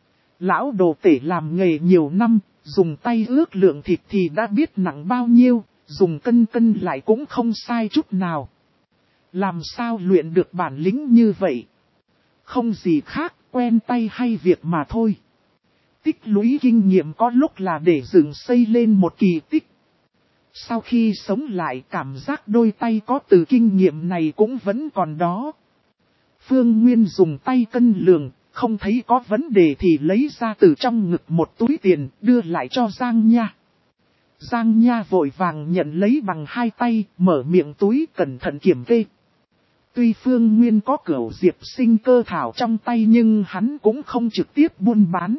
Lão đồ tể làm nghề nhiều năm, dùng tay ước lượng thịt thì đã biết nặng bao nhiêu, dùng cân cân lại cũng không sai chút nào. Làm sao luyện được bản lĩnh như vậy? Không gì khác, quen tay hay việc mà thôi. Tích lũy kinh nghiệm có lúc là để dựng xây lên một kỳ tích. Sau khi sống lại cảm giác đôi tay có từ kinh nghiệm này cũng vẫn còn đó. Phương Nguyên dùng tay cân lượng, không thấy có vấn đề thì lấy ra từ trong ngực một túi tiền đưa lại cho Giang Nha. Giang Nha vội vàng nhận lấy bằng hai tay, mở miệng túi cẩn thận kiểm kê. Tuy Phương Nguyên có cửu diệp sinh cơ thảo trong tay nhưng hắn cũng không trực tiếp buôn bán.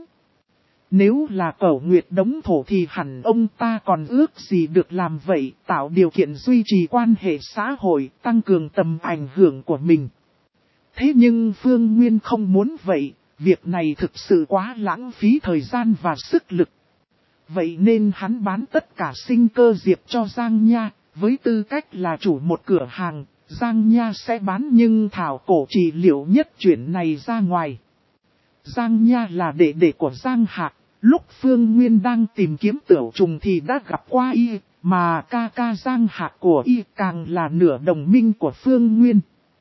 Nếu là cẩu nguyệt đống thổ thì hẳn ông ta còn ước gì được làm vậy, tạo điều kiện duy trì quan hệ xã hội, tăng cường tầm ảnh hưởng của mình. Thế nhưng Phương Nguyên không muốn vậy, việc này thực sự quá lãng phí thời gian và sức lực. Vậy nên hắn bán tất cả sinh cơ diệp cho Giang Nha, với tư cách là chủ một cửa hàng, Giang Nha sẽ bán nhưng thảo cổ trị liệu nhất chuyển này ra ngoài. Giang Nha là đệ đệ của Giang Hạc, lúc Phương Nguyên đang tìm kiếm tửu trùng thì đã gặp qua y, mà ca ca Giang Hạc của y càng là nửa đồng minh của Phương Nguyên.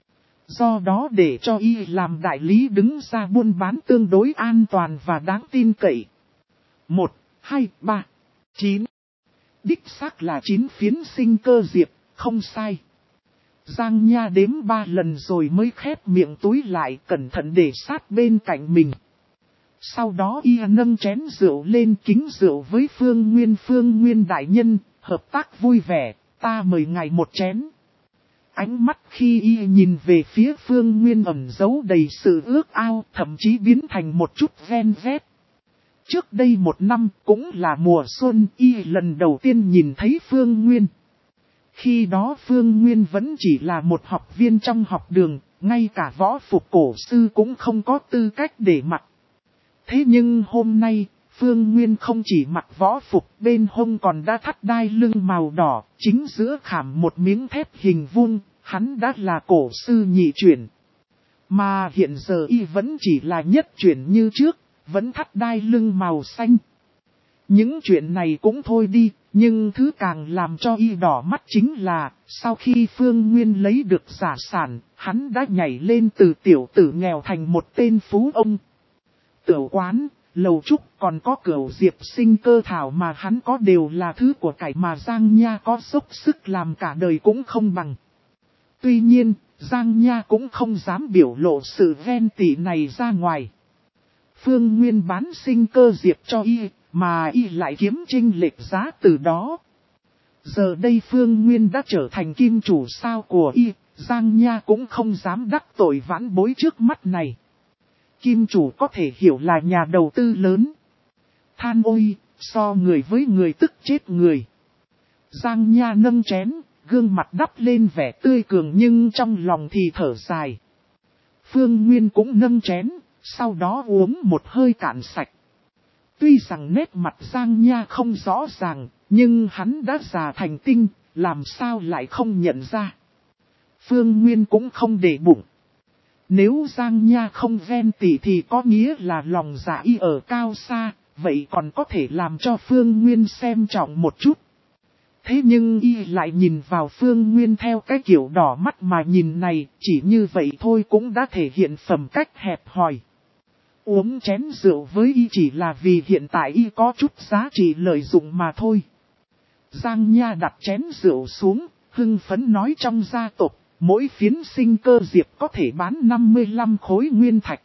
Do đó để cho y làm đại lý đứng ra buôn bán tương đối an toàn và đáng tin cậy. một, hai, ba, chín. Đích xác là chín phiến sinh cơ diệp, không sai. Giang Nha đếm ba lần rồi mới khép miệng túi lại cẩn thận để sát bên cạnh mình. Sau đó y nâng chén rượu lên kính rượu với Phương Nguyên. Phương Nguyên đại nhân, hợp tác vui vẻ, ta mời ngài một chén. Ánh mắt khi y nhìn về phía Phương Nguyên ẩn giấu đầy sự ước ao, thậm chí biến thành một chút ven vét. Trước đây một năm cũng là mùa xuân, y lần đầu tiên nhìn thấy Phương Nguyên. Khi đó Phương Nguyên vẫn chỉ là một học viên trong học đường, ngay cả võ phục cổ sư cũng không có tư cách để mặc. Thế nhưng hôm nay, Phương Nguyên không chỉ mặc võ phục, bên hông còn đã thắt đai lưng màu đỏ, chính giữa khảm một miếng thép hình vuông, hắn đã là cổ sư nhị chuyển. Mà hiện giờ y vẫn chỉ là nhất chuyển như trước, vẫn thắt đai lưng màu xanh. Những chuyện này cũng thôi đi, nhưng thứ càng làm cho y đỏ mắt chính là, sau khi Phương Nguyên lấy được giả sản, hắn đã nhảy lên từ tiểu tử nghèo thành một tên phú ông. Tiểu quán, lầu trúc còn có cửu diệp sinh cơ thảo mà hắn có đều là thứ của cải mà Giang Nha có dốc sức làm cả đời cũng không bằng. Tuy nhiên, Giang Nha cũng không dám biểu lộ sự ghen tị này ra ngoài. Phương Nguyên bán sinh cơ diệp cho y, mà y lại kiếm chênh lệch giá từ đó. Giờ đây Phương Nguyên đã trở thành kim chủ sao của y, Giang Nha cũng không dám đắc tội vãn bối trước mắt này. Kim chủ có thể hiểu là nhà đầu tư lớn. Than ôi, so người với người tức chết người. Giang Nha nâng chén, gương mặt đắp lên vẻ tươi cường nhưng trong lòng thì thở dài. Phương Nguyên cũng nâng chén, sau đó uống một hơi cạn sạch. Tuy rằng nét mặt Giang Nha không rõ ràng, nhưng hắn đã già thành tinh, làm sao lại không nhận ra. Phương Nguyên cũng không để bụng. Nếu Giang Nha không ghen tị thì có nghĩa là lòng dạ y ở cao xa, vậy còn có thể làm cho Phương Nguyên xem trọng một chút. Thế nhưng y lại nhìn vào Phương Nguyên theo cái kiểu đỏ mắt mà nhìn này, chỉ như vậy thôi cũng đã thể hiện phẩm cách hẹp hòi. Uống chén rượu với y chỉ là vì hiện tại y có chút giá trị lợi dụng mà thôi. Giang Nha đặt chén rượu xuống, hưng phấn nói trong gia tộc, mỗi phiến sinh cơ diệp có thể bán năm mươi lăm khối nguyên thạch.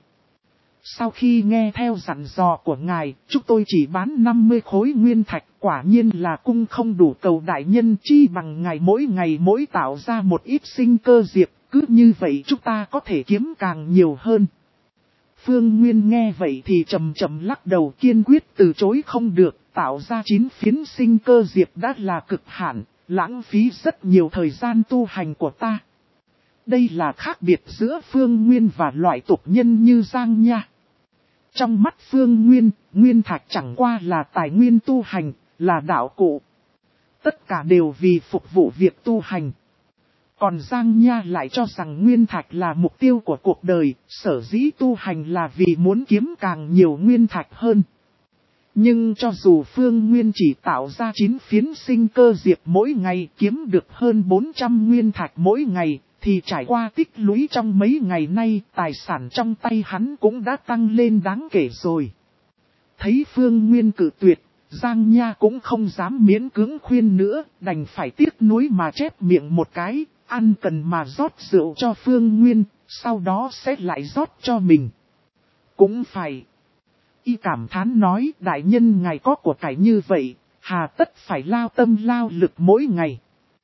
Sau khi nghe theo dặn dò của ngài, chúng tôi chỉ bán năm mươi khối nguyên thạch, quả nhiên là cung không đủ cầu đại nhân chi bằng ngài mỗi ngày mỗi tạo ra một ít sinh cơ diệp, cứ như vậy chúng ta có thể kiếm càng nhiều hơn. Phương Nguyên nghe vậy thì chầm chầm lắc đầu kiên quyết từ chối không được, tạo ra chín phiến sinh cơ diệp đã là cực hạn, lãng phí rất nhiều thời gian tu hành của ta. Đây là khác biệt giữa Phương Nguyên và loại tục nhân như Giang Nha. Trong mắt Phương Nguyên, nguyên thạch chẳng qua là tài nguyên tu hành, là đạo cụ. Tất cả đều vì phục vụ việc tu hành. Còn Giang Nha lại cho rằng nguyên thạch là mục tiêu của cuộc đời, sở dĩ tu hành là vì muốn kiếm càng nhiều nguyên thạch hơn. Nhưng cho dù Phương Nguyên chỉ tạo ra chín phiến sinh cơ diệp mỗi ngày kiếm được hơn bốn trăm nguyên thạch mỗi ngày, thì trải qua tích lũy trong mấy ngày nay, tài sản trong tay hắn cũng đã tăng lên đáng kể rồi. Thấy Phương Nguyên cự tuyệt, Giang Nha cũng không dám miễn cưỡng khuyên nữa, đành phải tiếc nuối mà chép miệng một cái, ăn cần mà rót rượu cho Phương Nguyên, sau đó sẽ lại rót cho mình. Cũng phải. Y cảm thán nói, đại nhân ngài có của cải như vậy, hà tất phải lao tâm lao lực mỗi ngày.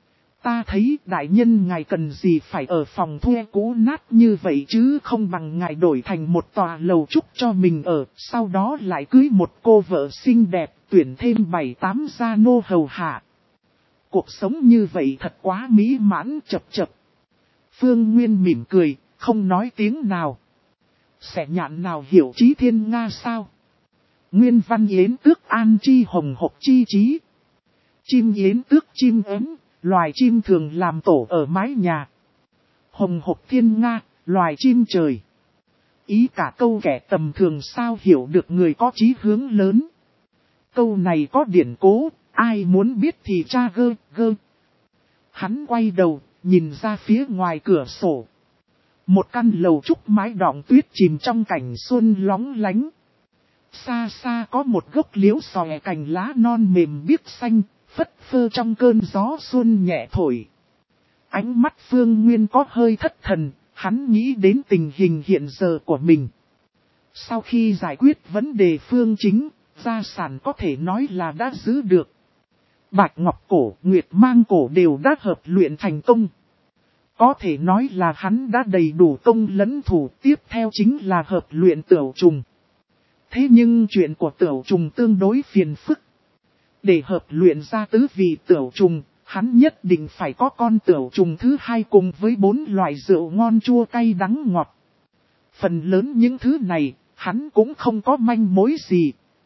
Ta thấy đại nhân ngài cần gì phải ở phòng thuê cũ nát như vậy chứ không bằng ngài đổi thành một tòa lầu trúc cho mình ở, sau đó lại cưới một cô vợ xinh đẹp, tuyển thêm bảy tám gia nô hầu hạ. Cuộc sống như vậy thật quá mỹ mãn chập chập. Phương Nguyên mỉm cười, không nói tiếng nào. Xẻ nhạn nào hiểu chí thiên Nga sao? Nguyên văn yến tước an chi hồng hộc chi trí. Chim yến tước chim ếm, loài chim thường làm tổ ở mái nhà. Hồng hộc thiên Nga, loài chim trời. Ý cả câu kẻ tầm thường sao hiểu được người có chí hướng lớn. Câu này có điển cố, ai muốn biết thì tra gơ, gơ. Hắn quay đầu, nhìn ra phía ngoài cửa sổ. Một căn lầu trúc mái đọng tuyết chìm trong cảnh xuân lóng lánh. Xa xa có một gốc liễu xòe cành lá non mềm biếc xanh, phất phơ trong cơn gió xuân nhẹ thổi. Ánh mắt Phương Nguyên có hơi thất thần, hắn nghĩ đến tình hình hiện giờ của mình. Sau khi giải quyết vấn đề phương chính, gia sản có thể nói là đã giữ được. Bạch ngọc cổ, nguyệt mang cổ đều đã hợp luyện thành công. Có thể nói là hắn đã đầy đủ công lẫn thủ, tiếp theo chính là hợp luyện tửu trùng. Thế nhưng chuyện của tửu trùng tương đối phiền phức. Để hợp luyện ra tứ vị tửu trùng, hắn nhất định phải có con tửu trùng thứ hai cùng với bốn loại rượu ngon chua cay đắng ngọt. Phần lớn những thứ này, hắn cũng không có manh mối gì.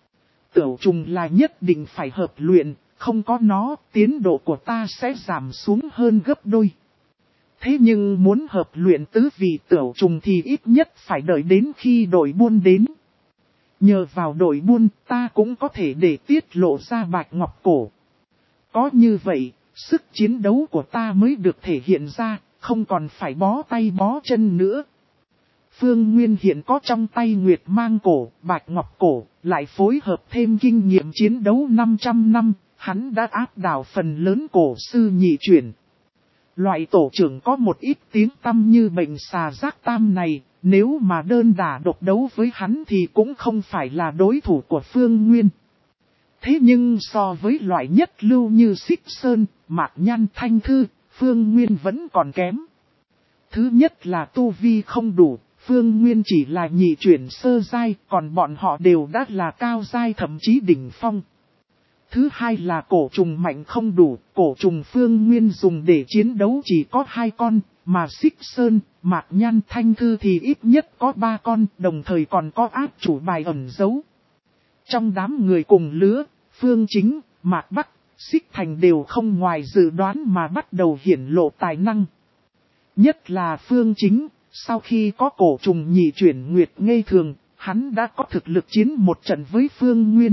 tửu trùng là nhất định phải hợp luyện, không có nó, tiến độ của ta sẽ giảm xuống hơn gấp đôi. Thế nhưng muốn hợp luyện tứ vị tửu trùng thì ít nhất phải đợi đến khi đội buôn đến. Nhờ vào đội buôn ta cũng có thể để tiết lộ ra bạch ngọc cổ. Có như vậy, sức chiến đấu của ta mới được thể hiện ra, không còn phải bó tay bó chân nữa. Phương Nguyên hiện có trong tay Nguyệt Mang cổ, Bạch Ngọc cổ, lại phối hợp thêm kinh nghiệm chiến đấu năm trăm năm, hắn đã áp đảo phần lớn cổ sư nhị chuyển. Loại tổ trưởng có một ít tiếng tăm như bệnh xà giác tam này, nếu mà đơn đả độc đấu với hắn thì cũng không phải là đối thủ của Phương Nguyên. Thế nhưng so với loại nhất lưu như Xích Sơn, Mạc Nhan Thanh Thư, Phương Nguyên vẫn còn kém. Thứ nhất là tu vi không đủ, Phương Nguyên chỉ là nhị chuyển sơ giai, còn bọn họ đều đã là cao giai thậm chí đỉnh phong. Thứ hai là cổ trùng mạnh không đủ, cổ trùng Phương Nguyên dùng để chiến đấu chỉ có hai con, mà Xích Sơn, Mạc Nhan Thanh Thư thì ít nhất có ba con, đồng thời còn có áp chủ bài ẩn giấu. Trong đám người cùng lứa, Phương Chính, Mạc Bắc, Xích Thành đều không ngoài dự đoán mà bắt đầu hiển lộ tài năng. Nhất là Phương Chính, sau khi có cổ trùng nhị chuyển nguyệt ngây thường, hắn đã có thực lực chiến một trận với Phương Nguyên.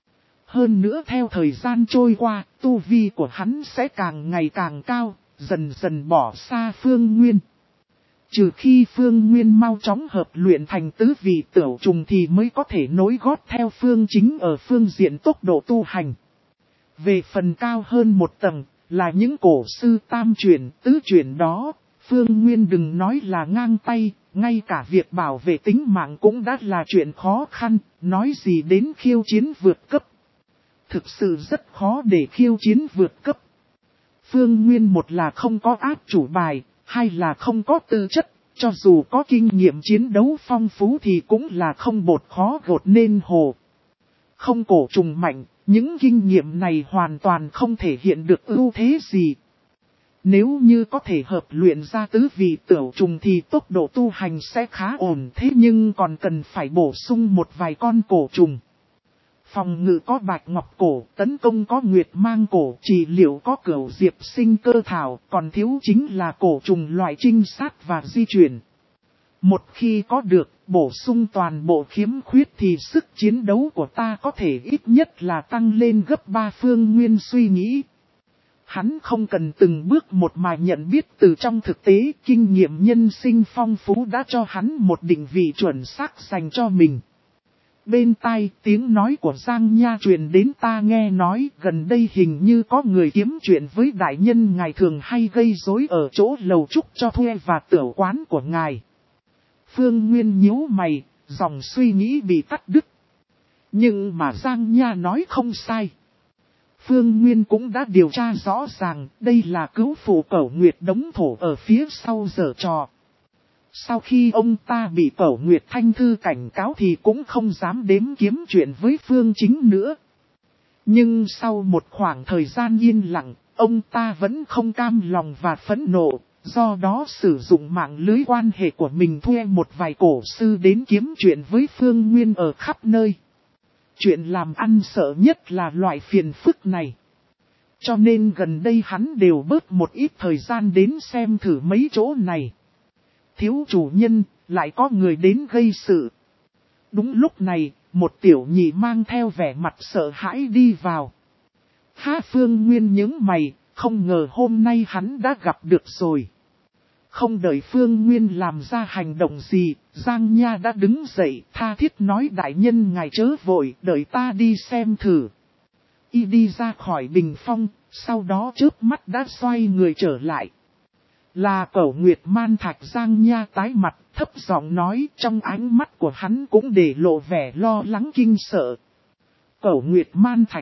Hơn nữa theo thời gian trôi qua, tu vi của hắn sẽ càng ngày càng cao, dần dần bỏ xa Phương Nguyên. Trừ khi Phương Nguyên mau chóng hợp luyện thành tứ vị tửu trùng thì mới có thể nối gót theo Phương Chính ở phương diện tốc độ tu hành. Về phần cao hơn một tầng, là những cổ sư tam chuyển, tứ chuyển đó, Phương Nguyên đừng nói là ngang tay, ngay cả việc bảo vệ tính mạng cũng đã là chuyện khó khăn, nói gì đến khiêu chiến vượt cấp. Thực sự rất khó để khiêu chiến vượt cấp. Phương Nguyên một là không có áp chủ bài, hai là không có tư chất, cho dù có kinh nghiệm chiến đấu phong phú thì cũng là không bột khó gột nên hồ. Không cổ trùng mạnh, những kinh nghiệm này hoàn toàn không thể hiện được ưu thế gì. Nếu như có thể hợp luyện ra tứ vị tửu trùng thì tốc độ tu hành sẽ khá ổn, thế nhưng còn cần phải bổ sung một vài con cổ trùng. Phòng ngự có Bạch Ngọc cổ, tấn công có Nguyệt Mang cổ, trị liệu có Cửu Diệp Sinh Cơ thảo, còn thiếu chính là cổ trùng loại trinh sát và di chuyển. Một khi có được, bổ sung toàn bộ khiếm khuyết thì sức chiến đấu của ta có thể ít nhất là tăng lên gấp ba. Phương Nguyên suy nghĩ. Hắn không cần từng bước một mà nhận biết từ trong thực tế, kinh nghiệm nhân sinh phong phú đã cho hắn một định vị chuẩn xác dành cho mình. Bên tai tiếng nói của Giang Nha truyền đến, ta nghe nói gần đây hình như có người kiếm chuyện với đại nhân ngài thường hay gây rối ở chỗ lầu trúc cho thuê và tửu quán của ngài. Phương Nguyên nhíu mày, dòng suy nghĩ bị cắt đứt. Nhưng mà Giang Nha nói không sai. Phương Nguyên cũng đã điều tra rõ ràng, đây là cứu phụ Cẩu Nguyệt đống thổ ở phía sau giở trò. Sau khi ông ta bị Cẩu Nguyệt Thanh Thư cảnh cáo thì cũng không dám đếm kiếm chuyện với Phương Chính nữa. Nhưng sau một khoảng thời gian yên lặng, ông ta vẫn không cam lòng và phẫn nộ, do đó sử dụng mạng lưới quan hệ của mình thuê một vài cổ sư đến kiếm chuyện với Phương Nguyên ở khắp nơi. Chuyện làm ăn sợ nhất là loại phiền phức này. Cho nên gần đây hắn đều bớt một ít thời gian đến xem thử mấy chỗ này. Thiếu chủ nhân, lại có người đến gây sự. Đúng lúc này, một tiểu nhị mang theo vẻ mặt sợ hãi đi vào. Há Phương Nguyên nhướng mày, không ngờ hôm nay hắn đã gặp được rồi. Không đợi Phương Nguyên làm ra hành động gì, Giang Nha đã đứng dậy tha thiết nói đại nhân ngài chớ vội, đợi ta đi xem thử. Y đi ra khỏi bình phong, sau đó chớp mắt đã xoay người trở lại. Là Cẩu Nguyệt Man Thạch. Giang Nha tái mặt, thấp giọng nói, trong ánh mắt của hắn cũng để lộ vẻ lo lắng kinh sợ. Cẩu Nguyệt Man Thạch.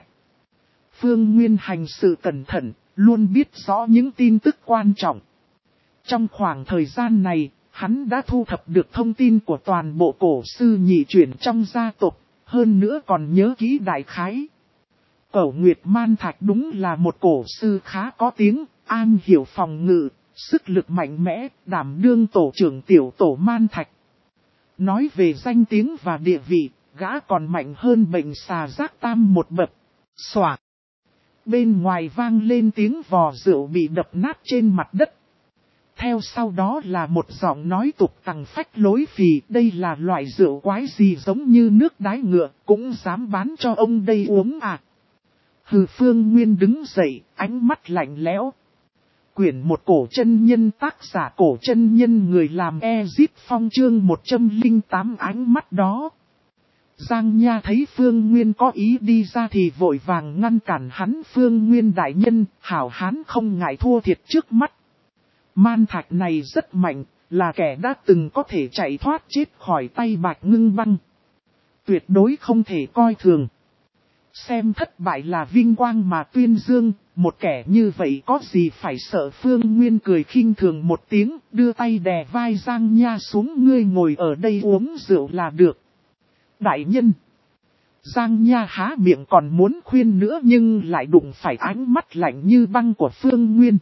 Phương Nguyên hành sự cẩn thận, luôn biết rõ những tin tức quan trọng. Trong khoảng thời gian này, hắn đã thu thập được thông tin của toàn bộ cổ sư nhị chuyển trong gia tộc, hơn nữa còn nhớ kỹ đại khái. Cẩu Nguyệt Man Thạch đúng là một cổ sư khá có tiếng, an hiểu phòng ngự, sức lực mạnh mẽ, đảm đương tổ trưởng tiểu tổ Man Thạch. Nói về danh tiếng và địa vị, gã còn mạnh hơn bệnh xà giác tam một bậc. Xoạt. Bên ngoài vang lên tiếng vò rượu bị đập nát trên mặt đất. Theo sau đó là một giọng nói tục tằng phách lối phì, đây là loại rượu quái gì giống như nước đái ngựa, cũng dám bán cho ông đây uống à. Hừ, Phương Nguyên đứng dậy, ánh mắt lạnh lẽo. Quyển một cổ chân nhân, tác giả cổ chân nhân, người làm Ezip Phong, chương một trăm lẻ tám, ánh mắt đó. Giang Nha thấy Phương Nguyên có ý đi ra thì vội vàng ngăn cản hắn. Phương Nguyên đại nhân, hảo hán không ngại thua thiệt trước mắt. Man thạch này rất mạnh, là kẻ đã từng có thể chạy thoát chết khỏi tay Bạch Ngưng Băng. Tuyệt đối không thể coi thường. Xem thất bại là vinh quang mà tuyên dương, một kẻ như vậy có gì phải sợ. Phương Nguyên cười khinh thường một tiếng, đưa tay đè vai Giang Nha xuống. Ngươi ngồi ở đây uống rượu là được. Đại nhân. Giang Nha há miệng còn muốn khuyên nữa nhưng lại đụng phải ánh mắt lạnh như băng của Phương Nguyên.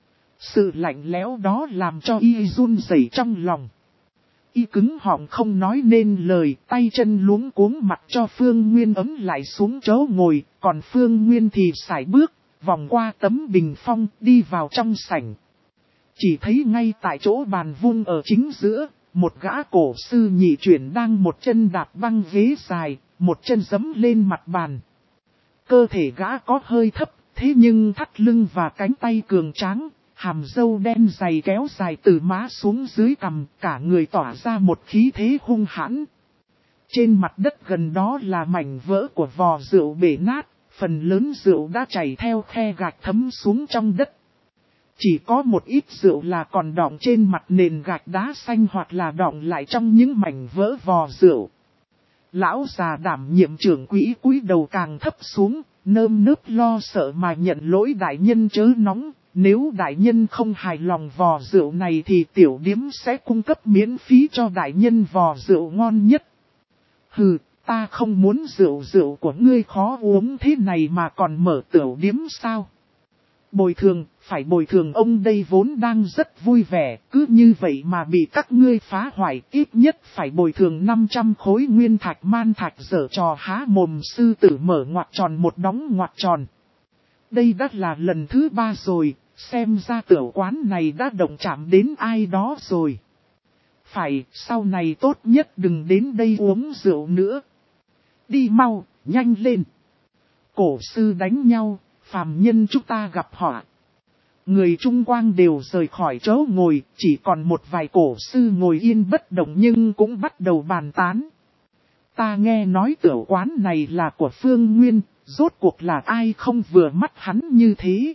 Sự lạnh lẽo đó làm cho y run rẩy trong lòng. Y cứng họng không nói nên lời, tay chân luống cuống mặc cho Phương Nguyên ấm lại xuống chỗ ngồi, còn Phương Nguyên thì sải bước, vòng qua tấm bình phong, đi vào trong sảnh. Chỉ thấy ngay tại chỗ bàn vuông ở chính giữa, một gã cổ sư nhị chuyển đang một chân đạp băng ghế dài, một chân giẫm lên mặt bàn. Cơ thể gã có hơi thấp, thế nhưng thắt lưng và cánh tay cường tráng. Hàm râu đen dày kéo dài từ má xuống dưới cằm, cả người tỏa ra một khí thế hung hãn. Trên mặt đất gần đó là mảnh vỡ của vò rượu bể nát, phần lớn rượu đã chảy theo khe gạch thấm xuống trong đất. Chỉ có một ít rượu là còn đọng trên mặt nền gạch đá xanh hoặc là đọng lại trong những mảnh vỡ vò rượu. Lão già đảm nhiệm trưởng quỹ cúi đầu càng thấp xuống, nơm nớp lo sợ mà nhận lỗi đại nhân chớ nóng. Nếu đại nhân không hài lòng vò rượu này thì tiểu điếm sẽ cung cấp miễn phí cho đại nhân vò rượu ngon nhất. Hừ, ta không muốn rượu rượu của ngươi khó uống thế này mà còn mở tiểu điếm sao? Bồi thường, phải bồi thường, ông đây vốn đang rất vui vẻ, cứ như vậy mà bị các ngươi phá hoại, ít nhất phải bồi thường năm trăm khối nguyên thạch. Man thạch giở trò há mồm, sư tử mở ngoặc tròn một đóng ngoặc tròn. Đây đã là lần thứ ba rồi, xem ra tiểu quán này đã động chạm đến ai đó rồi. Phải, sau này tốt nhất đừng đến đây uống rượu nữa. Đi mau, nhanh lên. Cổ sư đánh nhau, phàm nhân chúng ta gặp họa. Người Trung Quang đều rời khỏi chỗ ngồi, chỉ còn một vài cổ sư ngồi yên bất động nhưng cũng bắt đầu bàn tán. Ta nghe nói tiểu quán này là của Phương Nguyên, rốt cuộc là ai không vừa mắt hắn như thế?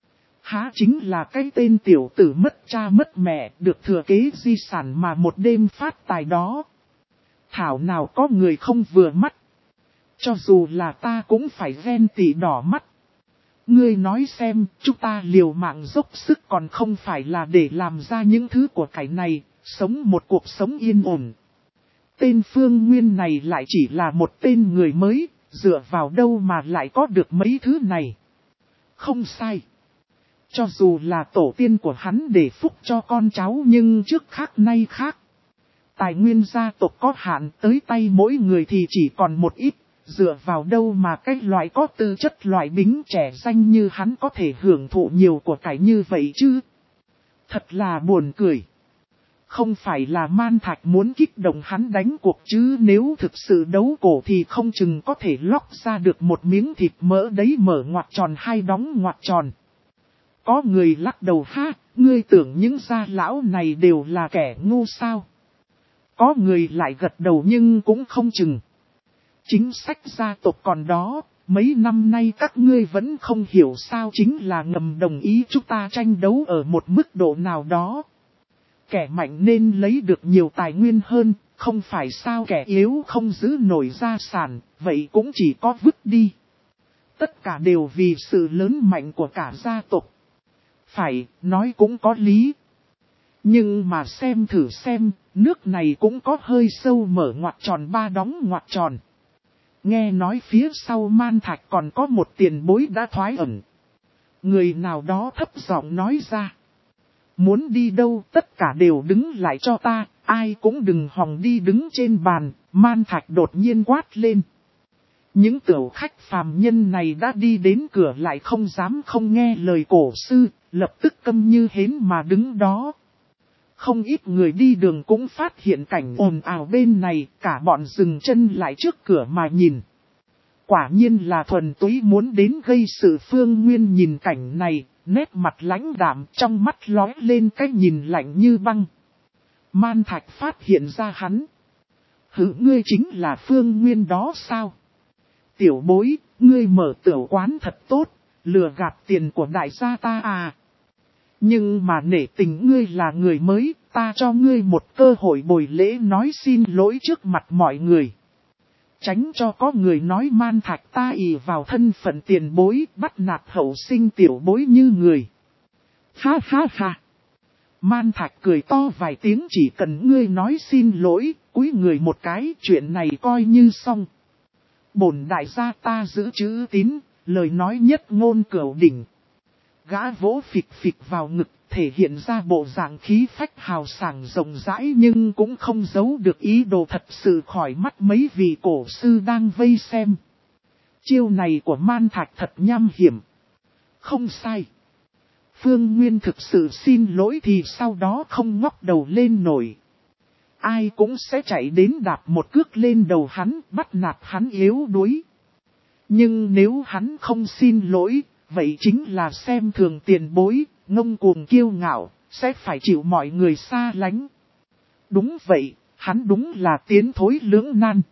Há chính là cái tên tiểu tử mất cha mất mẹ, được thừa kế di sản mà một đêm phát tài đó. Thảo nào có người không vừa mắt. Cho dù là ta cũng phải ghen tị đỏ mắt. Ngươi nói xem, chúng ta liều mạng dốc sức còn không phải là để làm ra những thứ của cải này, sống một cuộc sống yên ổn. Tên Phương Nguyên này lại chỉ là một tên người mới, dựa vào đâu mà lại có được mấy thứ này. Không sai. Cho dù là tổ tiên của hắn để phúc cho con cháu nhưng trước khác nay khác. Tài nguyên gia tộc có hạn, tới tay mỗi người thì chỉ còn một ít. Dựa vào đâu mà cái loại có tư chất loại bính trẻ danh như hắn có thể hưởng thụ nhiều của cải như vậy chứ? Thật là buồn cười. Không phải là Man Thạch muốn kích động hắn đánh cuộc chứ, nếu thực sự đấu cổ thì không chừng có thể lóc ra được một miếng thịt mỡ đấy, mở ngoặc tròn hay đóng ngoặc tròn. Có người lắc đầu, ha, ngươi tưởng những gia lão này đều là kẻ ngu sao? Có người lại gật đầu nhưng cũng không chừng. Chính sách gia tộc còn đó, mấy năm nay các ngươi vẫn không hiểu sao, chính là ngầm đồng ý chúng ta tranh đấu ở một mức độ nào đó. Kẻ mạnh nên lấy được nhiều tài nguyên hơn, không phải sao kẻ yếu không giữ nổi gia sản, vậy cũng chỉ có vứt đi. Tất cả đều vì sự lớn mạnh của cả gia tộc. Phải, nói cũng có lý. Nhưng mà xem thử xem, nước này cũng có hơi sâu, mở ngoặc tròn ba đóng ngoặc tròn. Nghe nói phía sau Man Thạch còn có một tiền bối đã thoái ẩn. Người nào đó thấp giọng nói ra. Muốn đi đâu tất cả đều đứng lại cho ta, ai cũng đừng hòng đi đứng trên bàn, Man Thạch đột nhiên quát lên. Những tiểu khách phàm nhân này đã đi đến cửa lại không dám không nghe lời cổ sư, lập tức câm như hến mà đứng đó. Không ít người đi đường cũng phát hiện cảnh ồn ào bên này, cả bọn dừng chân lại trước cửa mà nhìn. Quả nhiên là thuần túy muốn đến gây sự. Phương Nguyên nhìn cảnh này, nét mặt lãnh đạm, trong mắt lóe lên cái nhìn lạnh như băng. Man Thạch phát hiện ra hắn. Hử, ngươi chính là Phương Nguyên đó sao? Tiểu bối, ngươi mở tiểu quán thật tốt, lừa gạt tiền của đại gia ta à. Nhưng mà nể tình ngươi là người mới, ta cho ngươi một cơ hội bồi lễ nói xin lỗi trước mặt mọi người. Tránh cho có người nói Man Thạch ta ỷ vào thân phận tiền bối, bắt nạt hậu sinh tiểu bối như người. Ha ha ha. Man Thạch cười to vài tiếng, chỉ cần ngươi nói xin lỗi, cúi người một cái, chuyện này coi như xong. Bổn đại gia ta giữ chữ tín, lời nói nhất ngôn cửu đỉnh. Gã vỗ phịch phịch vào ngực, thể hiện ra bộ dạng khí phách hào sảng rộng rãi, nhưng cũng không giấu được ý đồ thật sự khỏi mắt mấy vị cổ sư đang vây xem. Chiêu này của Man Thạch thật nham hiểm. Không sai. Phương Nguyên thực sự xin lỗi thì sau đó không ngóc đầu lên nổi. Ai cũng sẽ chạy đến đạp một cước lên đầu hắn, bắt nạt hắn yếu đuối. Nhưng nếu hắn không xin lỗi, vậy chính là xem thường tiền bối, ngông cuồng kiêu ngạo, sẽ phải chịu mọi người xa lánh. Đúng vậy, hắn đúng là tiến thối lưỡng nan.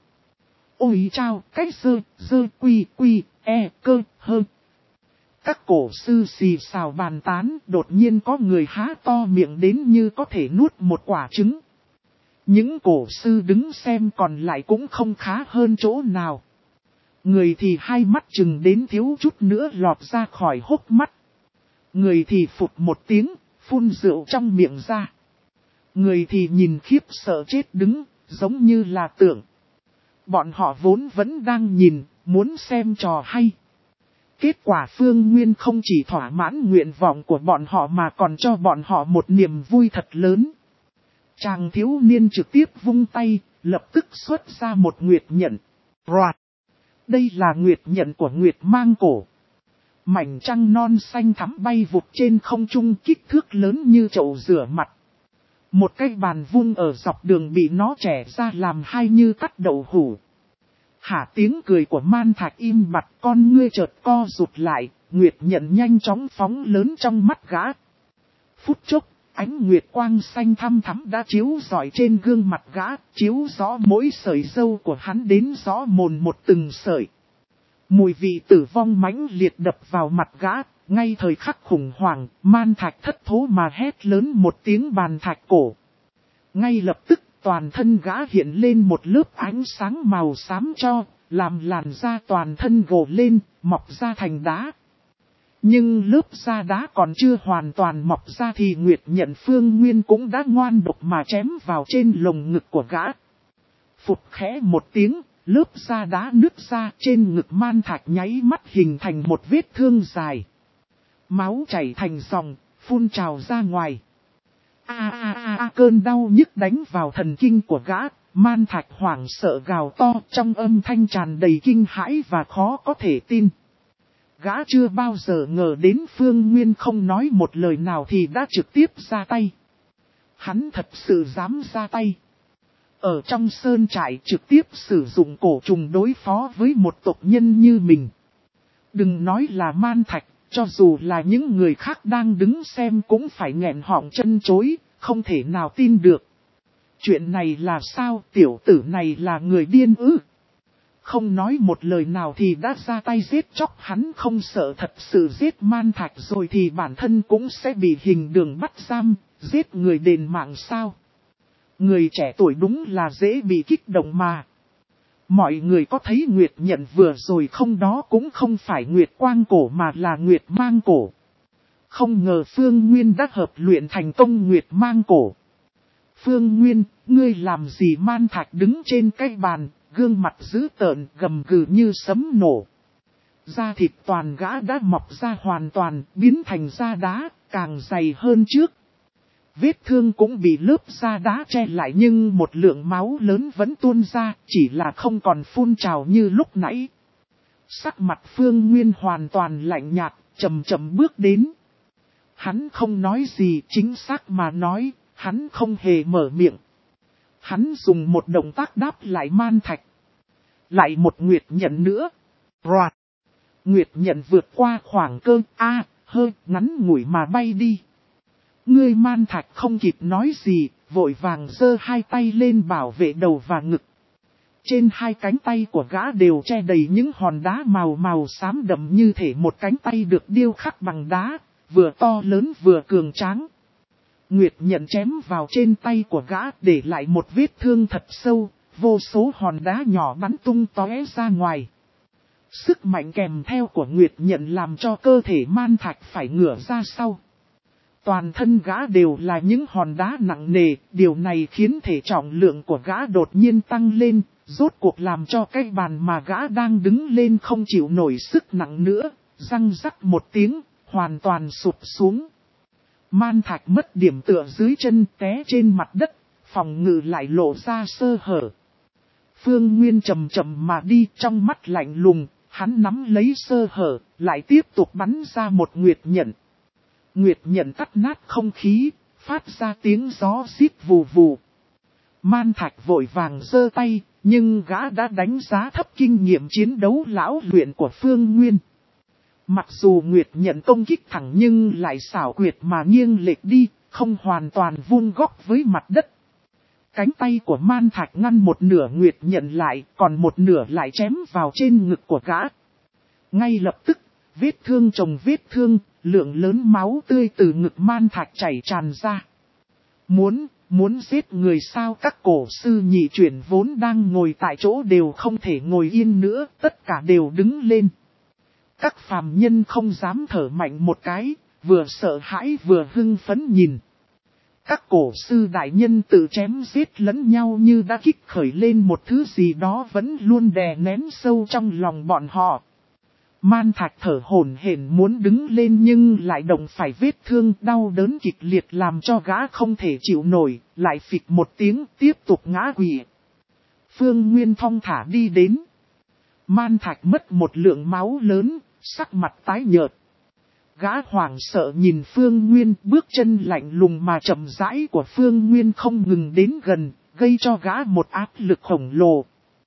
Ôi chao, cái dơ, dơ quy quy, e, cơ, hơ. Các cổ sư xì xào bàn tán, đột nhiên có người há to miệng đến như có thể nuốt một quả trứng. Những cổ sư đứng xem còn lại cũng không khá hơn chỗ nào. Người thì hai mắt chừng đến thiếu chút nữa lọt ra khỏi hốc mắt. Người thì phụt một tiếng, phun rượu trong miệng ra. Người thì nhìn khiếp sợ chết đứng, giống như là tưởng. Bọn họ vốn vẫn đang nhìn, muốn xem trò hay. Kết quả Phương Nguyên không chỉ thỏa mãn nguyện vọng của bọn họ mà còn cho bọn họ một niềm vui thật lớn. Chàng thiếu niên trực tiếp vung tay, lập tức xuất ra một nguyệt nhận. Roạt! Đây là nguyệt nhận của Nguyệt Mang Cổ. Mảnh trăng non xanh thắm bay vụt trên không trung, kích thước lớn như chậu rửa mặt. Một cái bàn vuông ở dọc đường bị nó chẻ ra làm hai như cắt đậu hủ. Hả, tiếng cười của Man Thạch im bặt, con ngươi chợt co rụt lại, nguyệt nhận nhanh chóng phóng lớn trong mắt gã. Phút chốc, ánh nguyệt quang xanh thăm thắm đã chiếu rọi trên gương mặt gã, chiếu rõ mỗi sợi râu của hắn đến rõ mồn một từng sợi. Mùi vị tử vong mãnh liệt đập vào mặt gã, ngay thời khắc khủng hoảng, Man Thạch thất thố mà hét lớn một tiếng bàn thạch cổ. Ngay lập tức, toàn thân gã hiện lên một lớp ánh sáng màu xám cho, làm làn da toàn thân gồ lên, mọc ra thành đá. Nhưng lớp da đá còn chưa hoàn toàn mọc ra thì Nguyệt Nhận Phương Nguyên cũng đã ngoan độc mà chém vào trên lồng ngực của gã. Phụt khẽ một tiếng, lớp da đá nứt ra, trên ngực Man Thạch nháy mắt hình thành một vết thương dài. Máu chảy thành dòng, phun trào ra ngoài. A a a a, cơn đau nhức đánh vào thần kinh của gã, Man Thạch hoảng sợ gào to, trong âm thanh tràn đầy kinh hãi và khó có thể tin. Gã chưa bao giờ ngờ đến Phương Nguyên không nói một lời nào thì đã trực tiếp ra tay. Hắn thật sự dám ra tay. Ở trong sơn trại trực tiếp sử dụng cổ trùng đối phó với một tộc nhân như mình. Đừng nói là Man Thạch, cho dù là những người khác đang đứng xem cũng phải nghẹn họng chân chối, không thể nào tin được. Chuyện này là sao, tiểu tử này là người điên ư? Không nói một lời nào thì đã ra tay giết chóc, hắn không sợ thật sự giết Man Thạch rồi thì bản thân cũng sẽ bị hình đường bắt giam, giết người đền mạng sao? Người trẻ tuổi đúng là dễ bị kích động mà. Mọi người có thấy Nguyệt Nhận vừa rồi không, đó cũng không phải Nguyệt Quang Cổ mà là Nguyệt Mang Cổ. Không ngờ Phương Nguyên đã hợp luyện thành công Nguyệt Mang Cổ. Phương Nguyên, ngươi làm gì? Man Thạch đứng trên cái bàn, gương mặt dữ tợn, gầm gừ như sấm nổ. Da thịt toàn gã đã mọc ra hoàn toàn, biến thành da đá, càng dày hơn trước. Vết thương cũng bị lớp da đá che lại nhưng một lượng máu lớn vẫn tuôn ra, chỉ là không còn phun trào như lúc nãy. Sắc mặt Phương Nguyên hoàn toàn lạnh nhạt, chậm chậm bước đến. Hắn không nói gì, chính xác mà nói, hắn không hề mở miệng. Hắn dùng một động tác đáp lại man thạch. Lại một nguyệt nhận nữa. Roạt. Nguyệt nhận vượt qua khoảng cơ A, hơi ngắn ngủi mà bay đi. Ngươi man thạch không kịp nói gì, vội vàng giơ hai tay lên bảo vệ đầu và ngực. Trên hai cánh tay của gã đều che đầy những hòn đá màu màu xám đậm như thể một cánh tay được điêu khắc bằng đá, vừa to lớn vừa cường tráng. Nguyệt nhận chém vào trên tay của gã để lại một vết thương thật sâu, vô số hòn đá nhỏ bắn tung tóe ra ngoài. Sức mạnh kèm theo của Nguyệt nhận làm cho cơ thể man thạch phải ngửa ra sau. Toàn thân gã đều là những hòn đá nặng nề, điều này khiến thể trọng lượng của gã đột nhiên tăng lên, rốt cuộc làm cho cái bàn mà gã đang đứng lên không chịu nổi sức nặng nữa, răng rắc một tiếng, hoàn toàn sụp xuống. Man thạch mất điểm tựa dưới chân té trên mặt đất, phòng ngự lại lộ ra sơ hở. Phương Nguyên chậm chậm mà đi, trong mắt lạnh lùng, hắn nắm lấy sơ hở, lại tiếp tục bắn ra một nguyệt nhận. Nguyệt nhận cắt nát không khí, phát ra tiếng gió xít vù vù. Man thạch vội vàng giơ tay, nhưng gã đã đánh giá thấp kinh nghiệm chiến đấu lão luyện của Phương Nguyên. Mặc dù Nguyệt nhận công kích thẳng nhưng lại xảo quyệt mà nghiêng lệch đi, không hoàn toàn vuông góc với mặt đất. Cánh tay của man thạch ngăn một nửa Nguyệt nhận lại, còn một nửa lại chém vào trên ngực của gã. Ngay lập tức, vết thương chồng vết thương, lượng lớn máu tươi từ ngực man thạch chảy tràn ra. Muốn, muốn giết người sao? Các cổ sư nhị chuyển vốn đang ngồi tại chỗ đều không thể ngồi yên nữa, tất cả đều đứng lên. Các phàm nhân không dám thở mạnh một cái, vừa sợ hãi vừa hưng phấn nhìn. Các cổ sư đại nhân tự chém giết lẫn nhau như đã kích khởi lên một thứ gì đó vẫn luôn đè nén sâu trong lòng bọn họ. Man thạch thở hổn hển muốn đứng lên nhưng lại động phải vết thương đau đớn kịch liệt làm cho gã không thể chịu nổi, lại phịch một tiếng tiếp tục ngã quỵ. Phương Nguyên thong thả đi đến. Man thạch mất một lượng máu lớn, sắc mặt tái nhợt. Gã hoảng sợ nhìn Phương Nguyên, bước chân lạnh lùng mà chậm rãi của Phương Nguyên không ngừng đến gần, gây cho gã một áp lực khổng lồ.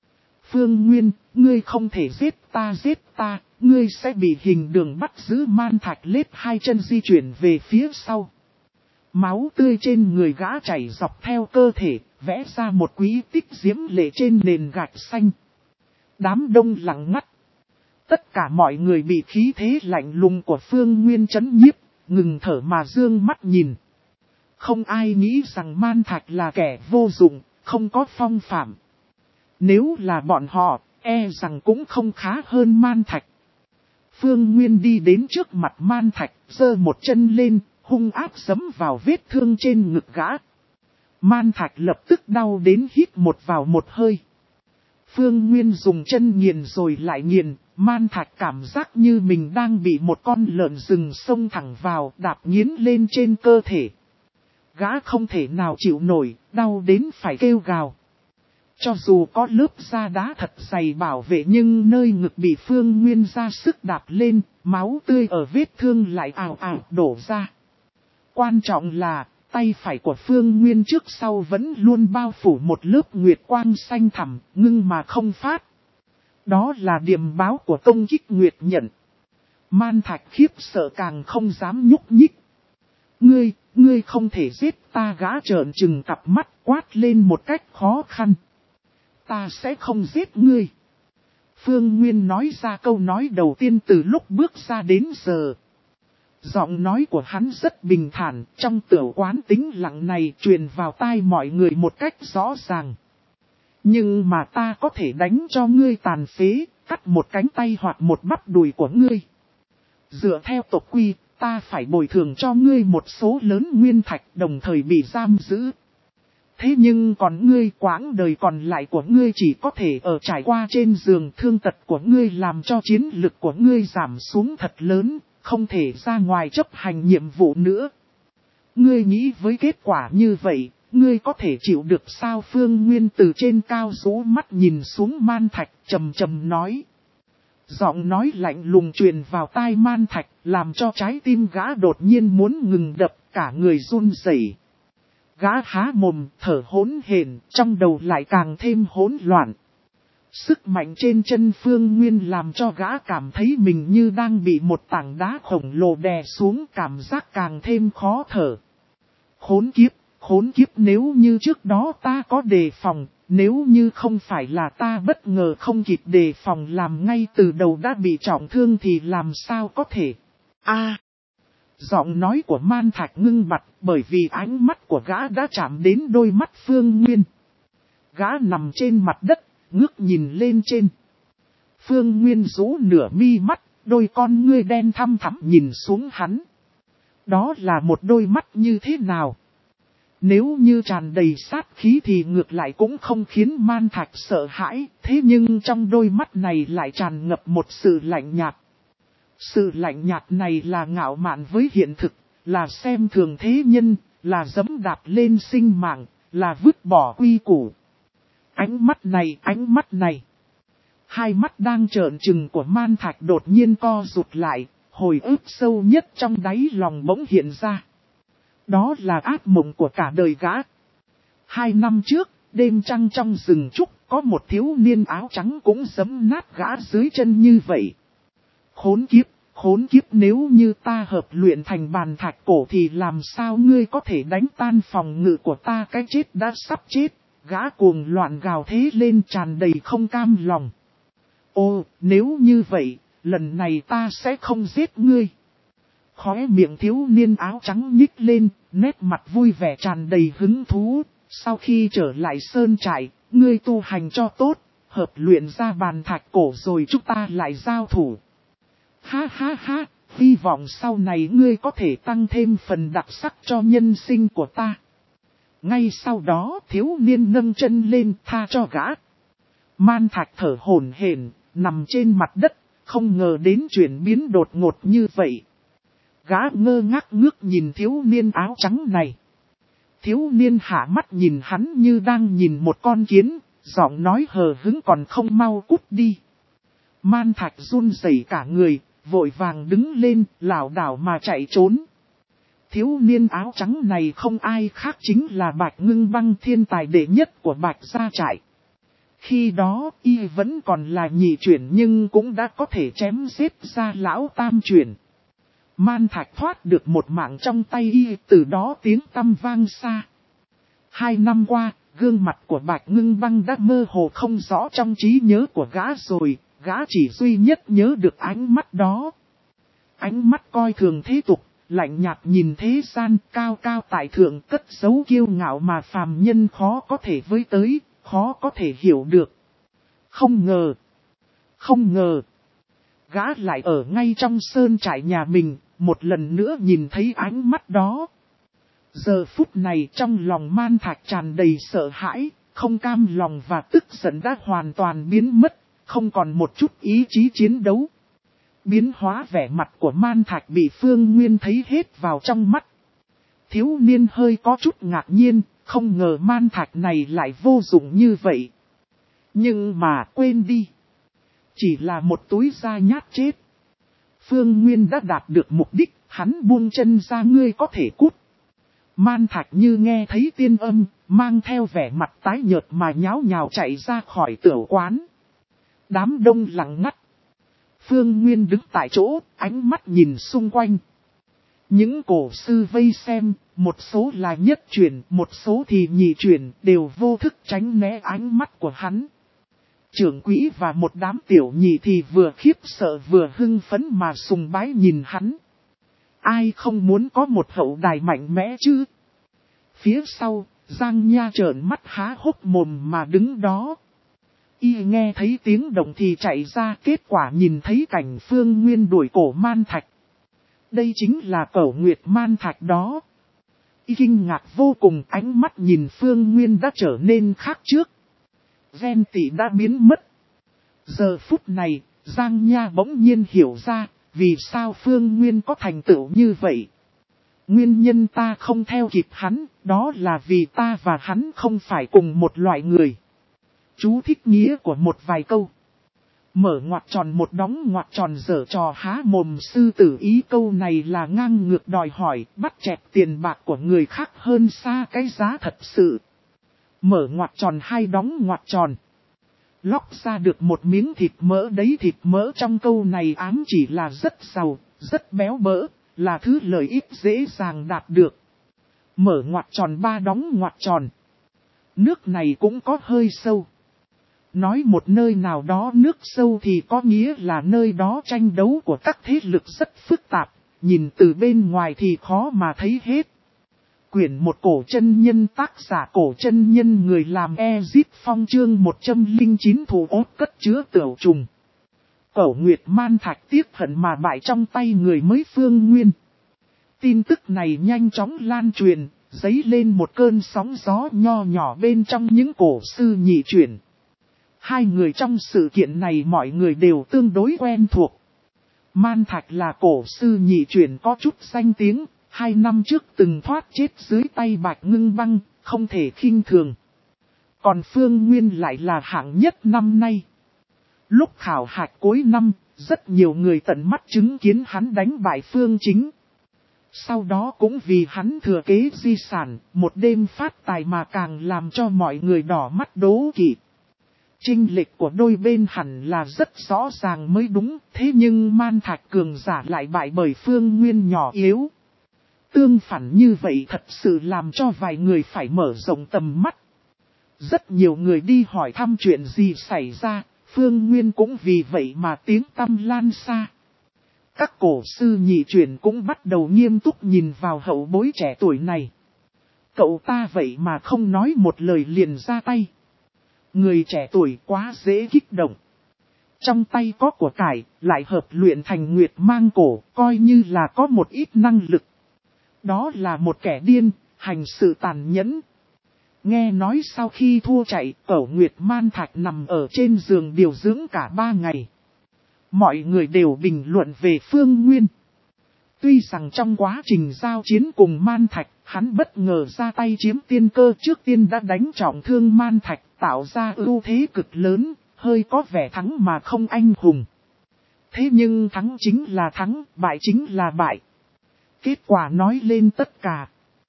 Phương Nguyên, ngươi không thể giết ta giết ta, ngươi sẽ bị hình đường bắt giữ. Man thạch lết hai chân di chuyển về phía sau. Máu tươi trên người gã chảy dọc theo cơ thể, vẽ ra một quý tích diễm lệ trên nền gạch xanh. Đám đông lặng ngắt. Tất cả mọi người bị khí thế lạnh lùng của Phương Nguyên chấn nhiếp, ngừng thở mà dương mắt nhìn. Không ai nghĩ rằng man thạch là kẻ vô dụng, không có phong phạm. Nếu là bọn họ, e rằng cũng không khá hơn man thạch. Phương Nguyên đi đến trước mặt man thạch, giơ một chân lên, hung ác giẫm vào vết thương trên ngực gã. Man thạch lập tức đau đến hít một vào một hơi. Phương Nguyên dùng chân nghiền rồi lại nghiền, man thạch cảm giác như mình đang bị một con lợn rừng xông thẳng vào, đạp nghiến lên trên cơ thể. Gã không thể nào chịu nổi, đau đến phải kêu gào. Cho dù có lớp da đá thật dày bảo vệ nhưng nơi ngực bị Phương Nguyên ra sức đạp lên, máu tươi ở vết thương lại ào ào đổ ra. Quan trọng là, tay phải của Phương Nguyên trước sau vẫn luôn bao phủ một lớp nguyệt quang xanh thẳm, ngưng mà không phát. Đó là điểm báo của công kích nguyệt nhận. Man thạch khiếp sợ càng không dám nhúc nhích. Ngươi, ngươi không thể giết ta, gã trợn trừng cặp mắt quát lên một cách khó khăn. Ta sẽ không giết ngươi. Phương Nguyên nói ra câu nói đầu tiên từ lúc bước ra đến giờ. Giọng nói của hắn rất bình thản, trong tiểu quán tĩnh lặng này truyền vào tai mọi người một cách rõ ràng. Nhưng mà ta có thể đánh cho ngươi tàn phế, cắt một cánh tay hoặc một bắp đùi của ngươi. Dựa theo tộc quy, ta phải bồi thường cho ngươi một số lớn nguyên thạch đồng thời bị giam giữ. Thế nhưng còn ngươi, quãng đời còn lại của ngươi chỉ có thể ở trải qua trên giường. Thương tật của ngươi làm cho chiến lực của ngươi giảm xuống thật lớn, không thể ra ngoài chấp hành nhiệm vụ nữa. Ngươi nghĩ với kết quả như vậy, ngươi có thể chịu được sao? Phương Nguyên từ trên cao rũ mắt nhìn xuống Man Thạch, trầm trầm nói. Giọng nói lạnh lùng truyền vào tai Man Thạch, làm cho trái tim gã đột nhiên muốn ngừng đập, cả người run rẩy. Gã há mồm, thở hỗn hển, trong đầu lại càng thêm hỗn loạn. Sức mạnh trên chân Phương Nguyên làm cho gã cảm thấy mình như đang bị một tảng đá khổng lồ đè xuống, cảm giác càng thêm khó thở. Khốn kiếp, khốn kiếp, nếu như trước đó ta có đề phòng, nếu như không phải là ta bất ngờ không kịp đề phòng làm ngay từ đầu đã bị trọng thương thì làm sao có thể. A. Giọng nói của Man Thạch ngưng bặt bởi vì ánh mắt của gã đã chạm đến đôi mắt Phương Nguyên. Gã nằm trên mặt đất, ngước nhìn lên trên. Phương Nguyên rũ nửa mi mắt, đôi con ngươi đen thăm thẳm nhìn xuống hắn. Đó là một đôi mắt như thế nào? Nếu như tràn đầy sát khí thì ngược lại cũng không khiến Man Thạch sợ hãi, thế nhưng trong đôi mắt này lại tràn ngập một sự lạnh nhạt. Sự lạnh nhạt này là ngạo mạn với hiện thực, là xem thường thế nhân, là dẫm đạp lên sinh mạng, là vứt bỏ quy củ. Ánh mắt này, ánh mắt này. Hai mắt đang trợn trừng của Man Thạch đột nhiên co rụt lại, hồi ức sâu nhất trong đáy lòng bỗng hiện ra. Đó là ác mộng của cả đời gã. Hai năm trước, đêm trăng trong rừng trúc, có một thiếu niên áo trắng cũng giẫm nát gã dưới chân như vậy. Khốn kiếp, khốn kiếp, nếu như ta hợp luyện thành bàn thạch cổ thì làm sao ngươi có thể đánh tan phòng ngự của ta? Cái chết đã sắp chết, gã cuồng loạn gào thét lên tràn đầy không cam lòng. Ô, nếu như vậy, lần này ta sẽ không giết ngươi. Khóe miệng thiếu niên áo trắng nhích lên, nét mặt vui vẻ tràn đầy hứng thú. Sau khi trở lại sơn trại, ngươi tu hành cho tốt, hợp luyện ra bàn thạch cổ rồi chúng ta lại giao thủ. Ha ha ha, hy vọng sau này ngươi có thể tăng thêm phần đặc sắc cho nhân sinh của ta. Ngay sau đó thiếu niên nâng chân lên tha cho gã. Man Thạch thở hổn hển, nằm trên mặt đất, không ngờ đến chuyển biến đột ngột như vậy. Gã ngơ ngác ngước nhìn thiếu niên áo trắng này. Thiếu niên hạ mắt nhìn hắn như đang nhìn một con kiến, giọng nói hờ hững còn không mau cút đi. Man Thạch run rẩy cả người, vội vàng đứng lên, lảo đảo mà chạy trốn. Thiếu niên áo trắng này không ai khác chính là Bạch Ngưng Băng, thiên tài đệ nhất của Bạch gia trại. Khi đó y vẫn còn là nhị chuyển nhưng cũng đã có thể chém giết ra lão tam chuyển. Man Thạch thoát được một mạng trong tay y, từ đó tiếng tăm vang xa. Hai năm qua, gương mặt của Bạch Ngưng Băng đã mơ hồ không rõ trong trí nhớ của gã rồi, gã chỉ duy nhất nhớ được ánh mắt đó. Ánh mắt coi thường thế tục, lạnh nhạt nhìn thế gian, cao cao tại thượng, cất giấu kiêu ngạo mà phàm nhân khó có thể với tới, khó có thể hiểu được. Không ngờ, không ngờ, gã lại ở ngay trong sơn trại nhà mình, một lần nữa nhìn thấy ánh mắt đó. Giờ phút này trong lòng Man Thạch tràn đầy sợ hãi, không cam lòng và tức giận đã hoàn toàn biến mất, không còn một chút ý chí chiến đấu. Biến hóa vẻ mặt của Man Thạch bị Phương Nguyên thấy hết vào trong mắt. Thiếu niên hơi có chút ngạc nhiên, không ngờ Man Thạch này lại vô dụng như vậy. Nhưng mà quên đi. Chỉ là một túi da nhát chết. Phương Nguyên đã đạt được mục đích, hắn buông chân ra, ngươi có thể cút. Man Thạch như nghe thấy tiên âm, mang theo vẻ mặt tái nhợt mà nháo nhào chạy ra khỏi tửu quán. Đám đông lặng ngắt. Phương Nguyên đứng tại chỗ, ánh mắt nhìn xung quanh. Những cổ sư vây xem, một số là nhất chuyển, một số thì nhị chuyển, đều vô thức tránh né ánh mắt của hắn. Trưởng quỹ và một đám tiểu nhị thì vừa khiếp sợ vừa hưng phấn mà sùng bái nhìn hắn. Ai không muốn có một hậu đài mạnh mẽ chứ? Phía sau, Giang Nha trợn mắt há hốc mồm mà đứng đó. Y nghe thấy tiếng động thì chạy ra, kết quả nhìn thấy cảnh Phương Nguyên đuổi cổ Man Thạch. Đây chính là Cẩu Nguyệt Man Thạch đó. Y kinh ngạc vô cùng, ánh mắt nhìn Phương Nguyên đã trở nên khác trước. Ghen tị đã biến mất. Giờ phút này, Giang Nha bỗng nhiên hiểu ra, vì sao Phương Nguyên có thành tựu như vậy. Nguyên nhân ta không theo kịp hắn, đó là vì ta và hắn không phải cùng một loại người. Chú thích nghĩa của một vài câu. Mở ngoặc tròn một đóng ngoặc tròn dở trò há mồm sư tử ý câu này là ngang ngược đòi hỏi, bắt chẹt tiền bạc của người khác hơn xa cái giá thật sự. Mở ngoặc tròn hai đóng ngoặc tròn. Lóc ra được một miếng thịt mỡ đấy, thịt mỡ trong câu này ám chỉ là rất giàu, rất béo bỡ, là thứ lợi ích dễ dàng đạt được. Mở ngoặc tròn ba đóng ngoặc tròn. Nước này cũng có hơi sâu. Nói một nơi nào đó nước sâu thì có nghĩa là nơi đó tranh đấu của các thế lực rất phức tạp, nhìn từ bên ngoài thì khó mà thấy hết. Quyển một cổ chân nhân, tác giả cổ chân nhân, người làm Ezip Phong, chương một trăm lẻ chín thủ ốt cất chứa tửu trùng. Cẩu Nguyệt Man Thạch tiếc hận mà bại trong tay người mới Phương Nguyên. Tin tức này nhanh chóng lan truyền, dấy lên một cơn sóng gió nho nhỏ bên trong những cổ sư nhị chuyển. Hai người trong sự kiện này mọi người đều tương đối quen thuộc. Man Thạch là cổ sư nhị chuyển có chút danh tiếng, hai năm trước từng thoát chết dưới tay Bạch Ngưng Băng, không thể khinh thường. Còn Phương Nguyên lại là hạng nhất năm nay. Lúc khảo hạch cuối năm, rất nhiều người tận mắt chứng kiến hắn đánh bại Phương Chính. Sau đó cũng vì hắn thừa kế di sản, một đêm phát tài mà càng làm cho mọi người đỏ mắt đố kỵ. Chênh lệch của đôi bên hẳn là rất rõ ràng mới đúng, thế nhưng Man Thạch cường giả lại bại bởi Phương Nguyên nhỏ yếu. Tương phản như vậy thật sự làm cho vài người phải mở rộng tầm mắt. Rất nhiều người đi hỏi thăm chuyện gì xảy ra, Phương Nguyên cũng vì vậy mà tiếng tăm lan xa. Các cổ sư nhị truyền cũng bắt đầu nghiêm túc nhìn vào hậu bối trẻ tuổi này. Cậu ta vậy mà không nói một lời liền ra tay. Người trẻ tuổi quá dễ kích động. Trong tay có của cải, lại hợp luyện thành Nguyệt Mang cổ, coi như là có một ít năng lực. Đó là một kẻ điên, hành sự tàn nhẫn. Nghe nói sau khi thua chạy, Cẩu Nguyệt Man Thạch nằm ở trên giường điều dưỡng cả ba ngày. Mọi người đều bình luận về Phương Nguyên. Tuy rằng trong quá trình giao chiến cùng Man Thạch, hắn bất ngờ ra tay chiếm tiên cơ, trước tiên đã đánh trọng thương Man Thạch, tạo ra ưu thế cực lớn, hơi có vẻ thắng mà không anh hùng. Thế nhưng thắng chính là thắng, bại chính là bại. Kết quả nói lên tất cả.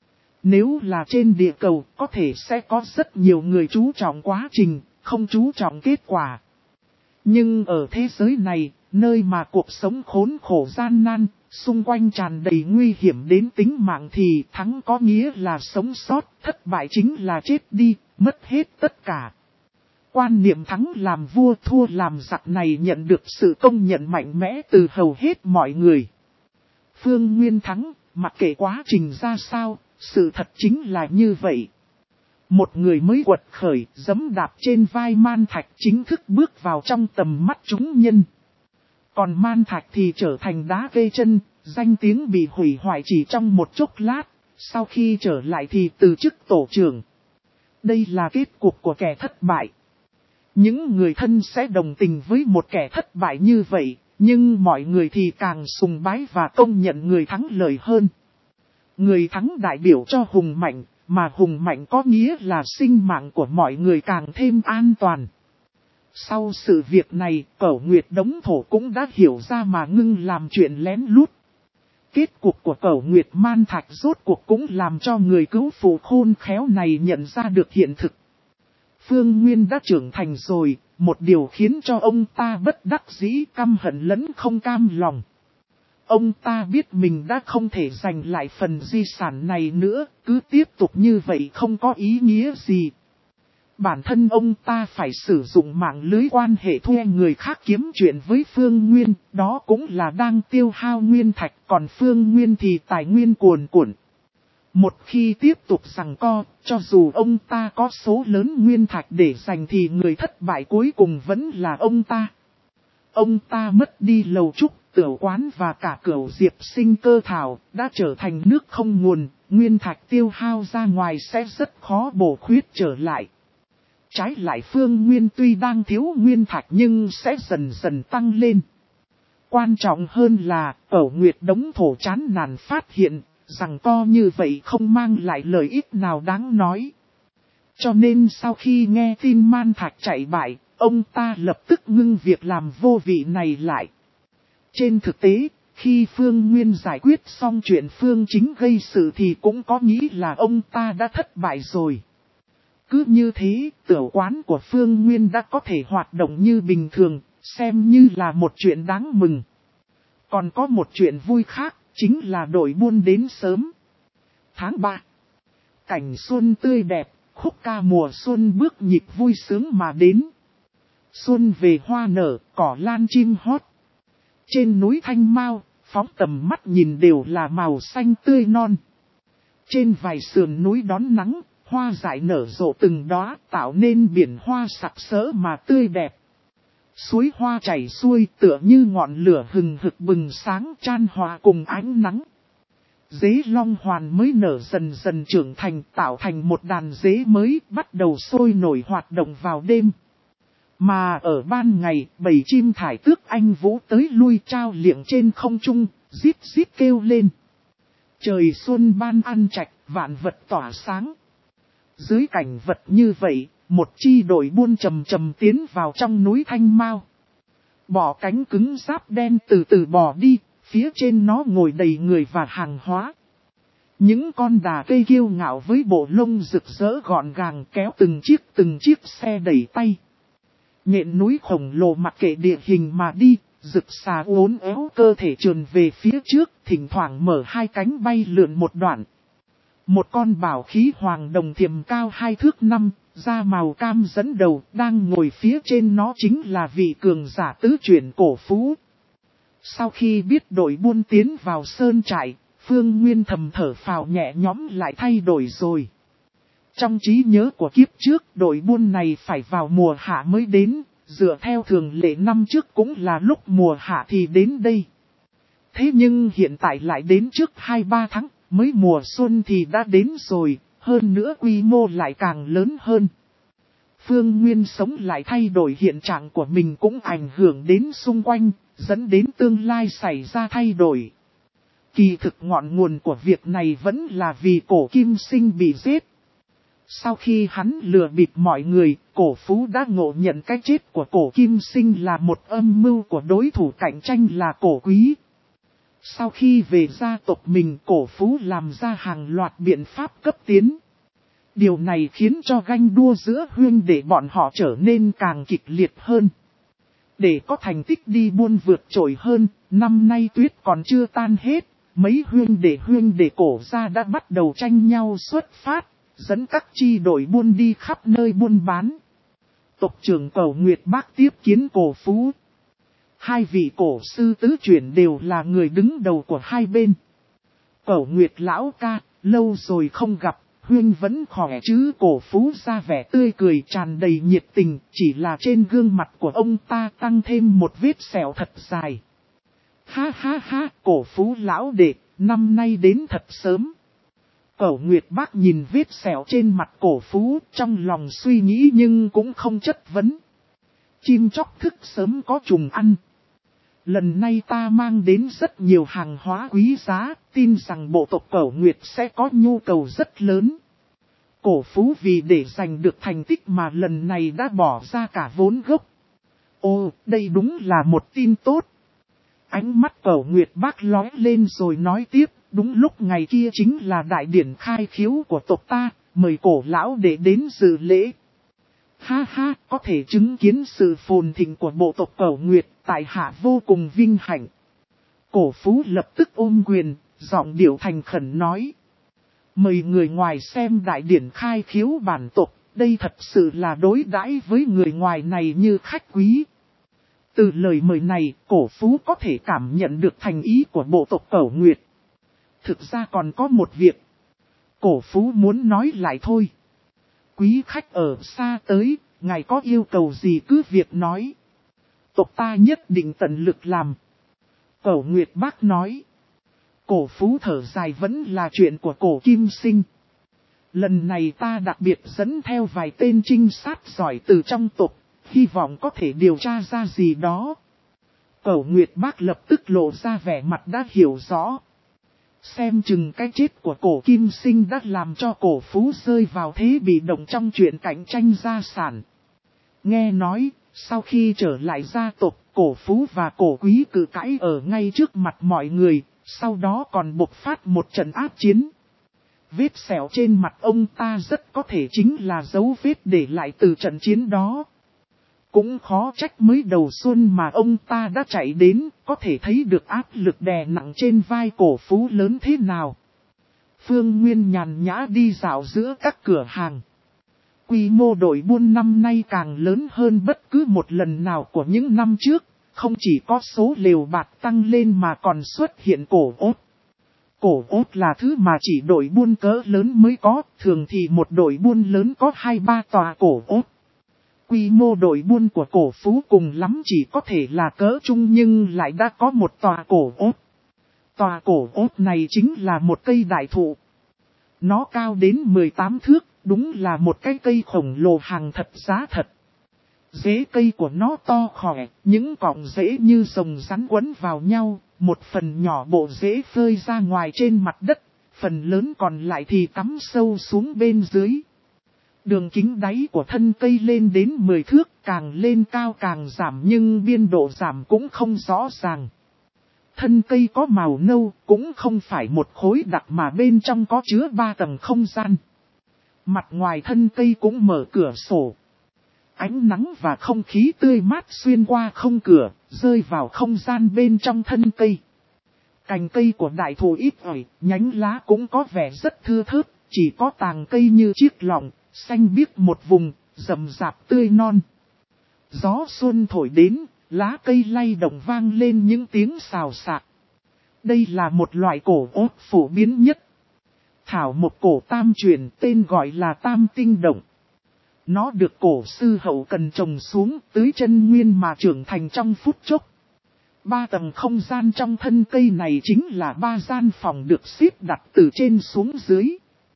Nếu là trên địa cầu, có thể sẽ có rất nhiều người chú trọng quá trình, không chú trọng kết quả. Nhưng ở thế giới này, nơi mà cuộc sống khốn khổ gian nan, xung quanh tràn đầy nguy hiểm đến tính mạng thì thắng có nghĩa là sống sót, thất bại chính là chết đi, mất hết tất cả. Quan niệm thắng làm vua thua làm giặc này nhận được sự công nhận mạnh mẽ từ hầu hết mọi người. Phương Nguyên thắng, mặc kệ quá trình ra sao, sự thật chính là như vậy. Một người mới quật khởi, giẫm đạp trên vai Man Thạch chính thức bước vào trong tầm mắt chúng nhân. Còn Man Thạch thì trở thành đá kê chân, danh tiếng bị hủy hoại chỉ trong một chốc lát, sau khi trở lại thì từ chức tổ trưởng. Đây là kết cục của kẻ thất bại. Những người thân sẽ đồng tình với một kẻ thất bại như vậy, nhưng mọi người thì càng sùng bái và công nhận người thắng lợi hơn. Người thắng đại biểu cho hùng mạnh, mà hùng mạnh có nghĩa là sinh mạng của mọi người càng thêm an toàn. Sau sự việc này, Cẩu Nguyệt Đống Thổ cũng đã hiểu ra mà ngưng làm chuyện lén lút. Kết cục của Cẩu Nguyệt Man Thạch rốt cuộc cũng làm cho người cứu phụ khôn khéo này nhận ra được hiện thực. Phương Nguyên đã trưởng thành rồi, một điều khiến cho ông ta bất đắc dĩ, căm hận lẫn không cam lòng. Ông ta biết mình đã không thể giành lại phần di sản này nữa, cứ tiếp tục như vậy không có ý nghĩa gì. Bản thân ông ta phải sử dụng mạng lưới quan hệ thuê người khác kiếm chuyện với Phương Nguyên, đó cũng là đang tiêu hao nguyên thạch, còn Phương Nguyên thì tài nguyên cuồn cuộn. Một khi tiếp tục giằng co, cho dù ông ta có số lớn nguyên thạch để giành thì người thất bại cuối cùng vẫn là ông ta. Ông ta mất đi lầu trúc, tửu quán và cả cửu diệp sinh cơ thảo, đã trở thành nước không nguồn, nguyên thạch tiêu hao ra ngoài sẽ rất khó bổ khuyết trở lại. Trái lại Phương Nguyên tuy đang thiếu nguyên thạch nhưng sẽ dần dần tăng lên. Quan trọng hơn là, Cẩu Nguyệt Đống Thổ chán nản phát hiện, rằng co như vậy không mang lại lợi ích nào đáng nói. Cho nên sau khi nghe tin Man Thạch chạy bại, ông ta lập tức ngưng việc làm vô vị này lại. Trên thực tế, khi Phương Nguyên giải quyết xong chuyện Phương Chính gây sự thì cũng có nghĩ là ông ta đã thất bại rồi. Cứ như thế, tiểu quán của Phương Nguyên đã có thể hoạt động như bình thường, xem như là một chuyện đáng mừng. Còn có một chuyện vui khác, chính là đội buôn đến sớm. Tháng ba, cảnh xuân tươi đẹp, khúc ca mùa xuân bước nhịp vui sướng mà đến. Xuân về hoa nở, cỏ lan chim hót. Trên núi Thanh Mao, phóng tầm mắt nhìn đều là màu xanh tươi non. Trên vài sườn núi đón nắng, hoa dại nở rộ từng đóa, tạo nên biển hoa sặc sỡ mà tươi đẹp. Suối hoa chảy xuôi tựa như ngọn lửa hừng hực bừng sáng chan hòa cùng ánh nắng. Dế long hoàn mới nở dần dần trưởng thành, tạo thành một đàn dế mới bắt đầu sôi nổi hoạt động vào đêm. Mà ở ban ngày, bầy chim thải tước anh vũ tới lui trao liệng trên không trung, rít rít kêu lên. Trời xuân ban ăn trạch, vạn vật tỏa sáng. Dưới cảnh vật như vậy, một chi đội buôn chầm chầm tiến vào trong núi Thanh Mao. Bò cánh cứng giáp đen từ từ bò đi, phía trên nó ngồi đầy người và hàng hóa. Những con đà cây kiêu ngạo với bộ lông rực rỡ gọn gàng kéo từng chiếc từng chiếc xe đẩy tay. Nhện núi khổng lồ mặc kệ địa hình mà đi, rực xà uốn éo cơ thể trườn về phía trước, thỉnh thoảng mở hai cánh bay lượn một đoạn. Một con bảo khí hoàng đồng thiềm cao hai thước năm, da màu cam dẫn đầu, đang ngồi phía trên nó chính là vị cường giả tứ chuyển Cổ Phú. Sau khi biết đội buôn tiến vào sơn trại, Phương Nguyên thầm thở phào nhẹ nhõm lại thay đổi rồi. Trong trí nhớ của kiếp trước, đội buôn này phải vào mùa hạ mới đến, dựa theo thường lệ năm trước cũng là lúc mùa hạ thì đến đây. Thế nhưng hiện tại lại đến trước hai ba tháng, mới mùa xuân thì đã đến rồi, hơn nữa quy mô lại càng lớn hơn. Phương Nguyên sống lại thay đổi hiện trạng của mình cũng ảnh hưởng đến xung quanh, dẫn đến tương lai xảy ra thay đổi. Kỳ thực ngọn nguồn của việc này vẫn là vì Cổ Kim Sinh bị giết. Sau khi hắn lừa bịp mọi người, Cổ Phú đã ngộ nhận cái chết của Cổ Kim Sinh là một âm mưu của đối thủ cạnh tranh là Cổ Quý. Sau khi về gia tộc mình, Cổ Phú làm ra hàng loạt biện pháp cấp tiến. Điều này khiến cho ganh đua giữa huynh đệ bọn họ trở nên càng kịch liệt hơn. Để có thành tích đi buôn vượt trội hơn, năm nay tuyết còn chưa tan hết, mấy huynh đệ huynh đệ Cổ gia đã bắt đầu tranh nhau xuất phát, dẫn các chi đội buôn đi khắp nơi buôn bán. Tộc trưởng Cẩu Nguyệt Bác tiếp kiến Cổ Phú. Hai vị cổ sư tứ chuyển đều là người đứng đầu của hai bên. Cẩu Nguyệt lão ca, lâu rồi không gặp, huynh vẫn khỏe chứ? Cổ Phú ra vẻ tươi cười tràn đầy nhiệt tình, chỉ là trên gương mặt của ông ta tăng thêm một vết sẹo thật dài. Ha ha ha, Cổ Phú lão đệ, năm nay đến thật sớm. Cẩu Nguyệt Bác nhìn vết sẹo trên mặt Cổ Phú, trong lòng suy nghĩ nhưng cũng không chất vấn. Chim chóc thức sớm có trùng ăn. Lần này ta mang đến rất nhiều hàng hóa quý giá, tin rằng bộ tộc Cẩu Nguyệt sẽ có nhu cầu rất lớn. Cổ Phú vì để giành được thành tích mà lần này đã bỏ ra cả vốn gốc. Ồ, đây đúng là một tin tốt. Ánh mắt Cẩu Nguyệt Bác lóe lên rồi nói tiếp, đúng lúc ngày kia chính là đại điển khai khiếu của tộc ta, mời Cổ lão để đến dự lễ. Ha ha, có thể chứng kiến sự phồn thịnh của bộ tộc Cẩu Nguyệt, tại hạ vô cùng vinh hạnh. Cổ Phú lập tức ôm quyền, giọng điệu thành khẩn nói. Mời người ngoài xem đại điển khai khiếu bản tộc, đây thật sự là đối đãi với người ngoài này như khách quý. Từ lời mời này, Cổ Phú có thể cảm nhận được thành ý của bộ tộc Cẩu Nguyệt. Thực ra còn có một việc. Cổ Phú muốn nói lại thôi. Quý khách ở xa tới, ngài có yêu cầu gì cứ việc nói. Tộc ta nhất định tận lực làm. Cẩu Nguyệt Bác nói. Cổ Phú thở dài vẫn là chuyện của Cổ Kim Sinh. Lần này ta đặc biệt dẫn theo vài tên trinh sát giỏi từ trong tộc, hy vọng có thể điều tra ra gì đó. Cẩu Nguyệt Bác lập tức lộ ra vẻ mặt đã hiểu rõ. Xem chừng cái chết của cổ Kim Sinh đã làm cho cổ Phú rơi vào thế bị động trong chuyện cạnh tranh gia sản. Nghe nói, sau khi trở lại gia tộc, cổ Phú và cổ Quý cự cãi ở ngay trước mặt mọi người, sau đó còn bộc phát một trận ác chiến. Vết sẹo trên mặt ông ta rất có thể chính là dấu vết để lại từ trận chiến đó. Cũng khó trách mới đầu xuân mà ông ta đã chạy đến, có thể thấy được áp lực đè nặng trên vai cổ Phú lớn thế nào. Phương Nguyên nhàn nhã đi dạo giữa các cửa hàng. Quy mô đội buôn năm nay càng lớn hơn bất cứ một lần nào của những năm trước, không chỉ có số lều bạt tăng lên mà còn xuất hiện cổ ốt. Cổ ốt là thứ mà chỉ đội buôn cỡ lớn mới có, thường thì một đội buôn lớn có hai ba tòa cổ ốt. Quy mô đội buôn của cổ Phú cùng lắm chỉ có thể là cỡ trung nhưng lại đã có một tòa cổ ốt. Tòa cổ ốt này chính là một cây đại thụ. Nó cao đến mười tám thước, đúng là một cái cây khổng lồ hàng thật giá thật. Rễ cây của nó to khỏe, những cọng rễ như rồng rắn quấn vào nhau, một phần nhỏ bộ rễ phơi ra ngoài trên mặt đất, phần lớn còn lại thì cắm sâu xuống bên dưới. Đường kính đáy của thân cây lên đến mười thước, càng lên cao càng giảm nhưng biên độ giảm cũng không rõ ràng. Thân cây có màu nâu, cũng không phải một khối đặc mà bên trong có chứa ba tầng không gian. Mặt ngoài thân cây cũng mở cửa sổ. Ánh nắng và không khí tươi mát xuyên qua không cửa, rơi vào không gian bên trong thân cây. Cành cây của đại thụ ít ỏi, nhánh lá cũng có vẻ rất thưa thớt, chỉ có tàng cây như chiếc lọng, xanh biếc một vùng, rậm rạp tươi non. Gió xuân thổi đến, lá cây lay động vang lên những tiếng xào xạc. Đây là một loại cổ ốt phổ biến nhất. Thảo một cổ tam truyền tên gọi là tam tinh động. Nó được cổ sư hậu cần trồng xuống tưới chân nguyên mà trưởng thành trong phút chốc. Ba tầng không gian trong thân cây này chính là ba gian phòng được xếp đặt từ trên xuống dưới.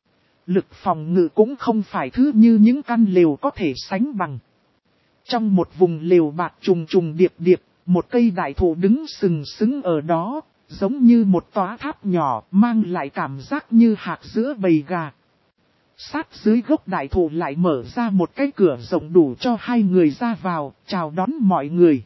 Lực phòng ngự cũng không phải thứ như những căn lều có thể sánh bằng. Trong một vùng lều bạt trùng trùng điệp điệp, một cây đại thụ đứng sừng sững ở đó, giống như một tòa tháp nhỏ mang lại cảm giác như hạt giữa bầy gà. Sát dưới gốc đại thụ lại mở ra một cái cửa rộng đủ cho hai người ra vào, chào đón mọi người.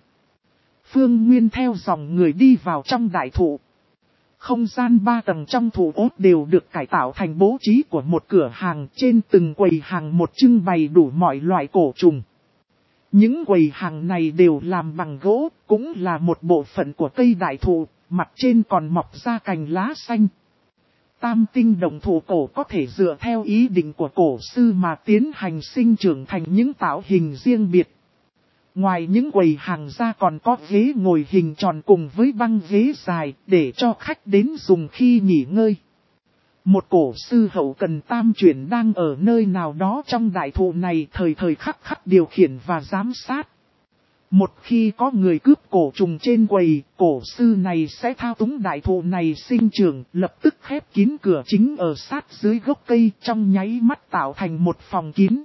Phương Nguyên theo dòng người đi vào trong đại thụ. Không gian ba tầng trong thụ ốt đều được cải tạo thành bố trí của một cửa hàng, trên từng quầy hàng một trưng bày đủ mọi loại cổ trùng. Những quầy hàng này đều làm bằng gỗ, cũng là một bộ phận của cây đại thụ, mặt trên còn mọc ra cành lá xanh. Tam tinh động thụ cổ có thể dựa theo ý định của cổ sư mà tiến hành sinh trưởng thành những tạo hình riêng biệt. Ngoài những quầy hàng ra còn có ghế ngồi hình tròn cùng với băng ghế dài để cho khách đến dùng khi nghỉ ngơi. Một cổ sư hậu cần tam chuyển đang ở nơi nào đó trong đại thụ này thời thời khắc khắc điều khiển và giám sát. Một khi có người cướp cổ trùng trên quầy, cổ sư này sẽ thao túng đại thụ này sinh trưởng, lập tức khép kín cửa chính ở sát dưới gốc cây trong nháy mắt tạo thành một phòng kín.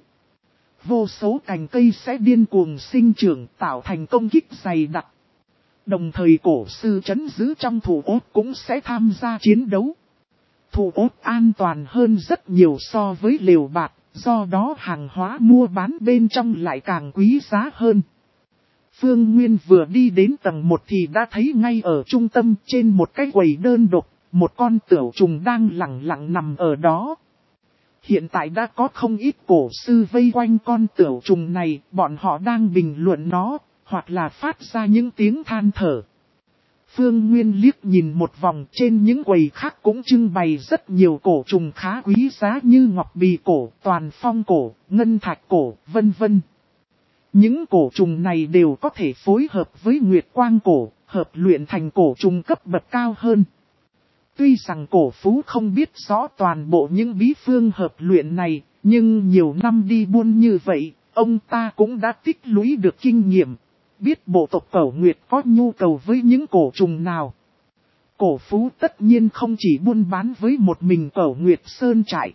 Vô số cành cây sẽ điên cuồng sinh trưởng tạo thành công kích dày đặc. Đồng thời cổ sư trấn giữ trong thụ ốt cũng sẽ tham gia chiến đấu. Thụ ốt an toàn hơn rất nhiều so với lều bạt, do đó hàng hóa mua bán bên trong lại càng quý giá hơn. Phương Nguyên vừa đi đến tầng một thì đã thấy ngay ở trung tâm trên một cái quầy đơn độc, một con tửu trùng đang lẳng lặng nằm ở đó. Hiện tại đã có không ít cổ sư vây quanh con tửu trùng này, bọn họ đang bình luận nó, hoặc là phát ra những tiếng than thở. Phương Nguyên liếc nhìn một vòng, trên những quầy khác cũng trưng bày rất nhiều cổ trùng khá quý giá như ngọc bì cổ, toàn phong cổ, ngân thạch cổ, vân vân. Những cổ trùng này đều có thể phối hợp với nguyệt quang cổ, hợp luyện thành cổ trùng cấp bậc cao hơn. Tuy rằng cổ phú không biết rõ toàn bộ những bí phương hợp luyện này, nhưng nhiều năm đi buôn như vậy, ông ta cũng đã tích lũy được kinh nghiệm. Biết bộ tộc Cẩu Nguyệt có nhu cầu với những cổ trùng nào. Cổ phú tất nhiên không chỉ buôn bán với một mình Cẩu Nguyệt Sơn trại.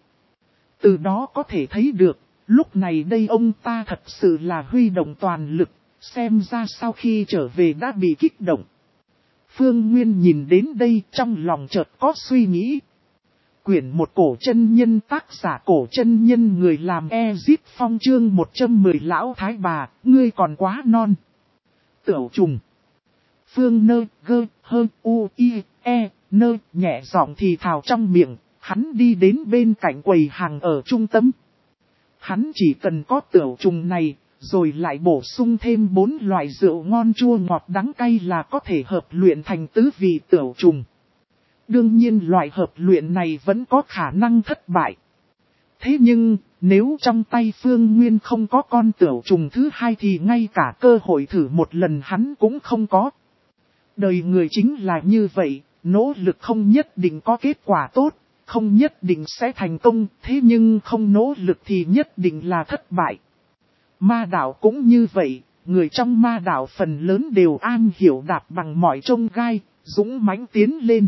Từ đó có thể thấy được, lúc này đây ông ta thật sự là huy động toàn lực, xem ra sau khi trở về đã bị kích động. Phương Nguyên nhìn đến đây trong lòng chợt có suy nghĩ. Quyển một cổ chân nhân tác giả cổ chân nhân người làm Ezip Phong chương một trăm mười lão thái bà, ngươi còn quá non. Tửu trùng. Phương nơ gơ hơ u i e nơ nhẹ giọng thì thào trong miệng, hắn đi đến bên cạnh quầy hàng ở trung tâm. Hắn chỉ cần có tửu trùng này, rồi lại bổ sung thêm bốn loại rượu ngon chua ngọt đắng cay là có thể hợp luyện thành tứ vị tửu trùng. Đương nhiên loại hợp luyện này vẫn có khả năng thất bại. Thế nhưng, nếu trong tay Phương Nguyên không có con tửu trùng thứ hai thì ngay cả cơ hội thử một lần hắn cũng không có. Đời người chính là như vậy, nỗ lực không nhất định có kết quả tốt, không nhất định sẽ thành công, thế nhưng không nỗ lực thì nhất định là thất bại. Ma đạo cũng như vậy, người trong ma đạo phần lớn đều an hiểu đạp bằng mọi chông gai, dũng mãnh tiến lên.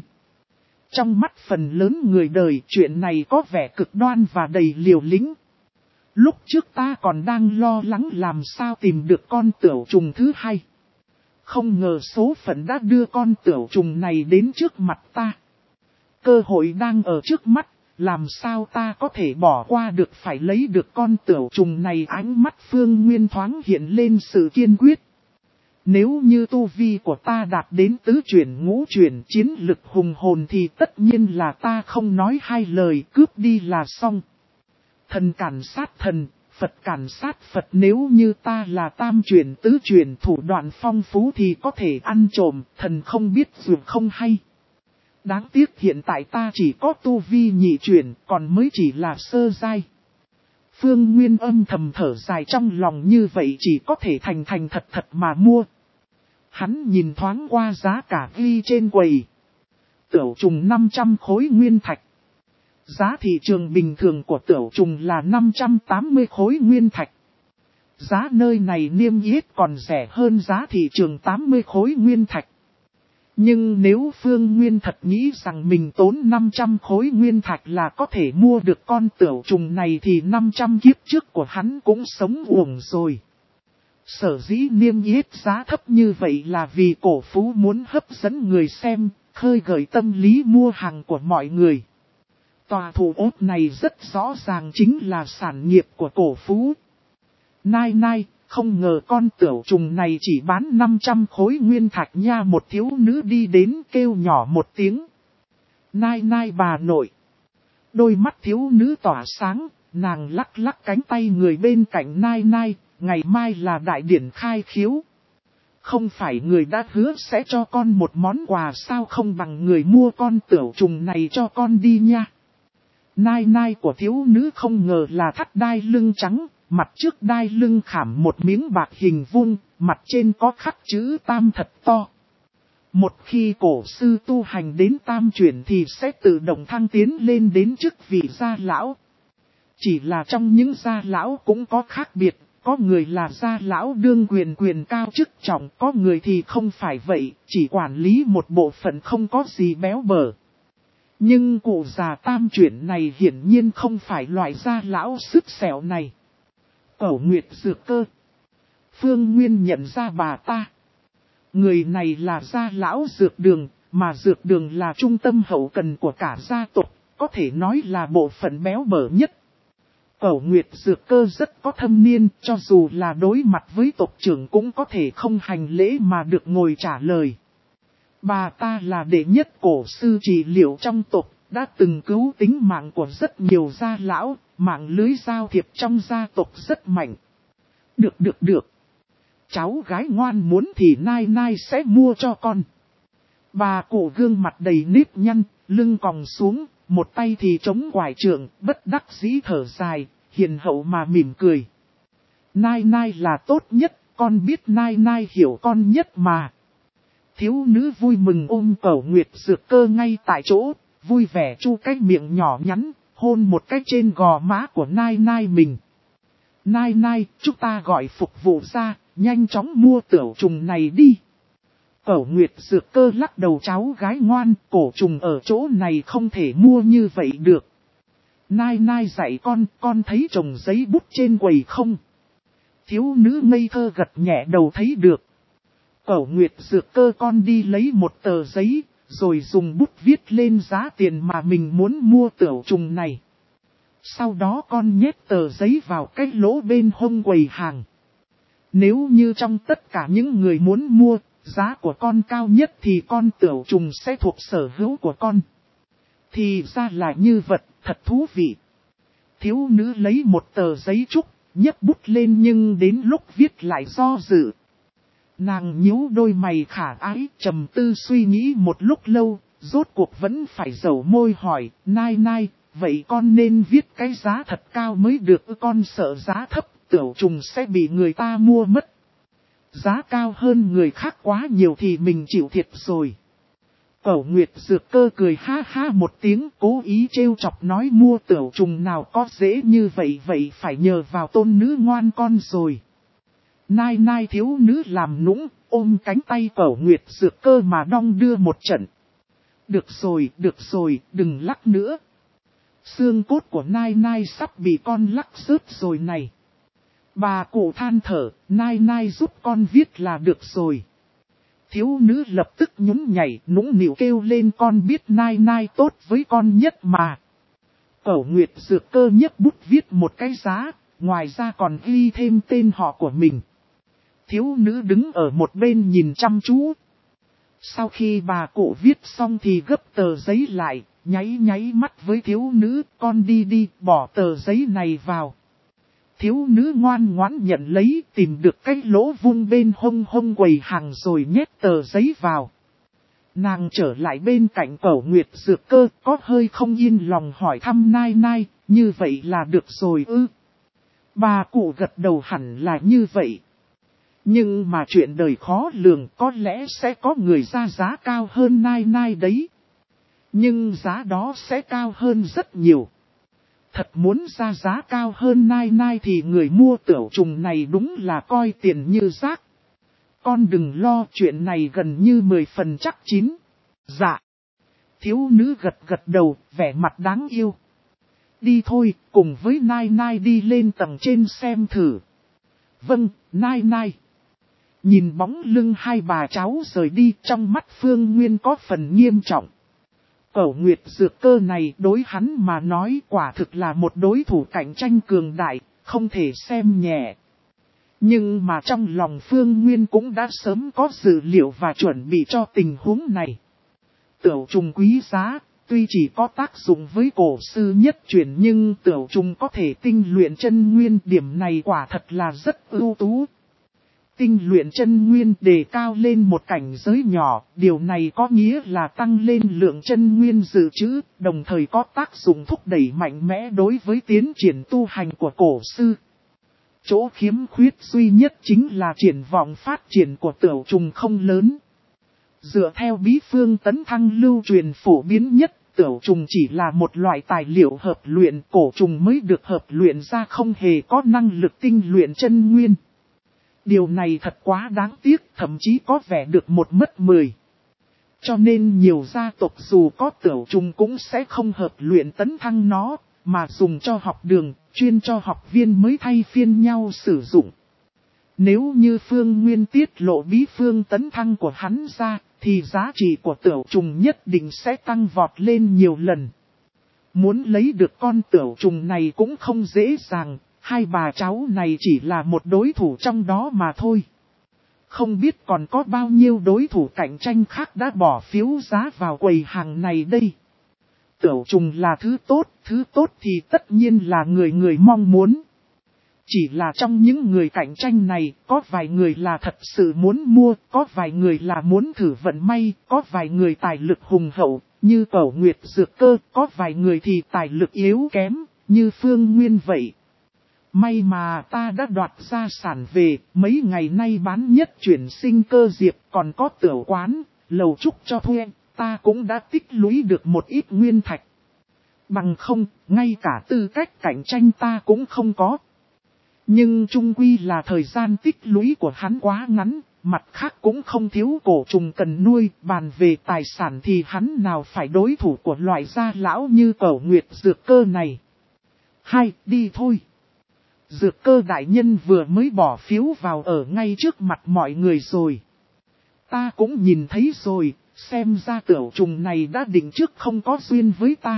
Trong mắt phần lớn người đời chuyện này có vẻ cực đoan và đầy liều lĩnh. Lúc trước ta còn đang lo lắng làm sao tìm được con tửu trùng thứ hai. Không ngờ số phận đã đưa con tửu trùng này đến trước mặt ta. Cơ hội đang ở trước mắt, làm sao ta có thể bỏ qua được phải lấy được con tửu trùng này. Ánh mắt Phương Nguyên thoáng hiện lên sự kiên quyết. Nếu như tu vi của ta đạt đến tứ chuyển ngũ chuyển chiến lực hùng hồn thì tất nhiên là ta không nói hai lời cướp đi là xong. Thần cản sát thần, Phật cản sát Phật, nếu như ta là tam chuyển tứ chuyển thủ đoạn phong phú thì có thể ăn trộm, thần không biết dù không hay. Đáng tiếc hiện tại ta chỉ có tu vi nhị chuyển, còn mới chỉ là sơ giai. Phương Nguyên âm thầm thở dài trong lòng, như vậy chỉ có thể thành thành thật thật mà mua. Hắn nhìn thoáng qua giá cả ghi trên quầy. Tửu trùng năm trăm khối nguyên thạch. Giá thị trường bình thường của tửu trùng là năm trăm tám mươi khối nguyên thạch. Giá nơi này niêm yết còn rẻ hơn giá thị trường tám mươi khối nguyên thạch. Nhưng nếu Phương Nguyên thật nghĩ rằng mình tốn năm trăm khối nguyên thạch là có thể mua được con tửu trùng này thì năm trăm kiếp trước của hắn cũng sống uổng rồi. Sở dĩ niêm yết giá thấp như vậy là vì cổ phú muốn hấp dẫn người xem, khơi gợi tâm lý mua hàng của mọi người. Tòa thủ ốt này rất rõ ràng chính là sản nghiệp của cổ phú. Nai nai, không ngờ con tửu trùng này chỉ bán năm trăm khối nguyên thạch nha. Một thiếu nữ đi đến kêu nhỏ một tiếng. Nai nai bà nội. Đôi mắt thiếu nữ tỏa sáng, nàng lắc lắc cánh tay người bên cạnh nai nai, ngày mai là đại điển khai khiếu. Không phải người đã hứa sẽ cho con một món quà sao, không bằng người mua con tửu trùng này cho con đi nha. Nai nai của thiếu nữ không ngờ là thắt đai lưng trắng, mặt trước đai lưng khảm một miếng bạc hình vuông, mặt trên có khắc chữ tam thật to. Một khi cổ sư tu hành đến tam chuyển thì sẽ tự động thăng tiến lên đến chức vị gia lão. Chỉ là trong những gia lão cũng có khác biệt, có người là gia lão đương quyền quyền cao chức trọng, có người thì không phải vậy, chỉ quản lý một bộ phận không có gì béo bở. Nhưng cụ già tam chuyển này hiển nhiên không phải loại gia lão sức sẹo này. Cẩu Nguyệt Dược Cơ. Phương Nguyên nhận ra bà ta. Người này là gia lão dược đường, mà dược đường là trung tâm hậu cần của cả gia tộc, có thể nói là bộ phận béo bở nhất. Cẩu Nguyệt Dược Cơ rất có thâm niên, cho dù là đối mặt với tộc trưởng cũng có thể không hành lễ mà được ngồi trả lời. Bà ta là đệ nhất cổ sư trị liệu trong tộc, đã từng cứu tính mạng của rất nhiều gia lão, mạng lưới giao thiệp trong gia tộc rất mạnh. Được được được. Cháu gái ngoan muốn thì nai nai sẽ mua cho con. Bà cụ gương mặt đầy nếp nhăn, lưng còng xuống, một tay thì chống quải trượng, bất đắc dĩ thở dài, hiền hậu mà mỉm cười. Nai nai là tốt nhất, con biết nai nai hiểu con nhất mà. Thiếu nữ vui mừng ôm Cẩu Nguyệt Dược Cơ ngay tại chỗ, vui vẻ chu cái miệng nhỏ nhắn, hôn một cái trên gò má của nai nai mình. Nai nai, chúng ta gọi phục vụ ra, nhanh chóng mua tửu trùng này đi. Cẩu Nguyệt Dược Cơ lắc đầu, cháu gái ngoan, cổ trùng ở chỗ này không thể mua như vậy được. Nai nai dạy con, con thấy chồng giấy bút trên quầy không? Thiếu nữ ngây thơ gật nhẹ đầu thấy được. Cẩu Nguyệt Dược Cơ con đi lấy một tờ giấy, rồi dùng bút viết lên giá tiền mà mình muốn mua tửu trùng này. Sau đó con nhét tờ giấy vào cái lỗ bên hông quầy hàng. Nếu như trong tất cả những người muốn mua, giá của con cao nhất thì con tửu trùng sẽ thuộc sở hữu của con. Thì ra là như vật, thật thú vị. Thiếu nữ lấy một tờ giấy trúc, nhấc bút lên nhưng đến lúc viết lại do dự. Nàng nhíu đôi mày khả ái, trầm tư suy nghĩ một lúc lâu, rốt cuộc vẫn phải dầu môi hỏi, nai nai, vậy con nên viết cái giá thật cao mới được, con sợ giá thấp, tửu trùng sẽ bị người ta mua mất. Giá cao hơn người khác quá nhiều thì mình chịu thiệt rồi. Cẩu Nguyệt Dược Cơ cười ha ha một tiếng, cố ý trêu chọc nói mua tửu trùng nào có dễ như vậy, vậy phải nhờ vào tôn nữ ngoan con rồi. Nai nai thiếu nữ làm nũng, ôm cánh tay Cẩu Nguyệt Dược Cơ mà đong đưa một trận. Được rồi, được rồi, đừng lắc nữa. Xương cốt của nai nai sắp bị con lắc rớt rồi này. Bà cụ than thở, nai nai giúp con viết là được rồi. Thiếu nữ lập tức nhún nhảy, nũng nịu kêu lên, con biết nai nai tốt với con nhất mà. Cẩu Nguyệt Dược Cơ nhấc bút viết một cái giá, ngoài ra còn ghi thêm tên họ của mình. Thiếu nữ đứng ở một bên nhìn chăm chú. Sau khi bà cụ viết xong thì gấp tờ giấy lại, nháy nháy mắt với thiếu nữ, con đi đi, bỏ tờ giấy này vào. Thiếu nữ ngoan ngoãn nhận lấy, tìm được cái lỗ vung bên hông hông quầy hàng rồi nhét tờ giấy vào. Nàng trở lại bên cạnh Cẩu Nguyệt Dược Cơ, có hơi không yên lòng hỏi thăm nai nai, như vậy là được rồi ư? Bà cụ gật đầu, hẳn là như vậy. Nhưng mà chuyện đời khó lường, có lẽ sẽ có người ra giá cao hơn nai nai đấy. Nhưng giá đó sẽ cao hơn rất nhiều. Thật muốn ra giá cao hơn nai nai thì người mua tửu trùng này đúng là coi tiền như rác. Con đừng lo, chuyện này gần như mười phần chắc chín. Dạ. Thiếu nữ gật gật đầu, vẻ mặt đáng yêu. Đi thôi, cùng với nai nai đi lên tầng trên xem thử. Vâng, nai nai. Nhìn bóng lưng hai bà cháu rời đi, trong mắt Phương Nguyên có phần nghiêm trọng. Cẩu Nguyệt Dược Cơ này đối hắn mà nói quả thực là một đối thủ cạnh tranh cường đại, không thể xem nhẹ. Nhưng mà trong lòng Phương Nguyên cũng đã sớm có dự liệu và chuẩn bị cho tình huống này. Tửu trùng quý giá, tuy chỉ có tác dụng với cổ sư nhất truyền nhưng tửu trùng có thể tinh luyện chân nguyên, điểm này quả thật là rất ưu tú. Tinh luyện chân nguyên đề cao lên một cảnh giới nhỏ, điều này có nghĩa là tăng lên lượng chân nguyên dự trữ, đồng thời có tác dụng thúc đẩy mạnh mẽ đối với tiến triển tu hành của cổ sư. Chỗ khiếm khuyết duy nhất chính là triển vọng phát triển của tửu trùng không lớn. Dựa theo bí phương tấn thăng lưu truyền phổ biến nhất, tửu trùng chỉ là một loại tài liệu hợp luyện, cổ trùng mới được hợp luyện ra không hề có năng lực tinh luyện chân nguyên. Điều này thật quá đáng tiếc, thậm chí có vẻ được một mất mười. Cho nên nhiều gia tộc dù có tửu trùng cũng sẽ không hợp luyện tấn thăng nó, mà dùng cho học đường, chuyên cho học viên mới thay phiên nhau sử dụng. Nếu như Phương Nguyên tiết lộ bí phương tấn thăng của hắn ra, thì giá trị của tửu trùng nhất định sẽ tăng vọt lên nhiều lần. Muốn lấy được con tửu trùng này cũng không dễ dàng. Hai bà cháu này chỉ là một đối thủ trong đó mà thôi. Không biết còn có bao nhiêu đối thủ cạnh tranh khác đã bỏ phiếu giá vào quầy hàng này đây. Tửu trùng là thứ tốt, thứ tốt thì tất nhiên là người người mong muốn. Chỉ là trong những người cạnh tranh này, có vài người là thật sự muốn mua, có vài người là muốn thử vận may, có vài người tài lực hùng hậu, như Cẩu Nguyệt Dược Cơ, có vài người thì tài lực yếu kém, như Phương Nguyên vậy. May mà ta đã đoạt gia sản về, mấy ngày nay bán nhất chuyển sinh cơ diệp, còn có tửu quán, lầu trúc cho thuê, ta cũng đã tích lũy được một ít nguyên thạch. Bằng không, ngay cả tư cách cạnh tranh ta cũng không có. Nhưng chung quy là thời gian tích lũy của hắn quá ngắn, mặt khác cũng không thiếu cổ trùng cần nuôi, bàn về tài sản thì hắn nào phải đối thủ của loại gia lão như Cẩu Nguyệt Dược Cơ này. Hai, đi thôi. Dược Cơ đại nhân vừa mới bỏ phiếu vào ở ngay trước mặt mọi người rồi. Ta cũng nhìn thấy rồi, xem ra tiểu trùng này đã định trước không có duyên với ta.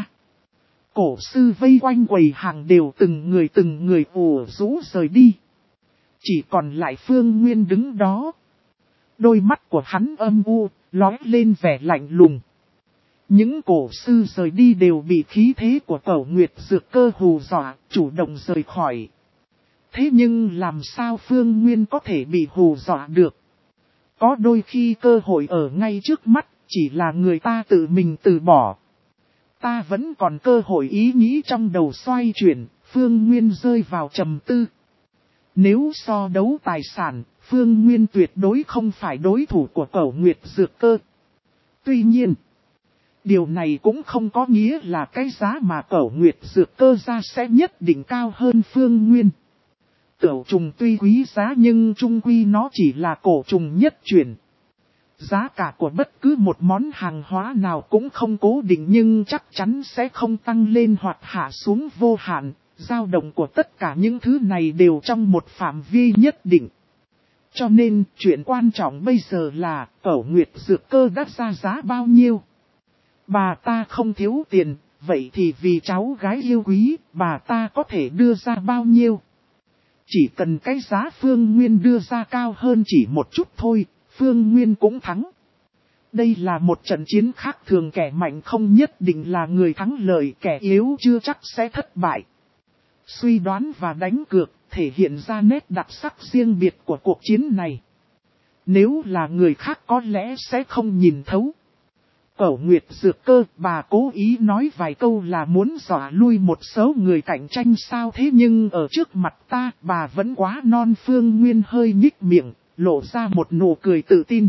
Cổ sư vây quanh quầy hàng đều từng người từng người ùa rũ rời đi. Chỉ còn lại Phương Nguyên đứng đó. Đôi mắt của hắn âm u, lóe lên vẻ lạnh lùng. Những cổ sư rời đi đều bị khí thế của Cẩu Nguyệt Dược Cơ hù dọa, chủ động rời khỏi. Thế nhưng làm sao Phương Nguyên có thể bị hù dọa được? Có đôi khi cơ hội ở ngay trước mắt, chỉ là người ta tự mình từ bỏ. Ta vẫn còn cơ hội ý nghĩ trong đầu xoay chuyển, Phương Nguyên rơi vào trầm tư. Nếu so đấu tài sản, Phương Nguyên tuyệt đối không phải đối thủ của Cẩu Nguyệt Dược Cơ. Tuy nhiên, điều này cũng không có nghĩa là cái giá mà Cẩu Nguyệt Dược Cơ ra sẽ nhất định cao hơn Phương Nguyên. Tiểu trùng tuy quý giá nhưng chung quy nó chỉ là cổ trùng nhất chuyển. Giá cả của bất cứ một món hàng hóa nào cũng không cố định nhưng chắc chắn sẽ không tăng lên hoặc hạ xuống vô hạn. Dao động của tất cả những thứ này đều trong một phạm vi nhất định. Cho nên chuyện quan trọng bây giờ là Cẩu Nguyệt Dược Cơ đã ra giá bao nhiêu. Bà ta không thiếu tiền, vậy thì vì cháu gái yêu quý, bà ta có thể đưa ra bao nhiêu? Chỉ cần cái giá Phương Nguyên đưa ra cao hơn chỉ một chút thôi, Phương Nguyên cũng thắng. Đây là một trận chiến khác thường, kẻ mạnh không nhất định là người thắng lợi, kẻ yếu chưa chắc sẽ thất bại. Suy đoán và đánh cược thể hiện ra nét đặc sắc riêng biệt của cuộc chiến này. Nếu là người khác có lẽ sẽ không nhìn thấu. Cẩu Nguyệt Dược Cơ, bà cố ý nói vài câu là muốn dọa lui một số người cạnh tranh sao, thế nhưng ở trước mặt ta, bà vẫn quá non. Phương Nguyên hơi nhích miệng, lộ ra một nụ cười tự tin.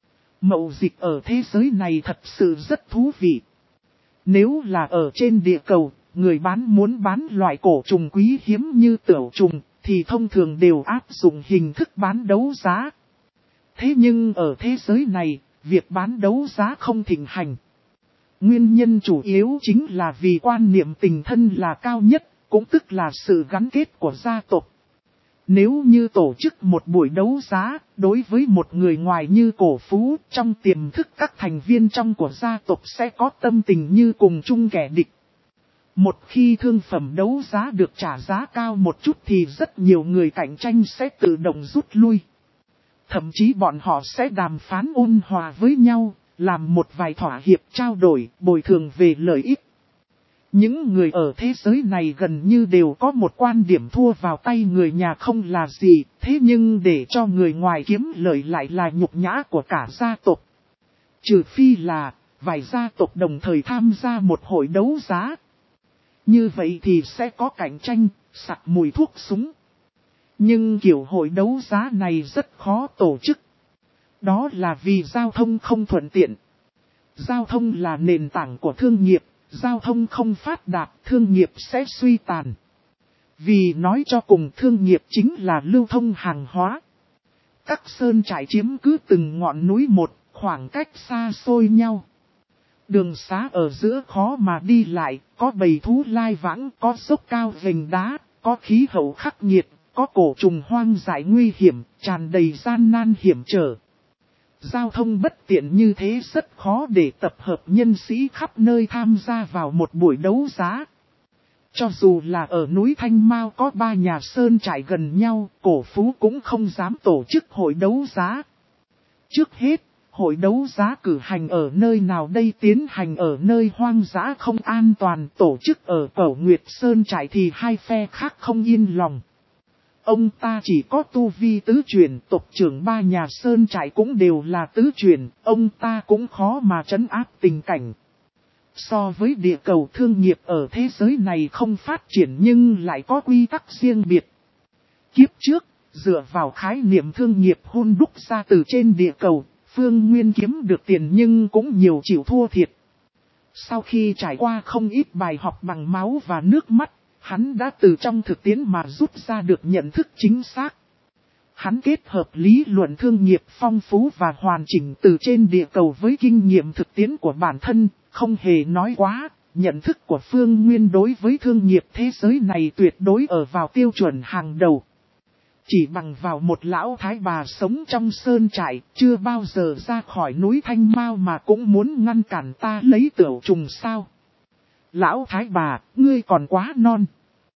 Mậu dịch ở thế giới này thật sự rất thú vị. Nếu là ở trên địa cầu, người bán muốn bán loại cổ trùng quý hiếm như tiểu trùng, thì thông thường đều áp dụng hình thức bán đấu giá. Thế nhưng ở thế giới này, việc bán đấu giá không thịnh hành. Nguyên nhân chủ yếu chính là vì quan niệm tình thân là cao nhất, cũng tức là sự gắn kết của gia tộc. Nếu như tổ chức một buổi đấu giá, đối với một người ngoài như Cổ Phú, trong tiềm thức các thành viên trong của gia tộc sẽ có tâm tình như cùng chung kẻ địch. Một khi thương phẩm đấu giá được trả giá cao một chút thì rất nhiều người cạnh tranh sẽ tự động rút lui. Thậm chí bọn họ sẽ đàm phán ôn hòa với nhau, làm một vài thỏa hiệp trao đổi, bồi thường về lợi ích. Những người ở thế giới này gần như đều có một quan điểm thua vào tay người nhà không là gì, thế nhưng để cho người ngoài kiếm lợi lại là nhục nhã của cả gia tộc. Trừ phi là, vài gia tộc đồng thời tham gia một hội đấu giá. Như vậy thì sẽ có cạnh tranh, sặc mùi thuốc súng. Nhưng kiểu hội đấu giá này rất khó tổ chức. Đó là vì giao thông không thuận tiện. Giao thông là nền tảng của thương nghiệp, giao thông không phát đạt, thương nghiệp sẽ suy tàn. Vì nói cho cùng thương nghiệp chính là lưu thông hàng hóa. Các sơn trại chiếm cứ từng ngọn núi một, khoảng cách xa xôi nhau. Đường xá ở giữa khó mà đi lại, có bầy thú lai vãng, có dốc cao vành đá, có khí hậu khắc nghiệt, có cổ trùng hoang dại nguy hiểm, tràn đầy gian nan hiểm trở. Giao thông bất tiện như thế rất khó để tập hợp nhân sĩ khắp nơi tham gia vào một buổi đấu giá. Cho dù là ở núi Thanh Mao có ba nhà sơn trại gần nhau, Cổ Phú cũng không dám tổ chức hội đấu giá. Trước hết, hội đấu giá cử hành ở nơi nào đây, tiến hành ở nơi hoang dã không an toàn, tổ chức ở Cẩu Nguyệt Sơn trại thì hai phe khác không yên lòng. Ông ta chỉ có tu vi tứ truyền, tộc trưởng ba nhà sơn trại cũng đều là tứ truyền, ông ta cũng khó mà trấn áp tình cảnh. So với địa cầu, thương nghiệp ở thế giới này không phát triển nhưng lại có quy tắc riêng biệt. Kiếp trước, dựa vào khái niệm thương nghiệp hun đúc ra từ trên địa cầu, Phương Nguyên kiếm được tiền nhưng cũng nhiều chịu thua thiệt. Sau khi trải qua không ít bài học bằng máu và nước mắt, hắn đã từ trong thực tiễn mà rút ra được nhận thức chính xác. Hắn kết hợp lý luận thương nghiệp phong phú và hoàn chỉnh từ trên địa cầu với kinh nghiệm thực tiễn của bản thân, không hề nói quá. Nhận thức của Phương Nguyên đối với thương nghiệp thế giới này tuyệt đối ở vào tiêu chuẩn hàng đầu. Chỉ bằng vào một lão thái bà sống trong sơn trại, chưa bao giờ ra khỏi núi Thanh Mao mà cũng muốn ngăn cản ta lấy tửu trùng sao. Lão thái bà, ngươi còn quá non.